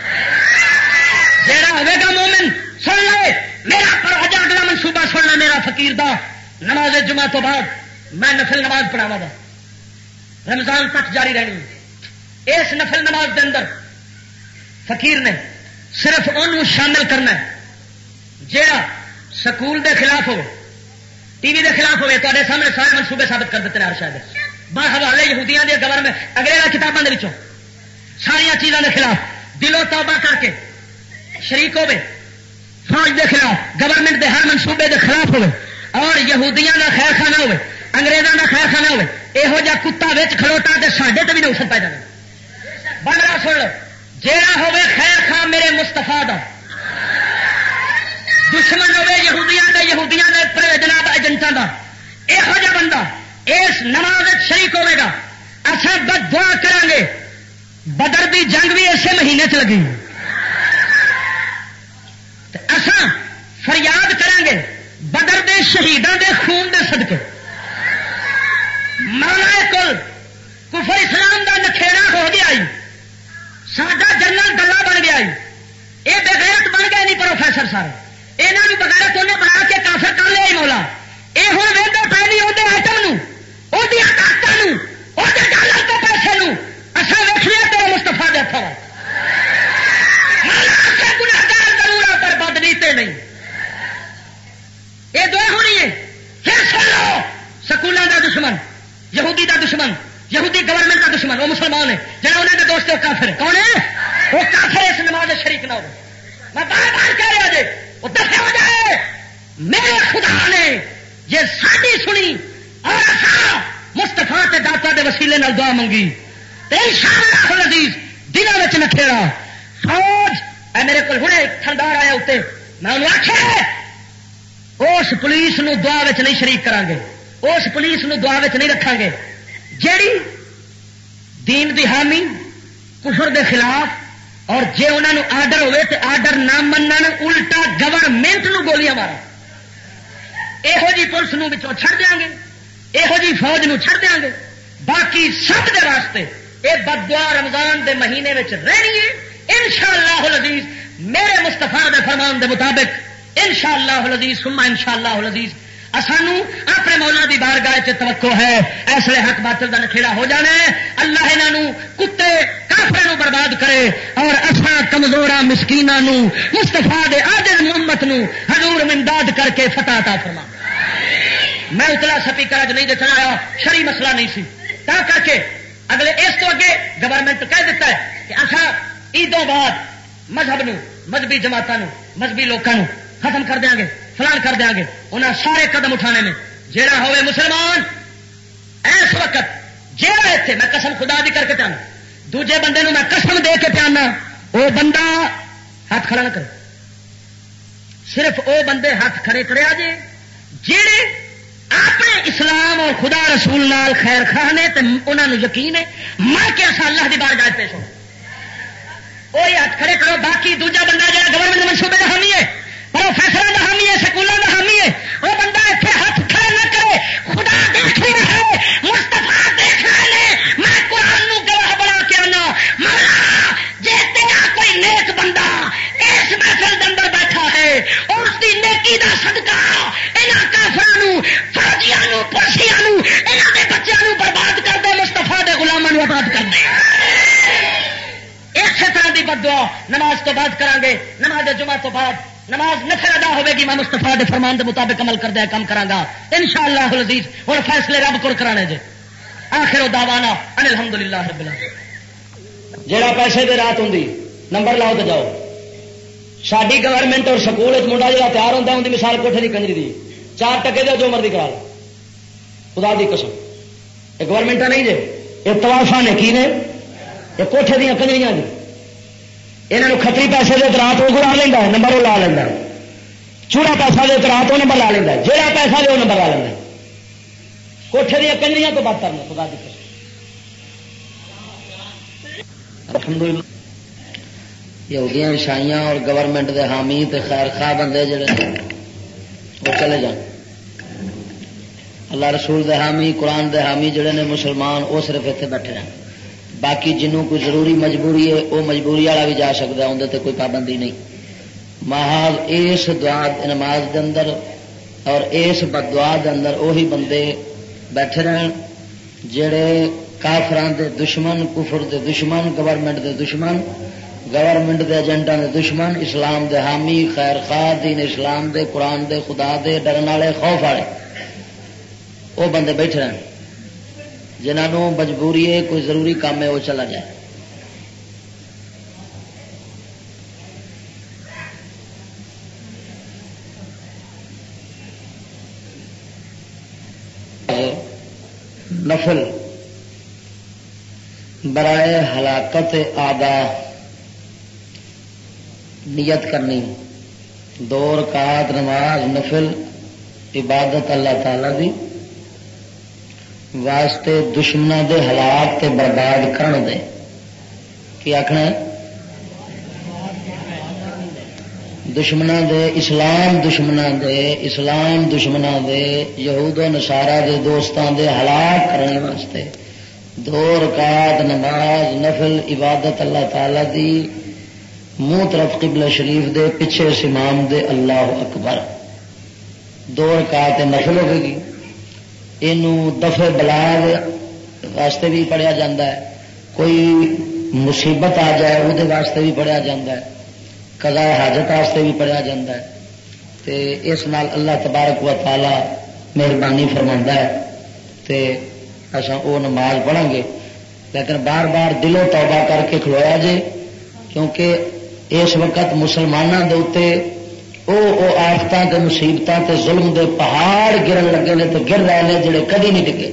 جیڑا ہوے گا مومن سن لے میرا پراجا اگلا منصوبہ سننا میرا فقیر دا نماز جمعہ تو بعد میں نفل نماز پڑھاوا گا رمضان تک جاری رہنی. اس نفل نماز دے اندر فقیر نے صرف انہوں شامل کرنا ہے جیڑا سکول دے خلاف ہو ٹی وی دے خلاف ہوئے تے سامنے سارے منصوبے ثابت کر دیتے ہیں. ہر شاید باحوالے یہودیاں دی گورنمنٹ انگریزی کتابوں کے ساریا چیزوں کے خلاف دلو توبہ کر کے شریک ہوئے فوج دے خلاف گورنمنٹ دے ہر منصوبے دے خلاف ہوئے اور یہودیاں دا خیر خانہ ہوئے انگریزوں دا خیر خانہ ہوئے یہو جا کتا وچ کھلوتا تے ساڈے تے بھی نہ اثر پی جائے. بندہ سن لو جیڑا ہوئے خیر خان میرے مستفا دا دشمن ہوئے یہودیاں دے جناب ایجنٹاں دا یہو جا بندہ اس نماز شریک ہوئے گا. اصل بد دعا کریں گے بدر دی جنگ بھی اسی مہینے چ لگی اصل فریاد کریں گے بدر دے شہیداں دے خون دے صدقے مولا کل کفر اسلام دا نکھےڑا ہو گیا ساڈا جنرل گلا بن گیا یہ بغیرت بن گئے نہیں پروفیسر سارے یہاں بھی بغیرت انہیں بنا کے کافر کر لیا مولا. یہ ہوں وہدے پہ نہیں وہ آئٹم ڈالر کے پیسے اصل ویکھنے تیرے مستفا دے ہاتھوں گناہگار ضرور پر بد نیتے نہیں. یہ دعا ہونی ہے. پھر سن لو سکولوں کا دشمن یہودی کا دشمن یہودی گورنمنٹ کا دشمن وہ مسلمان ہے جہاں انہوں کے دوست کافر کون ہے وہ کافر اس نماز شریک نہ ہو. میں بار بار کہہ رہا جی وہ دسیا ہو جائے میرے خدا نے یہ ساری سنی اور مستفا تے داتا دے وسیلے نال دعا منگی انشاءاللہ العزیز دنوں میں نکھےڑا فوج اے میرے کو ہنے تھندار آیا اتنے میں انہوں آخیا اس پولیس نو دعا وچ نہیں شریک کران گے اس پولیس نو دعا وچ نہیں رکھاں گے جیڑی دین دی حامی کفر دے خلاف اور جے انہاں نو آرڈر ہوئے تے آرڈر نہ منن الٹا گورنمنٹ نو گولیاں مارن یہو جی پولیس نو بچوں چھڑ دیاں گے یہو جی فوج نو چھڑ دیاں گے. باقی سب دے واسطے یہ بد دعا رمضان دے مہینے وچ رہنی ہے انشاءاللہ العزیز میرے مصطفیٰ دے فرمان دے مطابق انشاءاللہ العزیز ثم انشاءاللہ العزیز اسانو اپنے مولا دی بارگاہ چ توقع ہے ایسے حق باطل دا نکھےڑا ہو جانا ہے. اللہ انہاں کتے کافراں نو برباد کرے اور اساں کمزوراں مسکیناں نو مصطفیٰ دے عاجز امت نو حضور امداد کر کے فتح عطا فرما. میں اتلا سپیکر اج نہیں چلایا شرعی مسئلہ نہیں سی تا کر کے اگلے اس تو اگے گورنمنٹ کہہ دیتا ہے کہ اچھا عیدوں بعد مذہب نو مذہبی جماعتوں مذہبی لوگوں ختم کر دیں گے فلان کر دیں گے. انہیں سارے قدم اٹھانے میں جیڑا ہوئے مسلمان اس وقت جیڑا اتنے میں قسم خدا دی کر کے پیانا دوجے بندے نو میں قسم دے کے پیانا وہ بندہ ہاتھ کھڑا نہ کرے. صرف وہ بندے ہاتھ کھڑے کرے جے جیڑے اپنے اسلام اور خدا رسول نال خیر خانے تے انہاں نو یقین ہے مر کے اصل اللہ دی بارگاہ پیش ہو وہی ہاتھ کھڑے کرو. باقی دوجا بندہ جہاں گورنمنٹ منصوبے کا حامی ہے پروفیسر کا حامی ہے سکولوں کا حامی ہے وہ بندہ اتنے ہاتھ کھڑے نہ کرے. خدا دیکھ رہا ہے مصطفیٰ دیکھ رہے ہیں. میں قرآن نو گواہ بنا کے آنا مولا جے تیرا کوئی نیک بندہ اس محفل کے اندر بیٹھا ہے اور اس کی نیکی دا صدقہ یہاں کافروں فوجیاں پرسیاں یہاں کے بچوں برباد کر دے مصطفیٰ دے غلاموں آباد کر دے. اسی طرح کی بد دعا نماز تو بعد کریں گے. نماز جمعہ تو بعد نماز نفل ادا ہوے گی، میں مصطفیٰ دے فرمان دے مطابق عمل کردہ کام کراں انشاءاللہ العزیز۔ ہن فیصلے رب کو کرانے جے۔ آخر دعوانا ان الحمدللہ رب العالمین۔ جڑا پیسے دے رات ہوندی نمبر لاؤ تے جاؤ۔ ساری گورنمنٹ اور سکول منڈا جا تیار ہوتا ہے، ان کی مثال کوٹھے کی کنجری دی 4 ٹکے دے جو مرضی کرا لو، خدا دی قسم یہ گورنمنٹ نہیں جے، یہ توافا نے کی نے یہ کوٹھے دیا کنجریاں دی۔ یہاں کھتری پیسے دے رات وہ گرا لینا ہے، نمبر وہ لا لینا، چوڑا پیسہ دے رات وہ نمبر لا لینا، جہاں پیسہ دے وہ نمبر لا لینا، کوٹھے دیا کنجریاں تو بات کرنا خدا دی قسم۔ الحمدللہ یہودیاں عیسائیاں اور گورنمنٹ دے حامی تے خیر خواہ بندے جڑے وہ چلے جان، اللہ رسول دے حامی قرآن دے حامی جڑے نے مسلمان وہ صرف اتنے بیٹھے رہن، باقی جنوں کوئی ضروری مجبوری ہے وہ مجبوری والا بھی جا سکتا ہے، اندر تے کوئی پابندی نہیں۔ محال اس دعا نماز دے اندر اور اس بدعا دے اندر وہی بندے بیٹھے رہن جڑے کافران دے دشمن، کفر دے دشمن، گورنمنٹ دے دشمن، گورنمنٹ دے ایجنٹاں دے دشمن، اسلام دے حامی خیر خواہ، دین اسلام دے، قرآن دے، خدا دے ڈرن والے، خوف والے وہ بندے بیٹھے رہن، جنہوں مجبوری ہے کوئی ضروری کام ہے وہ چلا جائے۔ نفل برائے ہلاکت آدھا نیت کرنی، 2 رکعت نماز نفل عبادت اللہ تعالی دی واسطے دشمنوں دے ہلاک تے برباد کرن دے کی آخنا دشمنوں دے اسلام دشمنوں دے یہود و نصارا دے دوستاں دے ہلاک کرنے واسطے 2 رکعت نماز نفل عبادت اللہ تعالی دی منہ طرف قبلہ شریف دے پیچھے امام دے اللہ اکبر 2 رکعت نفل ہوے گی۔ یہ دفع بلا واسطے بھی پڑھیا جاتا ہے، کوئی مصیبت آ جائے وہ واسطے بھی پڑھیا جاتا ہے، قضاء حاجت واسطے بھی پڑھیا جاتا ہے، تے اس نال اللہ تبارک و تعالی مہربانی فرماندا ہے تے اساں او نماز پڑھیں گے، لیکن بار بار دلوں توبہ کر کے کھلویا جے، کیونکہ اس وقت مسلمانوں کے اتنے وہ آفتاں تے مصیبتاں تے ظلم دے پہاڑ گرن لگے نے تے گر رہے ہیں جڑے کدی نہیں ڈگے۔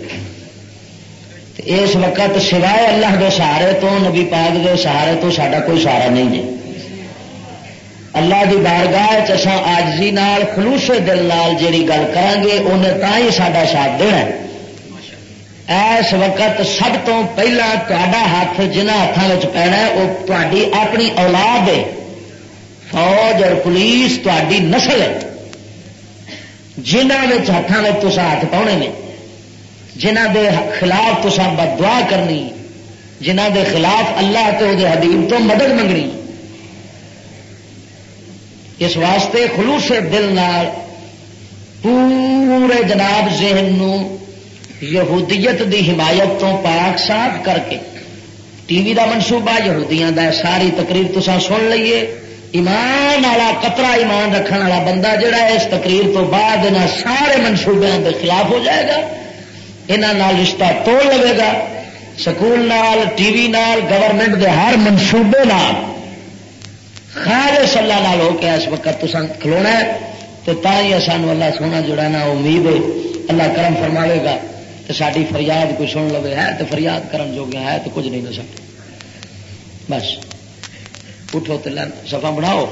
اس وقت سوائے اللہ کے سہارے تو نبی پاک کے سہارے تو ساڈا کوئی سہارا نہیں ہے۔ اللہ کی بارگاہ چساں عاجزی نال خلوص دل نال جیڑی گل کریں گے انہیں تا ہی ساڈا ساتھ دینا ہے۔ اس وقت سب تو پہلا تہاڈا ہاتھ جنہ ہاتھوں پینا ہے وہ تہاڈی اپنی اولاد ہے، فوج اور پولیس تہاڈی نسل ہے، جنہوں ہاتھوں میں تسا ہاتھ پاؤنے نے، جنہ دے خلاف تسا بددعا کرنی، جنہ دے خلاف اللہ تے وہ حبیب تو مدد منگنی، اس واسطے خلوص دل نال پورے جناب ذہن نو یہودیت دی حمایت تو پاک صاف کر کے ٹی وی دا منصوبہ یہودیاں دا ساری تقریر تساں سن لئیے، ایمان والا قطرہ ایمان رکھنے والا بندہ جڑا ہے اس تقریر تو بعد انہاں سارے منصوبوں کے خلاف ہو جائے گا، انہاں نال رشتہ توڑ لے گا، سکول نال ٹی وی نال گورنمنٹ دے ہر منصوبے نال خالص اللہ نال ہو کے اس وقت تساں کھلونا ہے، تو تا ہی سانو اللہ سونا جڑا نا امید ہے اللہ کرم فرماوے گا تو ساری فریاد کوئی سن لو ہے تو فریاد کرن جو گیا ہے تو کچھ نہیں نہ سکتا، بس اٹھو تو صفا بناؤ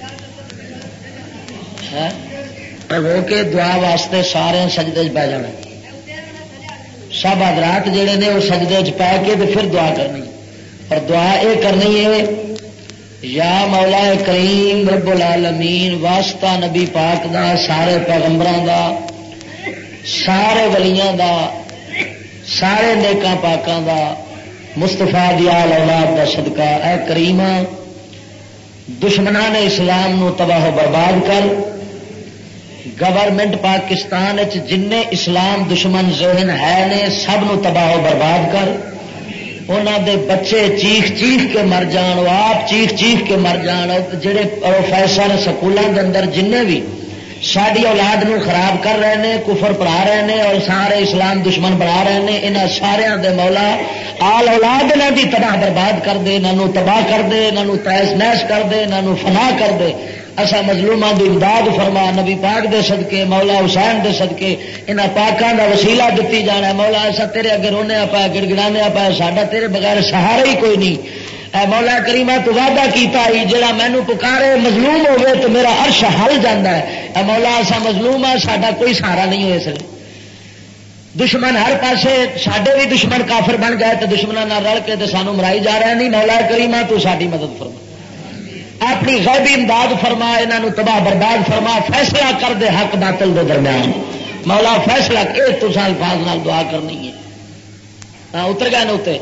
ہو کے دعا واسطے سارے سجدے پی جانا، سب حضرات جڑے نے وہ سجدے پی کے تو پھر دعا کرنی، اور دعا یہ کرنی ہے یا مولا کریم رب العالمین واسطہ نبی پاک دا، سارے پیغمبراں دا، سارے ولیاں دا، سارے نیکاں پاکاں دا، مستفا دی آل اولاد دا صدقہ اے کریمہ دشمنان اسلام نو تباہ و برباد کر، گورنمنٹ پاکستان جن اسلام دشمن ذہن ہے نے سب نو تباہ و برباد کر، انہوں دے بچے چیخ چیخ کے مر جان، وہ آپ چیخ چیخ کے مر جان، جڑے پروفیسر سکولوں کے اندر جن بھی ساری اولاد نو خراب کر رہے ہیں، کفر پڑھا رہے ہیں اور سارے اسلام دشمن بنا رہے ہیں، انہاں سارے دے مولا آل اولاد انہاں دی تباہ برباد کر دے، انہاں تباہ کر دے، انہاں تیس نیس کر دے، انہاں فنا کر دے۔ اسا مظلوماں دی امداد فرما، نبی پاک دے صدقے، مولا حسین دے صدقے انہاں پاکاں دا وسیلہ دتی جانا ہے۔ مولا ایسا تیرے اگے رونے پایا، گڑگڑانے پایا، ساڈا تیرے بغیر سہارا ہی کوئی نہیں۔ اے مولا کریمہ تو وعدہ کیتا ہی جڑا مینوں پکارے مظلوم ہوئے تو میرا عرش ہل جاندا ہے۔ اے مولا ایسا مظلوم ہے، ساڈا کوئی سہارا نہیں ہوئے سکے۔ دشمن ہر پاسے ساڈے بھی دشمن کافر بن گئے تو دشمنوں نال رل کے تے سانو مرائی جا رہے نہیں۔ مولا کریمہ تو ساڈی مدد فرما، اپنی غیبی امداد فرما، انہوں تباہ برباد فرما، فیصلہ کر دے حق باطل دے درمیان۔ مولا فیصلہ کہ تو الفاظ نال دعا کرنی ہے۔ اتر گئے نوتے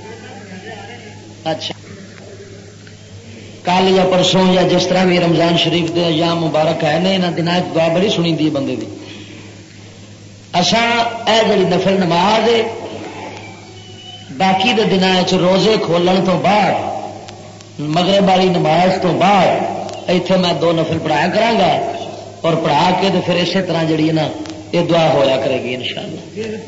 اچھا کل یا پرسوں یا جس طرح بھی رمضان شریف دے ایام مبارک ہے نے، انہاں دناں دعا بڑی سنی دی بندے دی۔ اساں اے جڑی نفل نماز ہے باقی دے دناں وچ روزے کھولن تو بعد مغرب والی نماز تو بعد ایتھے میں 2 نفل پڑھایا کراں گا اور پڑھا کے تے پھر اسی طرح جڑی ہے نا یہ دعا ہویا کرے گی انشاءاللہ۔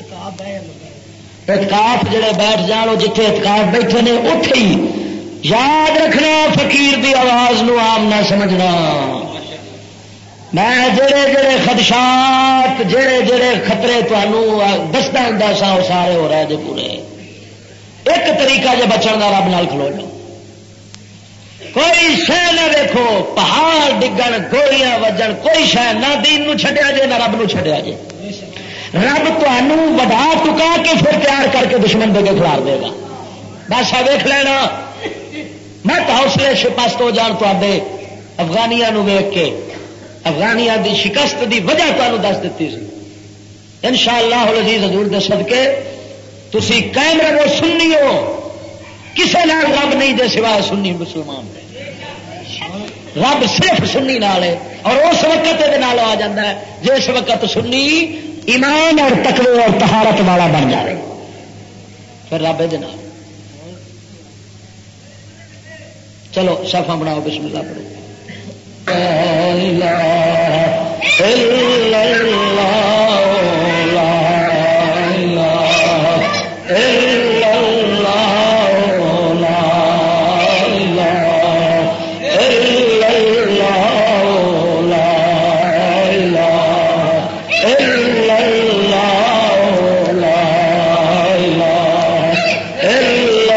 اعتکاف جڑے بیٹھ جان وہ جتھے اعتکاف بیٹھے نے اتے ہی یاد رکھنا، فقیر دی آواز نو عام نہ سمجھنا۔ میں جڑے جڑے خدشات جڑے جڑے خطرے تمہوں دستا ہوں سا وہ سارے ہو رہے جے پورے۔ ایک طریقہ جے بچن کا رب نال کھلو جاؤ، کوئی شہ نہ دیکھو، پہاڑ ڈگن گولیاں وجن کوئی شہ نہ دین نو چھڈیا جے نہ رب نو چھڈیا جے۔ رب تمہوں وڈا ٹکا کے پھر تیار کر کے دشمن دے کے کھلار دے گا۔ بس ویخ لینا مت حوصلے شکست ہو جان تے افغانیاں ویخ کے، افغانیاں دی شکست دی وجہ تمہیں دس دیتی سی۔ انشاءاللہ العزیز حضور دے صدقے تسی قائم رہو، سنی ہو، کسے نال رب نہیں دے سوائے سنی مسلمان دے، رب صرف سنی نال ہے۔ اور اس وقت یہ نال آ جاتا ہے جس وقت سنی ایمان اور تقوی اور طہارت والا بن جائے، پھر رب یہ نال۔ چلو صفحہ بناؤ، بسم اللہ پڑھو۔ لا الہ الا اللہ، لا الہ الا اللہ، لا الہ الا اللہ، لا الہ الا اللہ، لا الہ الا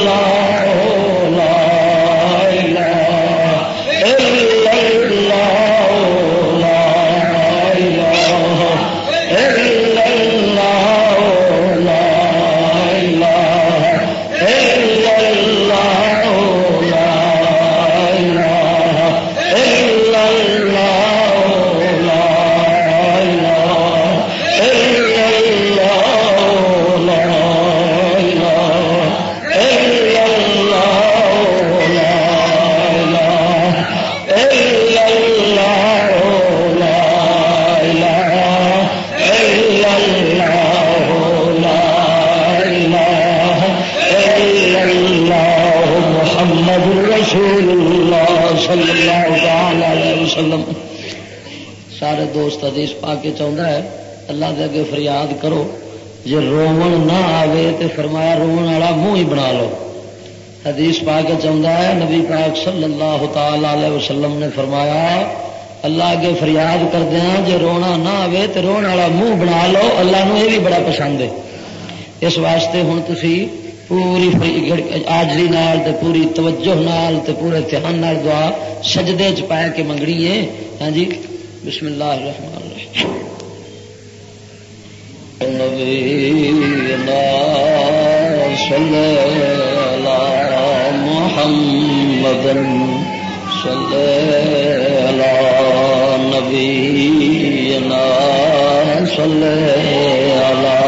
سارے دوست حدیث پا کے چاہتا ہے اللہ دے اگے فریاد کرو، جی رومن نہ آوے تو فرمایا رومن والا منہ ہی بنا لو۔ حدیث پا کے چاہتا ہے نبی پاک صلی اللہ تعالی علیہ وسلم نے فرمایا اللہ اگے فریاد کردے ہیں جی رونا نہ آوے تو رون والا منہ بنا لو، اللہ نو یہ بھی بڑا پسند ہے۔ اس واسطے ہوں تسی پوری آجری نال تے پوری توجہ نال تے پورے دھیان نال دعا سجدے چ پا کے منگنی ہے۔ ہاں جی بسم اللہ الرحمن الرحیم۔ نبینا صلی علی محمد صلی علی نبینا صلی علی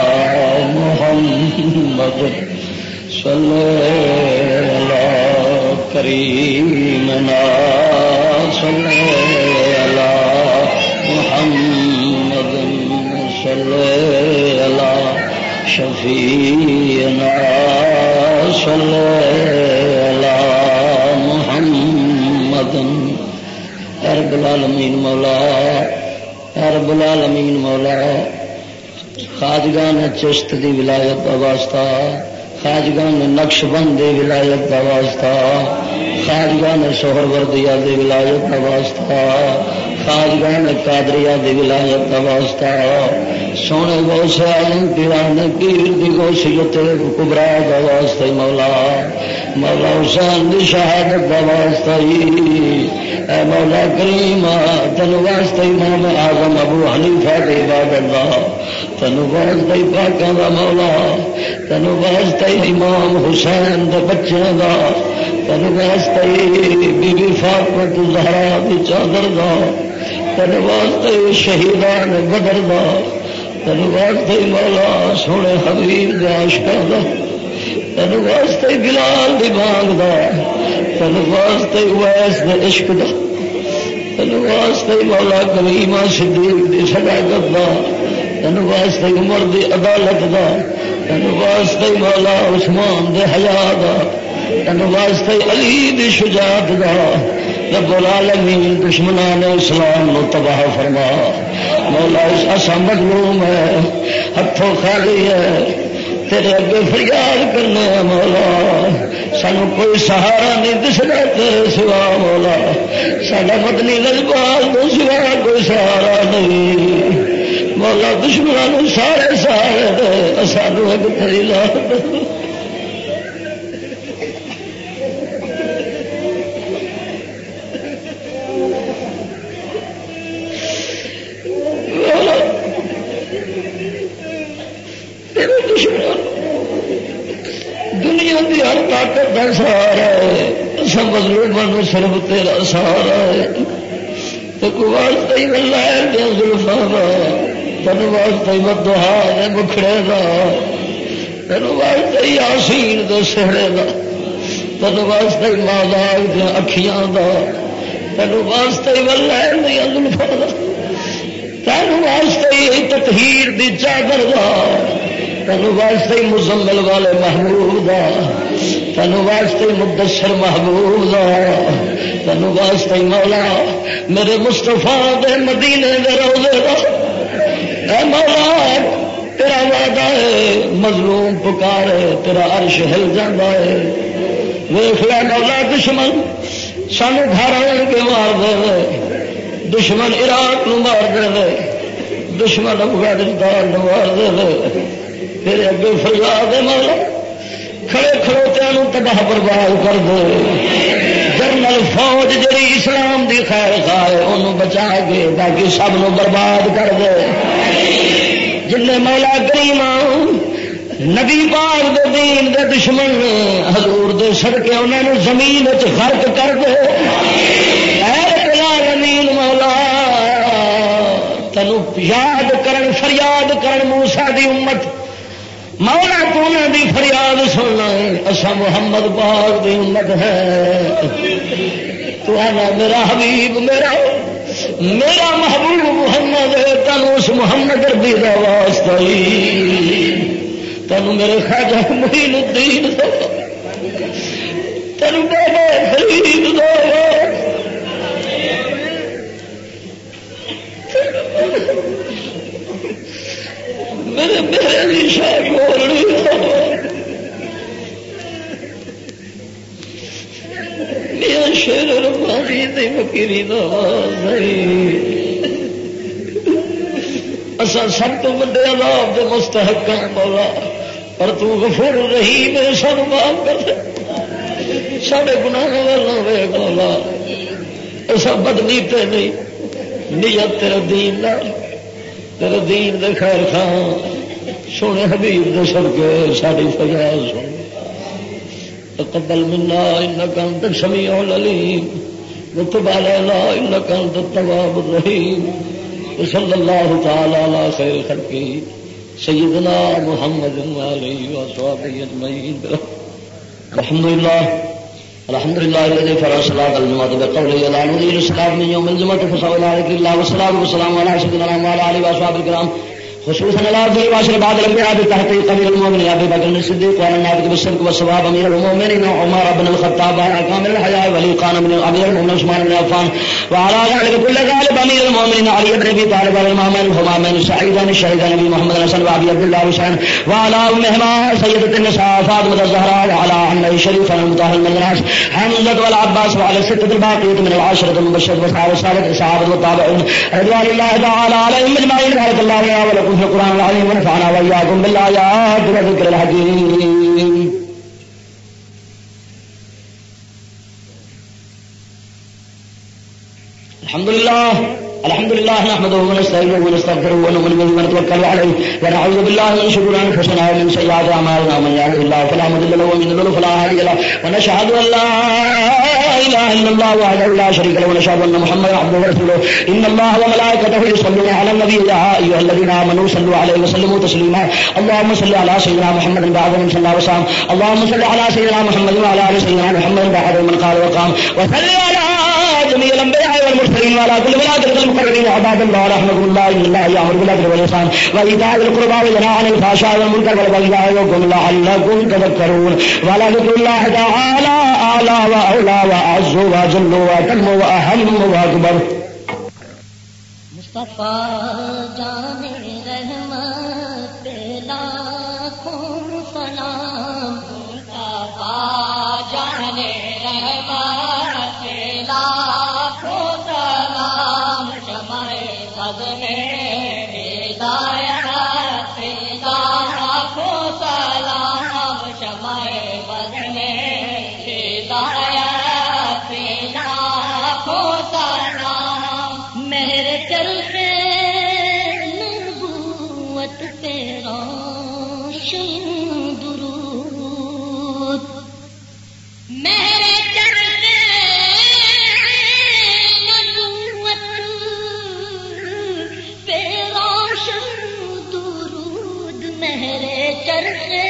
محمد صلی علی کریمنا صلی علی محمد صلی علی شفیعنا صلی علی محمد رب العالمین مولا رب العالمین مولا خواجگان چشت دی ولایت دا واسطہ خواجگان نقش بند دی ولایت دا واسطہ خواجگان سہروردیہ دی ولایت دا واسطہ خواجگان قادریہ دی ولایت دا واسطہ سونے غوث عالم پیران پیر دی غوثیت کبریٰ دا واسطہ مولا مولا حسین دی شہادت دا واسطہ اے مولا کریم تن واسطہ امام اعظم ابو حنیفہ دی عباد اللہ تن واسطہ پاکاں دا مولا تن واسطہ امام حسین دے بچیاں دا تن واسطہ بی بی فاطمہ زہرا دی چادر دا تن واسطے شہیدان بدر دا تن واسطے مولا سونے حبیب دے عاشقاں دا تن واسطے بلال دی بانگ دا تن واسطے اویس دے عشق دا تن واسطے مولا کریمہ صدیق دی صداقت دا تن واسطے عمر دی عدالت دا تن واسطے مولا عثمان دے حیا دا تن واسطے علی دی شجاعت دا رب العالمین دشمنان اسلام نو تباہ فرما مولا اسا مظلوم ہے ہتھوں خالی ہے تیرے اگے فریاد کرنے مولا سانو کوئی سہارا نہیں دسنا تیرے سوا مولا ساڈا مدنی لجپال تو سوا کوئی سہارا نہیں مولا دشمنوں سارے سہارے دے سانو اگ تیری لا دنیا کی ہر طاقت کا سہارا ہے سب مظلوموں صرف تیرا سہارا ہے تو کوئی واسطہ ہی ملا ہے دیا زلفا کا تین واسطہ ہی بدوہا ہے مکھڑے کا تین واسطہ ہی آسین دے سہڑے کا تین واسطہ ہی مازاگ دیا اکھیاں کا تین واسطہ ہی ملا ہے دیا زلفا کا تین واسطے ہی تطہیر دی چادر دا تین واسطے مزمل والے محبوب دا تین واسطے مدثر محبوب دا تین واسطے مولا میرے مصطفیٰ دے مدینے دے روضے دا اے مولا تیرا وعدہ ہے مظلوم پکارے تیرا عرش ہل جاتا ہے ویکھ لے مولا دشمن سانو گھر آن کے مار دے دشمن عراق نو مار دے دشمن افغانستان نو مار دے تیرے اگے فریاد ہے مولا کھڑے کھڑوتیاں تباہ برباد کر دے جنرل فوج جڑی اسلام دی خیر خواہ انہوں بچا کے باقی سب نو برباد کر دے جن مولا کریم نبی پاک دے دین دے دشمن حضور دے صدقے انہوں نے زمین غرق کر دے العالمین مولا تینو یاد کرن فریاد کرن موسیٰ دی امت مولا تو نے دی فریاد سننا ہے اسا محمد پاک دی امت ہے تو آنا میرا حبیب میرا محبوب محمد ہے تینو اس محمد ربی دا واسطہ تینو میرے خواجہ معین الدین تینو بابا فرید دا میرے میرے شاہ بولنی میرا شیر ربانی دی فقیری نواز اسا سب تو بڑے عذاب دے مستحق ہیں مولا پر تو غفور رحیم ہے سب معاف کر دے سارے گناہ والوں ویکھ مولا ایسا بدنیتے نہیں نیت تیرے دین تیرے دین دے خیر خان سونے حبیب دے صدقے ساری فریاد سن تقبل منا انک انت السمیع العلیم وتب علینا انک انت التواب الرحیم صلی اللہ تعالی علی خیر خلقہ سیدنا محمد علیہ وصحبہ اجمعین الحمد للہ الذي فرض صلاة الجمعة بقوله لا نريد الصلاة من يوم الجمعة فصلى على ذكر الله والصلاة والسلام على سيدنا وعلى آله وأصحابه الكرام خصوصا العبد الباشر بعد الانبياء بتحقيق امير المؤمنين ابي بكر الصديق وعلى النابغ بالصدق والصواب امير المؤمنين عمر بن الخطاب وعلى كامل الحياء ولي قان من امير المؤمنين عثمان بن عفان وعلى ذلك كل غالب امير المؤمنين علي بن ابي طالب والامامين الهمامين سعيدان الشهيدان ابي محمد الحسن وابي عبد الله حسين وعلى امهما سيده النساء فاطمه الزهراء وعلى عمه الشريف المطهر المدناس حمزه والعباس وعلى السته الباقيه من العاشره المبشره والصحابه الصحابه والتابعين رضوان الله تعالى عليهم اجمعين. بارك الله لنا ولكم في القرآن العظيم ونفعنا وإياكم بالآيات والذكر الحكيم. الحمد لله نحمده ونستعينه ونستغفره ونؤمن به ونتوكل عليه ونعوذ بالله من شرور انفسنا ومن سيئات اعمالنا من يهده الله فلا مضل له ومن يضلل فلا هادي له ونشهد ان لا اله الا الله وحده لا شريك له ونشهد ان محمدا عبده ورسوله. ان الله وملائكته يصلون على النبي يا ايها الذين امنوا صلوا عليه وسلموا تسليما. اللهم صل على سيدنا محمد بعد من صلى وسلم. اللهم صل على سيدنا محمد وعلى ال سيدنا محمد بعد من قال وقام وصل على جميع الانبياء والمرسلين وعلى كل ملائكه المقربين عباد الله رحمكم الله. ان الله يامر بالعدل والاحسان وايتاء ذي القربى وينهى عن الفحشاء والمنكر والبغي يعظكم لعلكم تذكرون. ولذكر الله تعالى اعلى واولى واعز واجل واتم واهم واكبر. مصطفیٰ جان رحمت لاکھوں سلام. مصطفیٰ جان رحمت لاکھوں سلام. شمع فضل ہدایت لاکھوں سلام. شمع فضل ہدایت لاکھوں سلام. مہر چلتے نبوت پہ روشن درود. مہر چلتے نبوت پہ روشن درود. مہر چلتے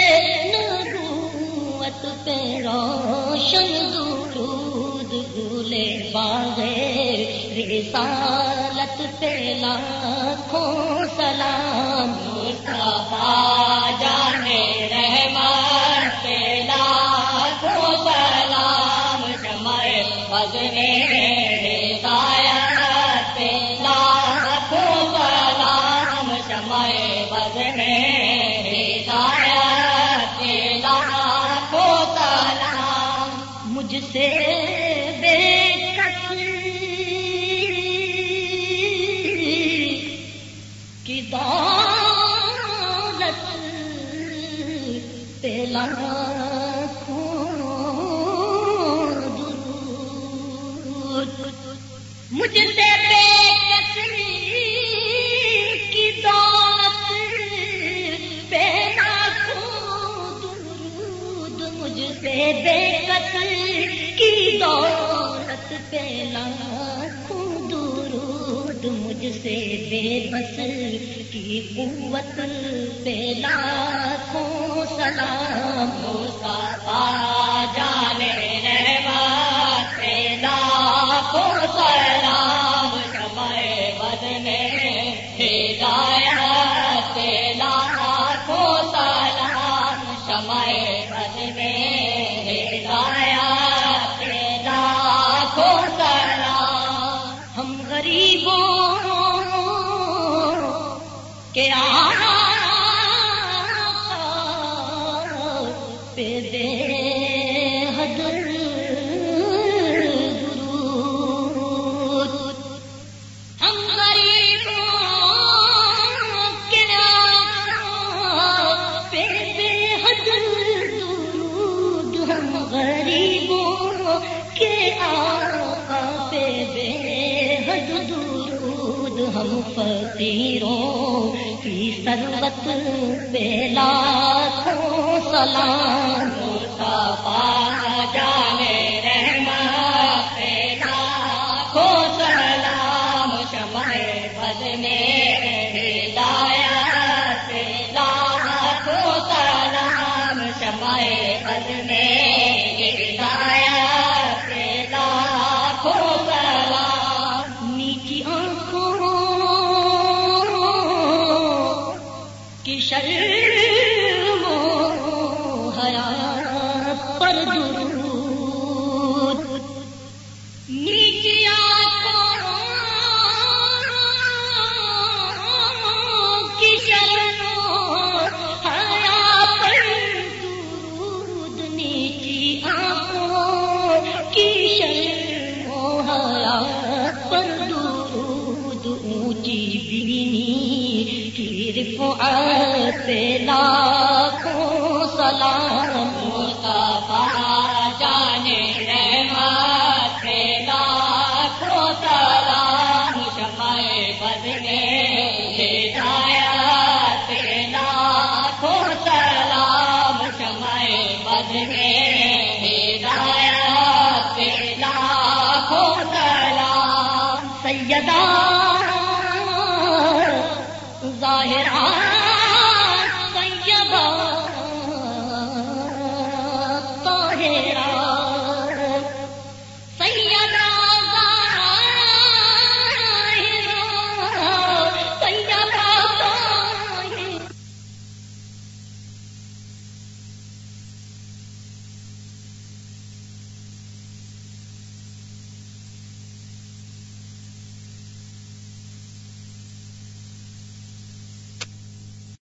نبوت پہ روشن درود. بھولے باغے رسالت پہ لاکھوں سلام. مصطفیٰ جان رحمت پہ لاکھوں سلام. شمع فضل ہدایت پہ لاکھوں سلام. شمع فضل ہدایت پہ لاکھوں سلام. مجھ سے بے کی دولت پہ لاکھوں درود. مجھ سے بے کسی کی دولت پہ لاکھوں درود. مجھ سے بے کسی کی دولت پہ لاکھوں درود. مجھ سے بے بس کی قوت پہ لاکھوں سلام. مصطفیٰ جان رحمت پہ لاکھوں سلام. شمع فضل ہدایت پہ لاکھوں سلام. شمع فضل ہدایت پہ لاکھوں سلام. ہم غریبوں کے پہ بے حد درود. ہم غریبوں کے پہ بے حد درود. ہم غریبوں کے آقا پہ بے حد درود. ہم فقیروں کی ثروت پہ لاکھوں سلام. مصطفیٰ جان رحمت پہ لاکھوں سلام. شمع فضل ہدایت پہ لاکھوں سلام. شمع فضل ہدایت پہ لاکھوں سلام. نیچی آنکھوں شرم و حیا پر درود نیچی آنکھوں کی شرم و حیا پر درود نیچی آنکھوں کی شرم و حیا پر درود اونچی بینی رفعت لاکھوں سلام مصطفیٰ جانے رحمت لاکھوں سلام شمع بد میں ہدایت لاکھوں سلام شمع بد میں ہدایت لاکھوں سلام سیدہ ظاہرہ